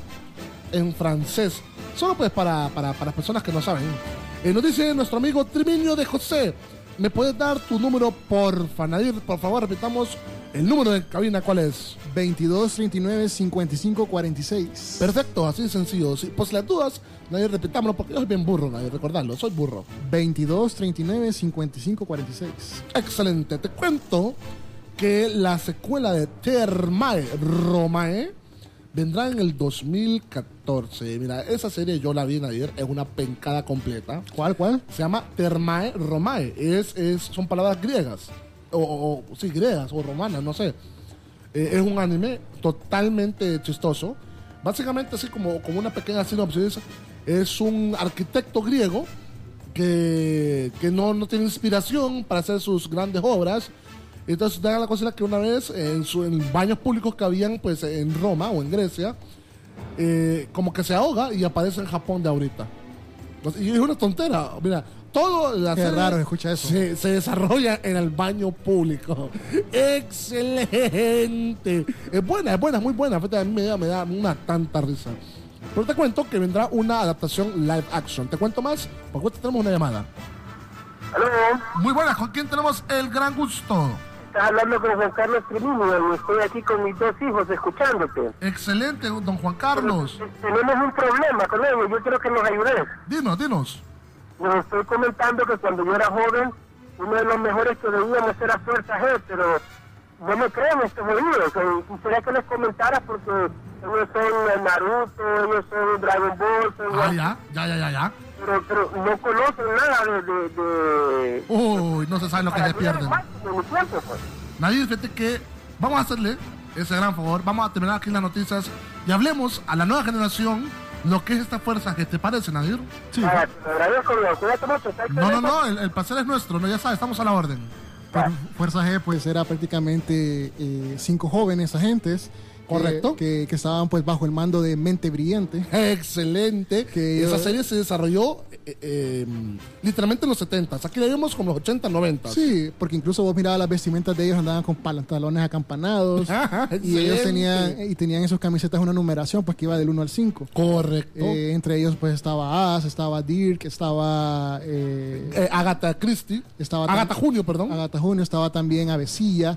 en francés. Solo pues para, para, para personas que no saben. Eh, nos dice nuestro amigo Triminio de José, ¿me puedes dar tu número, porfa, Nadir? Por favor, repitamos el número de cabina, ¿cuál es? veintidós treinta y nueve cincuenta y cinco cuarenta y seis. Perfecto, así de sencillo. Si, pues las dudas, Nadir, repitámoslo porque yo soy bien burro, Nadir, recordadlo, soy burro. veintidós treinta y nueve cincuenta y cinco cuarenta y seis. Excelente, te cuento que la secuela de Termae Romae vendrá en el dos mil catorce. Mira, esa serie yo la vi, Nadir, es una pencada completa. ¿Cuál, cuál? Se llama Termae Romae. Es, es, son palabras griegas. O, o, o sí, griegas o romanas, no sé. Eh, es un anime totalmente chistoso. Básicamente, así como, como una pequeña sinopsis, es un arquitecto griego que, que no, no tiene inspiración para hacer sus grandes obras. Entonces da la cosa que una vez en, su, en baños públicos que habían pues en Roma o en Grecia, eh, como que se ahoga y aparece en Japón de ahorita. Y es una tontera, mira, todo la Qué raro, escucha eso. Se, se desarrolla en el baño público. Excelente. Es buena, es buena, es muy buena. A mí me da, me da una tanta risa. Pero te cuento que vendrá una adaptación live action. ¿Te cuento más? Porque tenemos una llamada. ¿Aló? Muy buena, ¿con quién tenemos el gran gusto? Estás hablando con Juan Carlos Trimino y estoy aquí con mis dos hijos escuchándote. Excelente, don Juan Carlos. Pero tenemos un problema con ellos, yo quiero que nos ayudes. Dinos, dinos. Nos estoy comentando que cuando yo era joven, uno de los mejores que veíamos era Fuerza G, pero no me creen estos oídos. Eh, Quisiera que les comentaras porque ellos son Naruto, ellos son Dragon Ball, son Ah, ya, ya, ya, ya, ya. pero, pero no conocen nada de... de, de... Uy, no se sabe lo que se pierden. de mi tiempo, pues. Nadir, fíjate que vamos a hacerle ese gran favor. Vamos a terminar aquí las noticias y hablemos a la nueva generación lo que es esta fuerza. ¿Qué te parece, Nadir? Sí. Ah, te agradezco, cuídate mucho. ¿sabes qué? No, no, no, el, el placer es nuestro, no, ya sabes, estamos a la orden. Pero Fuerza G pues era prácticamente eh, cinco jóvenes agentes. Correcto. Que, que, que estaban pues bajo el mando de Mente Brillante. Excelente. Que Esa ellos- serie se desarrolló eh, eh, literalmente en los setentas. Aquí la vimos como los ochenta, noventa. Sí, porque incluso vos mirabas las vestimentas de ellos, andaban con pantalones acampanados. Ajá, y ellos excelente. tenían y tenían en sus camisetas una numeración pues que iba del uno al cinco. Correcto. Eh, entre ellos pues estaba Ash, estaba Dirk, estaba eh, Eh, Agatha Christie. estaba Agatha tam- Junio, perdón. Agatha Junio, estaba también Avesilla.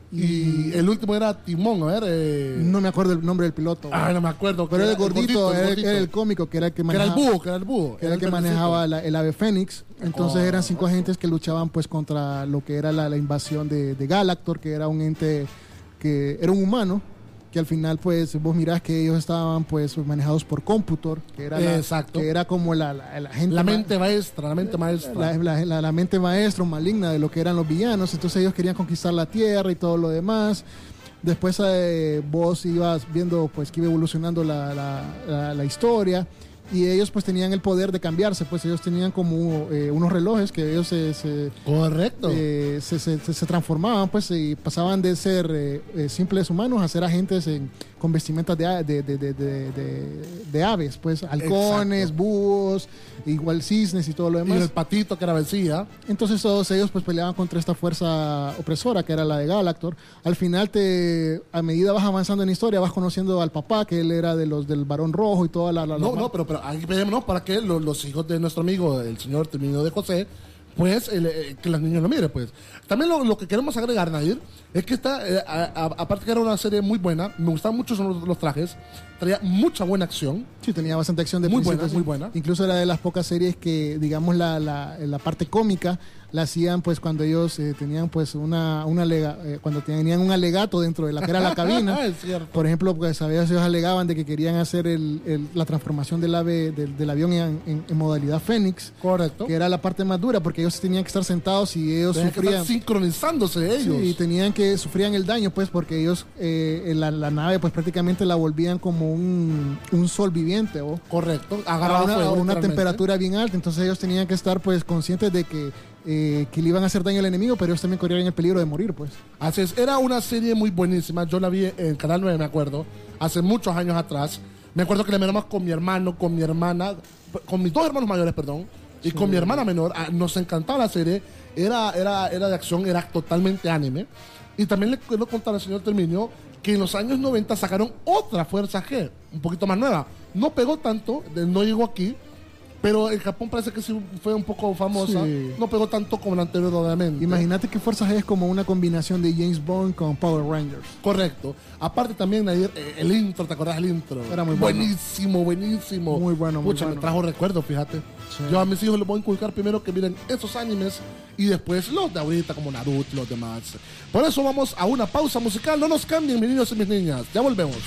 Y el último era Timón, a ver. Eh... No me acuerdo el nombre del piloto. Ay, no me acuerdo. Pero era el el gordito, el era, el- gordito. era el cómico, que era el que Que era el manejaba, búho, que era el búho. que era el que manejaba la- el ave Fénix. Entonces Oh. eran cinco agentes que luchaban pues contra lo que era la, la invasión de, de Galactor, que era un ente que era un humano, que al final pues vos mirás que ellos estaban pues manejados por Computor, que era, la, Exacto. que era como la, la, la gente La ma- mente maestra, la mente maestra. la, la- la- la mente maestra o maligna de lo que eran los villanos. Entonces ellos querían conquistar la Tierra y todo lo demás. Después eh, vos ibas viendo pues que iba evolucionando la, la- la- la historia y ellos pues tenían el poder de cambiarse, pues ellos tenían como eh, unos relojes que ellos se, se, Correcto. eh, se, se- se- se transformaban pues y pasaban de ser eh, eh, simples humanos a ser agentes en- con vestimentas de, a- de, de- de- de- de- de aves, pues halcones, Exacto. búhos, igual cisnes y todo lo Y demás. el patito que era vencía. Entonces todos ellos pues peleaban contra esta fuerza opresora que era la de Galactor. Al final te, a medida vas avanzando en la historia, vas conociendo al papá, que él era de los del Barón Rojo y toda la... la- No, la- no, pero, pero aquí pedimos para que lo- los hijos de nuestro amigo, el señor Termino de José, pues el, eh, que los niños lo miren, pues. También lo, lo que queremos agregar, Nadir, es que esta, eh, a- a- aparte que era una serie muy buena, me gustaban mucho son los, los trajes, traía mucha buena acción. Sí, tenía bastante acción de Muy principio, buena, sí. muy buena. Incluso era de las pocas series que, digamos, la, la, la parte cómica la hacían pues cuando ellos eh, tenían pues una, una alega- eh, cuando tenían un alegato dentro de la que era la cabina. Es cierto. Por ejemplo, pues a veces ellos alegaban de que querían hacer el, el- la transformación del ave del, del avión en, en- en modalidad Fénix. Correcto. Que era la parte más dura porque ellos tenían que estar sentados y ellos Tenían que sufrían estar sincronizándose ellos. Sí, y tenían que sufrían el daño pues porque ellos eh, la, la nave pues prácticamente la volvían como un, un sol viviente o Correcto. a Agarraba una, fuego, a una literalmente. temperatura bien alta. Entonces ellos tenían que estar pues conscientes de que eh, que le iban a hacer daño al enemigo, pero ellos también corrían el peligro de morir pues. Así es, era una serie muy buenísima. Yo la vi en Canal nueve, me acuerdo, hace muchos años atrás. Me acuerdo que la miramos con mi hermano, con mi hermana, con mis dos hermanos mayores, perdón, y con mi hermana menor. Ah, nos encantaba la serie. Era, era, era de acción, era totalmente anime. Y también le quiero contar al señor Terminio que en los años noventa sacaron otra Fuerza G, un poquito más nueva. No pegó tanto, de- no llegó aquí, pero en Japón parece que sí fue un poco famosa. Sí. No pegó tanto como la anterior, obviamente. Imagínate que Fuerza G es como una combinación de James Bond con Power Rangers. Correcto. Aparte también, Nadir, eh, el intro, ¿te acordás del intro? Era muy bueno. Buenísimo, buenísimo. Muy bueno, muy Pucha, bueno. me trajo recuerdos, fíjate. Yo a mis hijos les voy a inculcar primero que miren esos animes y después los de ahorita como Naruto, los demás. Por eso vamos a una pausa musical. No nos cambien, mis niños y mis niñas. Ya volvemos.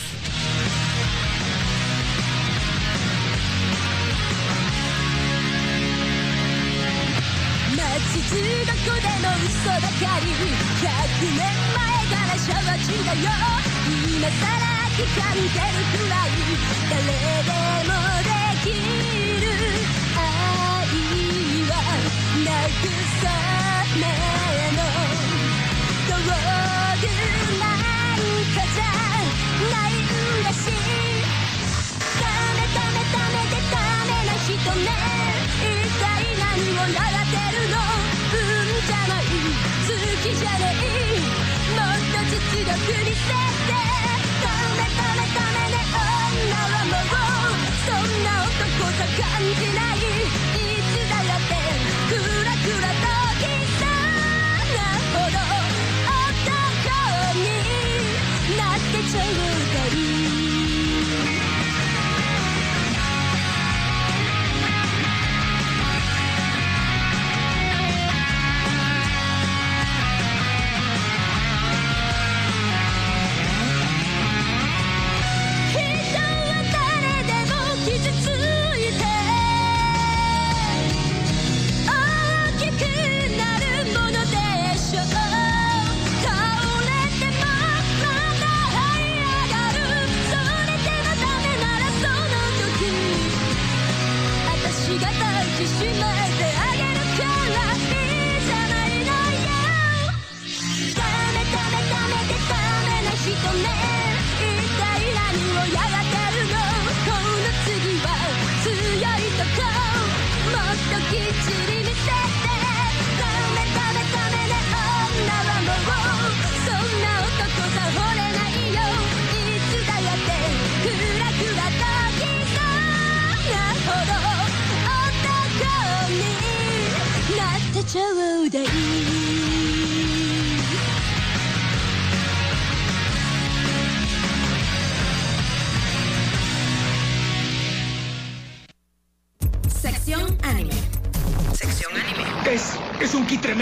街中どこでも嘘ばかりひゃくねんまえからシャワチだよ今さら聞かんでるくらい誰でもできる愛は慰めの道具なんかじゃないんだしダメダメダメでダメな人ね一体何を習ってるのうんじゃない好きじゃねえもっと実力見せてダメダメダメね女はもうそんな男と感じないいつだってクラクラときそうなほど男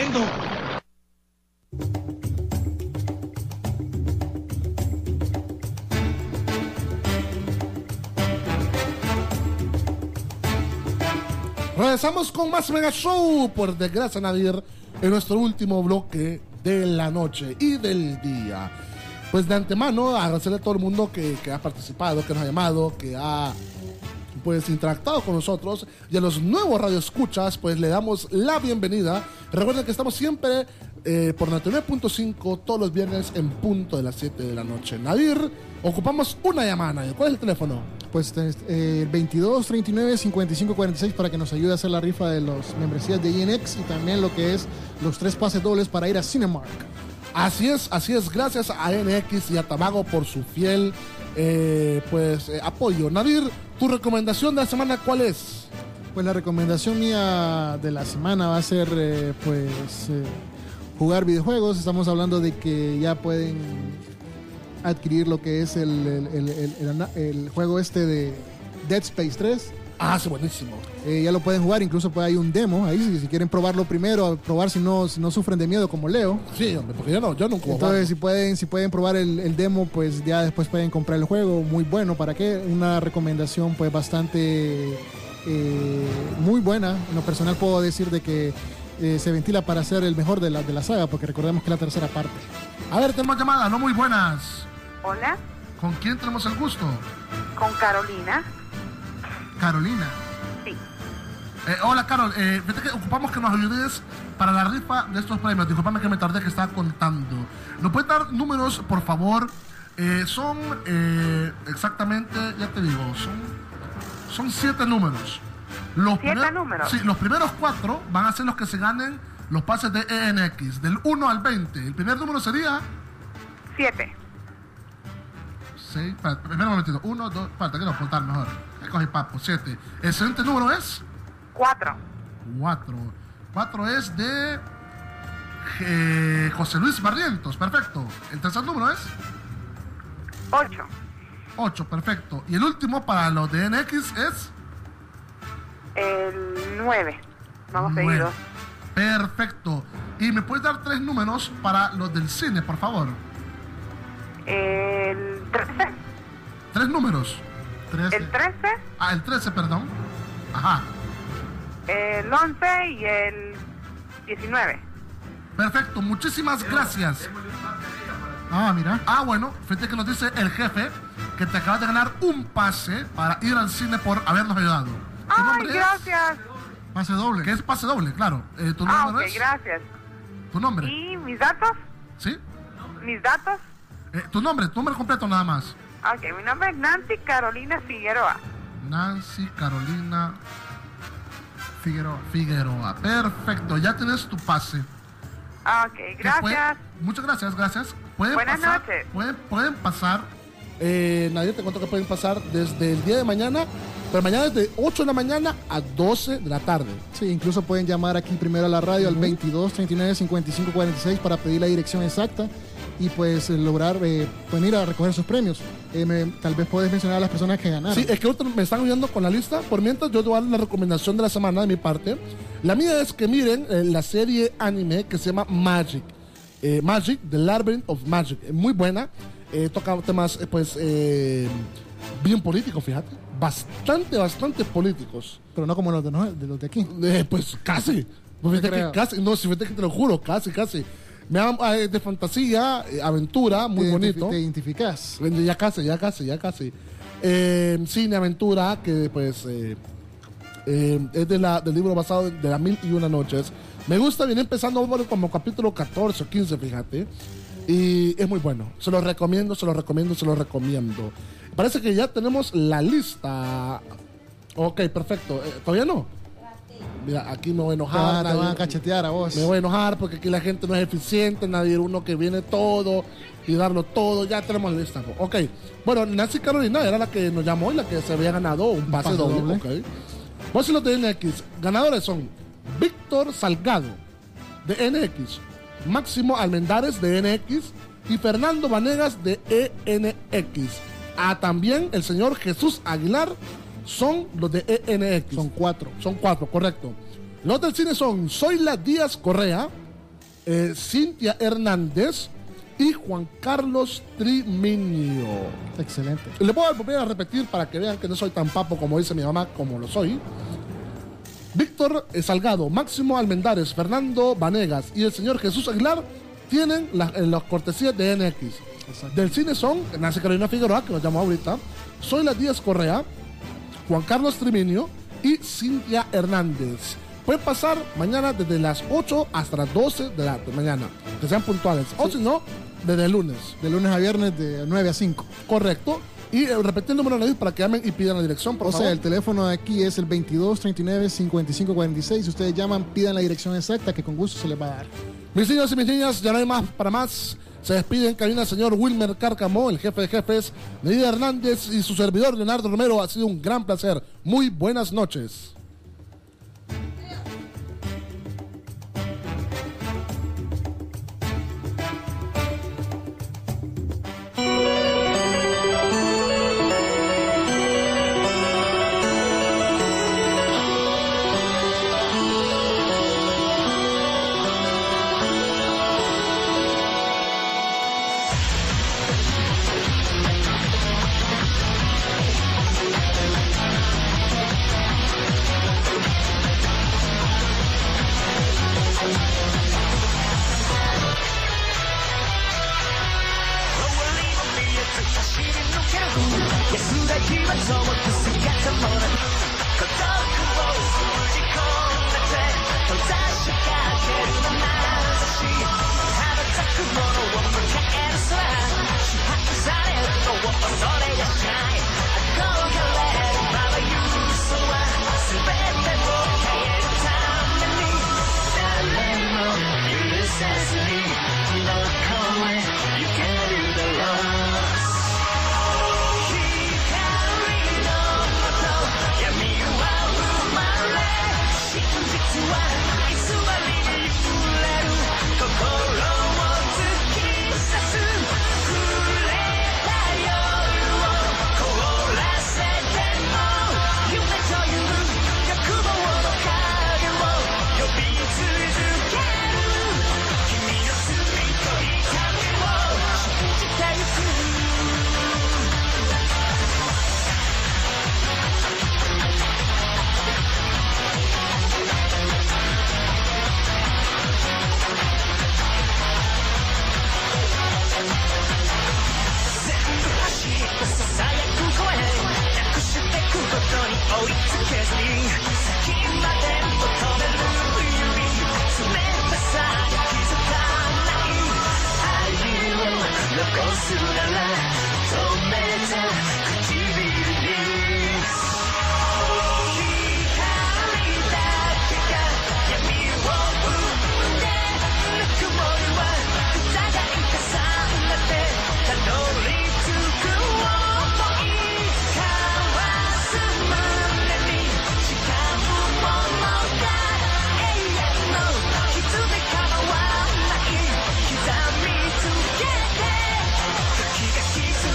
haciendo? Regresamos con más Mega Show, por desgracia, Nadir, en nuestro último bloque de la noche y del día. Pues de antemano, agradecerle a todo el mundo que, que ha participado, que nos ha llamado, que ha pues interactuado con nosotros, y a los nuevos radioescuchas, pues le damos la bienvenida. Recuerden que estamos siempre eh, por noventa y nueve punto cinco todos los viernes en punto de las siete de la noche. Nadir, ocupamos una llamada, Nadir. ¿Cuál es el teléfono? Pues eh, veintidós, treinta y nueve, cincuenta y cinco, cuarenta y seis para que nos ayude a hacer la rifa de las membresías de I N X y también lo que es los tres pases dobles para ir a Cinemark. Así es, así es. Gracias a I N X y a Tabago por su fiel eh, pues eh, apoyo. Nadir, ¿tu recomendación de la semana cuál es? Pues la recomendación mía de la semana va a ser eh, pues eh, jugar videojuegos. Estamos hablando de que ya pueden adquirir lo que es el, el, el, el, el, el juego este de Dead Space tres. Ah, es buenísimo. Eh, ya lo pueden jugar, incluso pues hay un demo ahí, si, si quieren probarlo primero, probar si no, si no sufren de miedo como Leo. Sí, hombre, porque yo no, yo nunca. Entonces, si pueden, si pueden probar el, el demo, pues ya después pueden comprar el juego. Muy bueno, ¿para qué? Una recomendación pues bastante eh, muy buena. En lo personal puedo decir de que eh, se ventila para ser el mejor de la, de la saga, porque recordemos que es la tercera parte. A ver, tenemos llamadas, no muy buenas. Hola, ¿Con quién tenemos el gusto? con Carolina. Carolina. Sí. Eh, hola, Carol. Eh, fíjate que ocupamos que nos ayudes para la rifa de estos premios. Disculpame que me tardé, que estaba contando. ¿Nos puedes dar números, por favor? Eh, son eh, exactamente, ya te digo, son, son siete números. Los ¿Siete primer- números? Sí, los primeros cuatro van a ser los que se ganen los pases de E N X, del uno al veinte. El primer número sería... Siete. seis, espera, primero un momentito. uno, dos, espérate, quiero apuntar mejor. Ahí cogí papo, siete. El siguiente número es... Cuatro. cuatro. cuatro es de eh, José Luis Barrientos, perfecto. El tercer número es... Ocho. ocho, perfecto. Y el último para los de N X es... El nueve. Vamos nueve. seguidos. Perfecto. ¿Y me puedes dar tres números para los del cine, por favor? El trece. Tres números. trece. El trece. Ah, el trece, perdón. Ajá. El once y el diecinueve. Perfecto, muchísimas gracias. Ah, mira. Ah, bueno, fíjate que nos dice el jefe que te acabas de ganar un pase para ir al cine por habernos ayudado. ¿Tu Ay, nombre es? gracias. Pase doble. Que es pase doble, claro. Eh, ¿Tu Ah, nombre ok, es? gracias. ¿Tu nombre? ¿Y mis datos? ¿Sí? ¿Mis datos? Eh, ¿Tu nombre? ¿Tu nombre completo nada más? Ok, mi nombre es Nancy Carolina Figueroa. Nancy Carolina Figueroa. Figueroa. Perfecto, ya tienes tu pase. Ok, Que gracias. puede- muchas gracias, gracias. Pueden Buenas pasar, noches. Pueden, pueden pasar. Eh, nadie te cuento que pueden pasar desde el día de mañana, pero mañana desde ocho de la mañana a doce de la tarde. Sí, incluso pueden llamar aquí primero a la radio al veintidós, treinta y nueve, cincuenta y cinco, cuarenta y seis para pedir la dirección exacta y pues eh, lograr eh, venir a recoger sus premios. Eh, me- tal vez puedes mencionar a las personas que ganaron. Sí, es que otros me están oyendo con la lista. Por mientras, yo te voy a dar la recomendación de la semana de mi parte. La mía es que miren eh, la serie anime que se llama Magic. Eh, Magic, The Labyrinth of Magic. Es muy buena. Eh, toca temas, eh, pues, eh, bien políticos, fíjate. Bastante, bastante políticos. Pero no como los de, no- de los de aquí. Eh, pues casi. Pues fíjate creo. que casi. No, si fíjate que te lo juro, casi, casi. Me da eh, de fantasía, eh, aventura, muy Te identifi- bonito. Te identificas. Ya casi, ya casi, ya casi. Eh, cine, aventura, que pues eh, eh, es de la, del libro basado de las mil y una noches. Me gusta, viene empezando bueno, como capítulo catorce o quince, fíjate. Y es muy bueno. Se lo recomiendo, se lo recomiendo, se lo recomiendo. Parece que ya tenemos la lista. Ok, perfecto. Eh, ¿Todavía no? Mira, aquí me voy a Te enojar. van, te nadie- van a cachetear a vos. me voy a enojar porque aquí la gente no es eficiente, nadie uno que viene todo y darlo todo, ya tenemos la lista. Ok, bueno, Nancy Carolina era la que nos llamó y la que se había ganado un pase, pase doble. doble. Ok. Vos si lo de N X, ganadores son Víctor Salgado de N X, Máximo Almendares de N X y Fernando Vanegas de E N X. Ah, también el señor Jesús Aguilar son los de E N X. Son cuatro. Son cuatro, correcto. Los del cine son Zoila Díaz Correa, eh, Cintia Hernández y Juan Carlos Triminio. Excelente. Le voy a volver a repetir para que vean que no soy tan papo como dice mi mamá, como lo soy. Víctor Salgado, Máximo Almendares, Fernando Vanegas y el señor Jesús Aguilar tienen las, las cortesías de N X. Exacto. Del cine son Nancy Carolina Figueroa, que nos llamó ahorita, Soy la Díaz Correa, Juan Carlos Triminio y Cintia Hernández. Pueden pasar mañana desde las ocho hasta las doce de la mañana, que sean puntuales. Sí. O si no, desde el lunes. De lunes a viernes de nueve a cinco. Correcto. Y eh, repetir el número de la para que llamen y pidan la dirección, por o favor. sea, el teléfono de aquí es el veintidós treinta y nueve cincuenta y cinco cuarenta y seis. Si ustedes llaman, pidan la dirección exacta, que con gusto se les va a dar. Mis niños y mis niñas, ya no hay más para más. Se despide en cabina el señor Wilmer Cárcamo, el jefe de jefes, Medina Hernández y su servidor Leonardo Romero. Ha sido un gran placer. Muy buenas noches. She's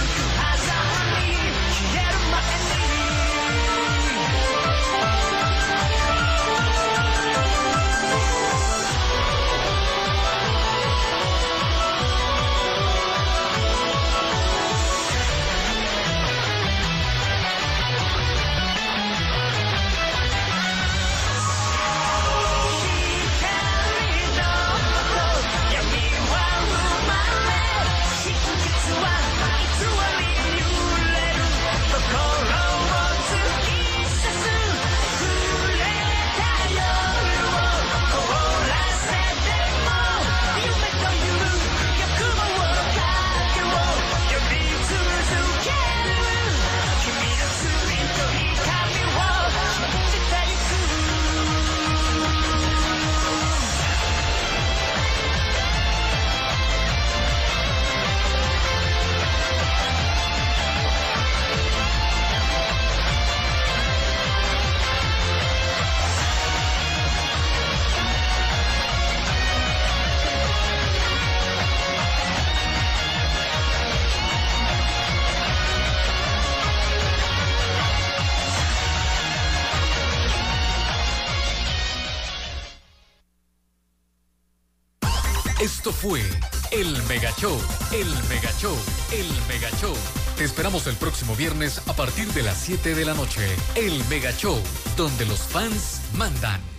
Esto fue El Mega Show, El Mega Show, El Mega Show. Te esperamos el próximo viernes a partir de las siete de la noche. El Mega Show, donde los fans mandan.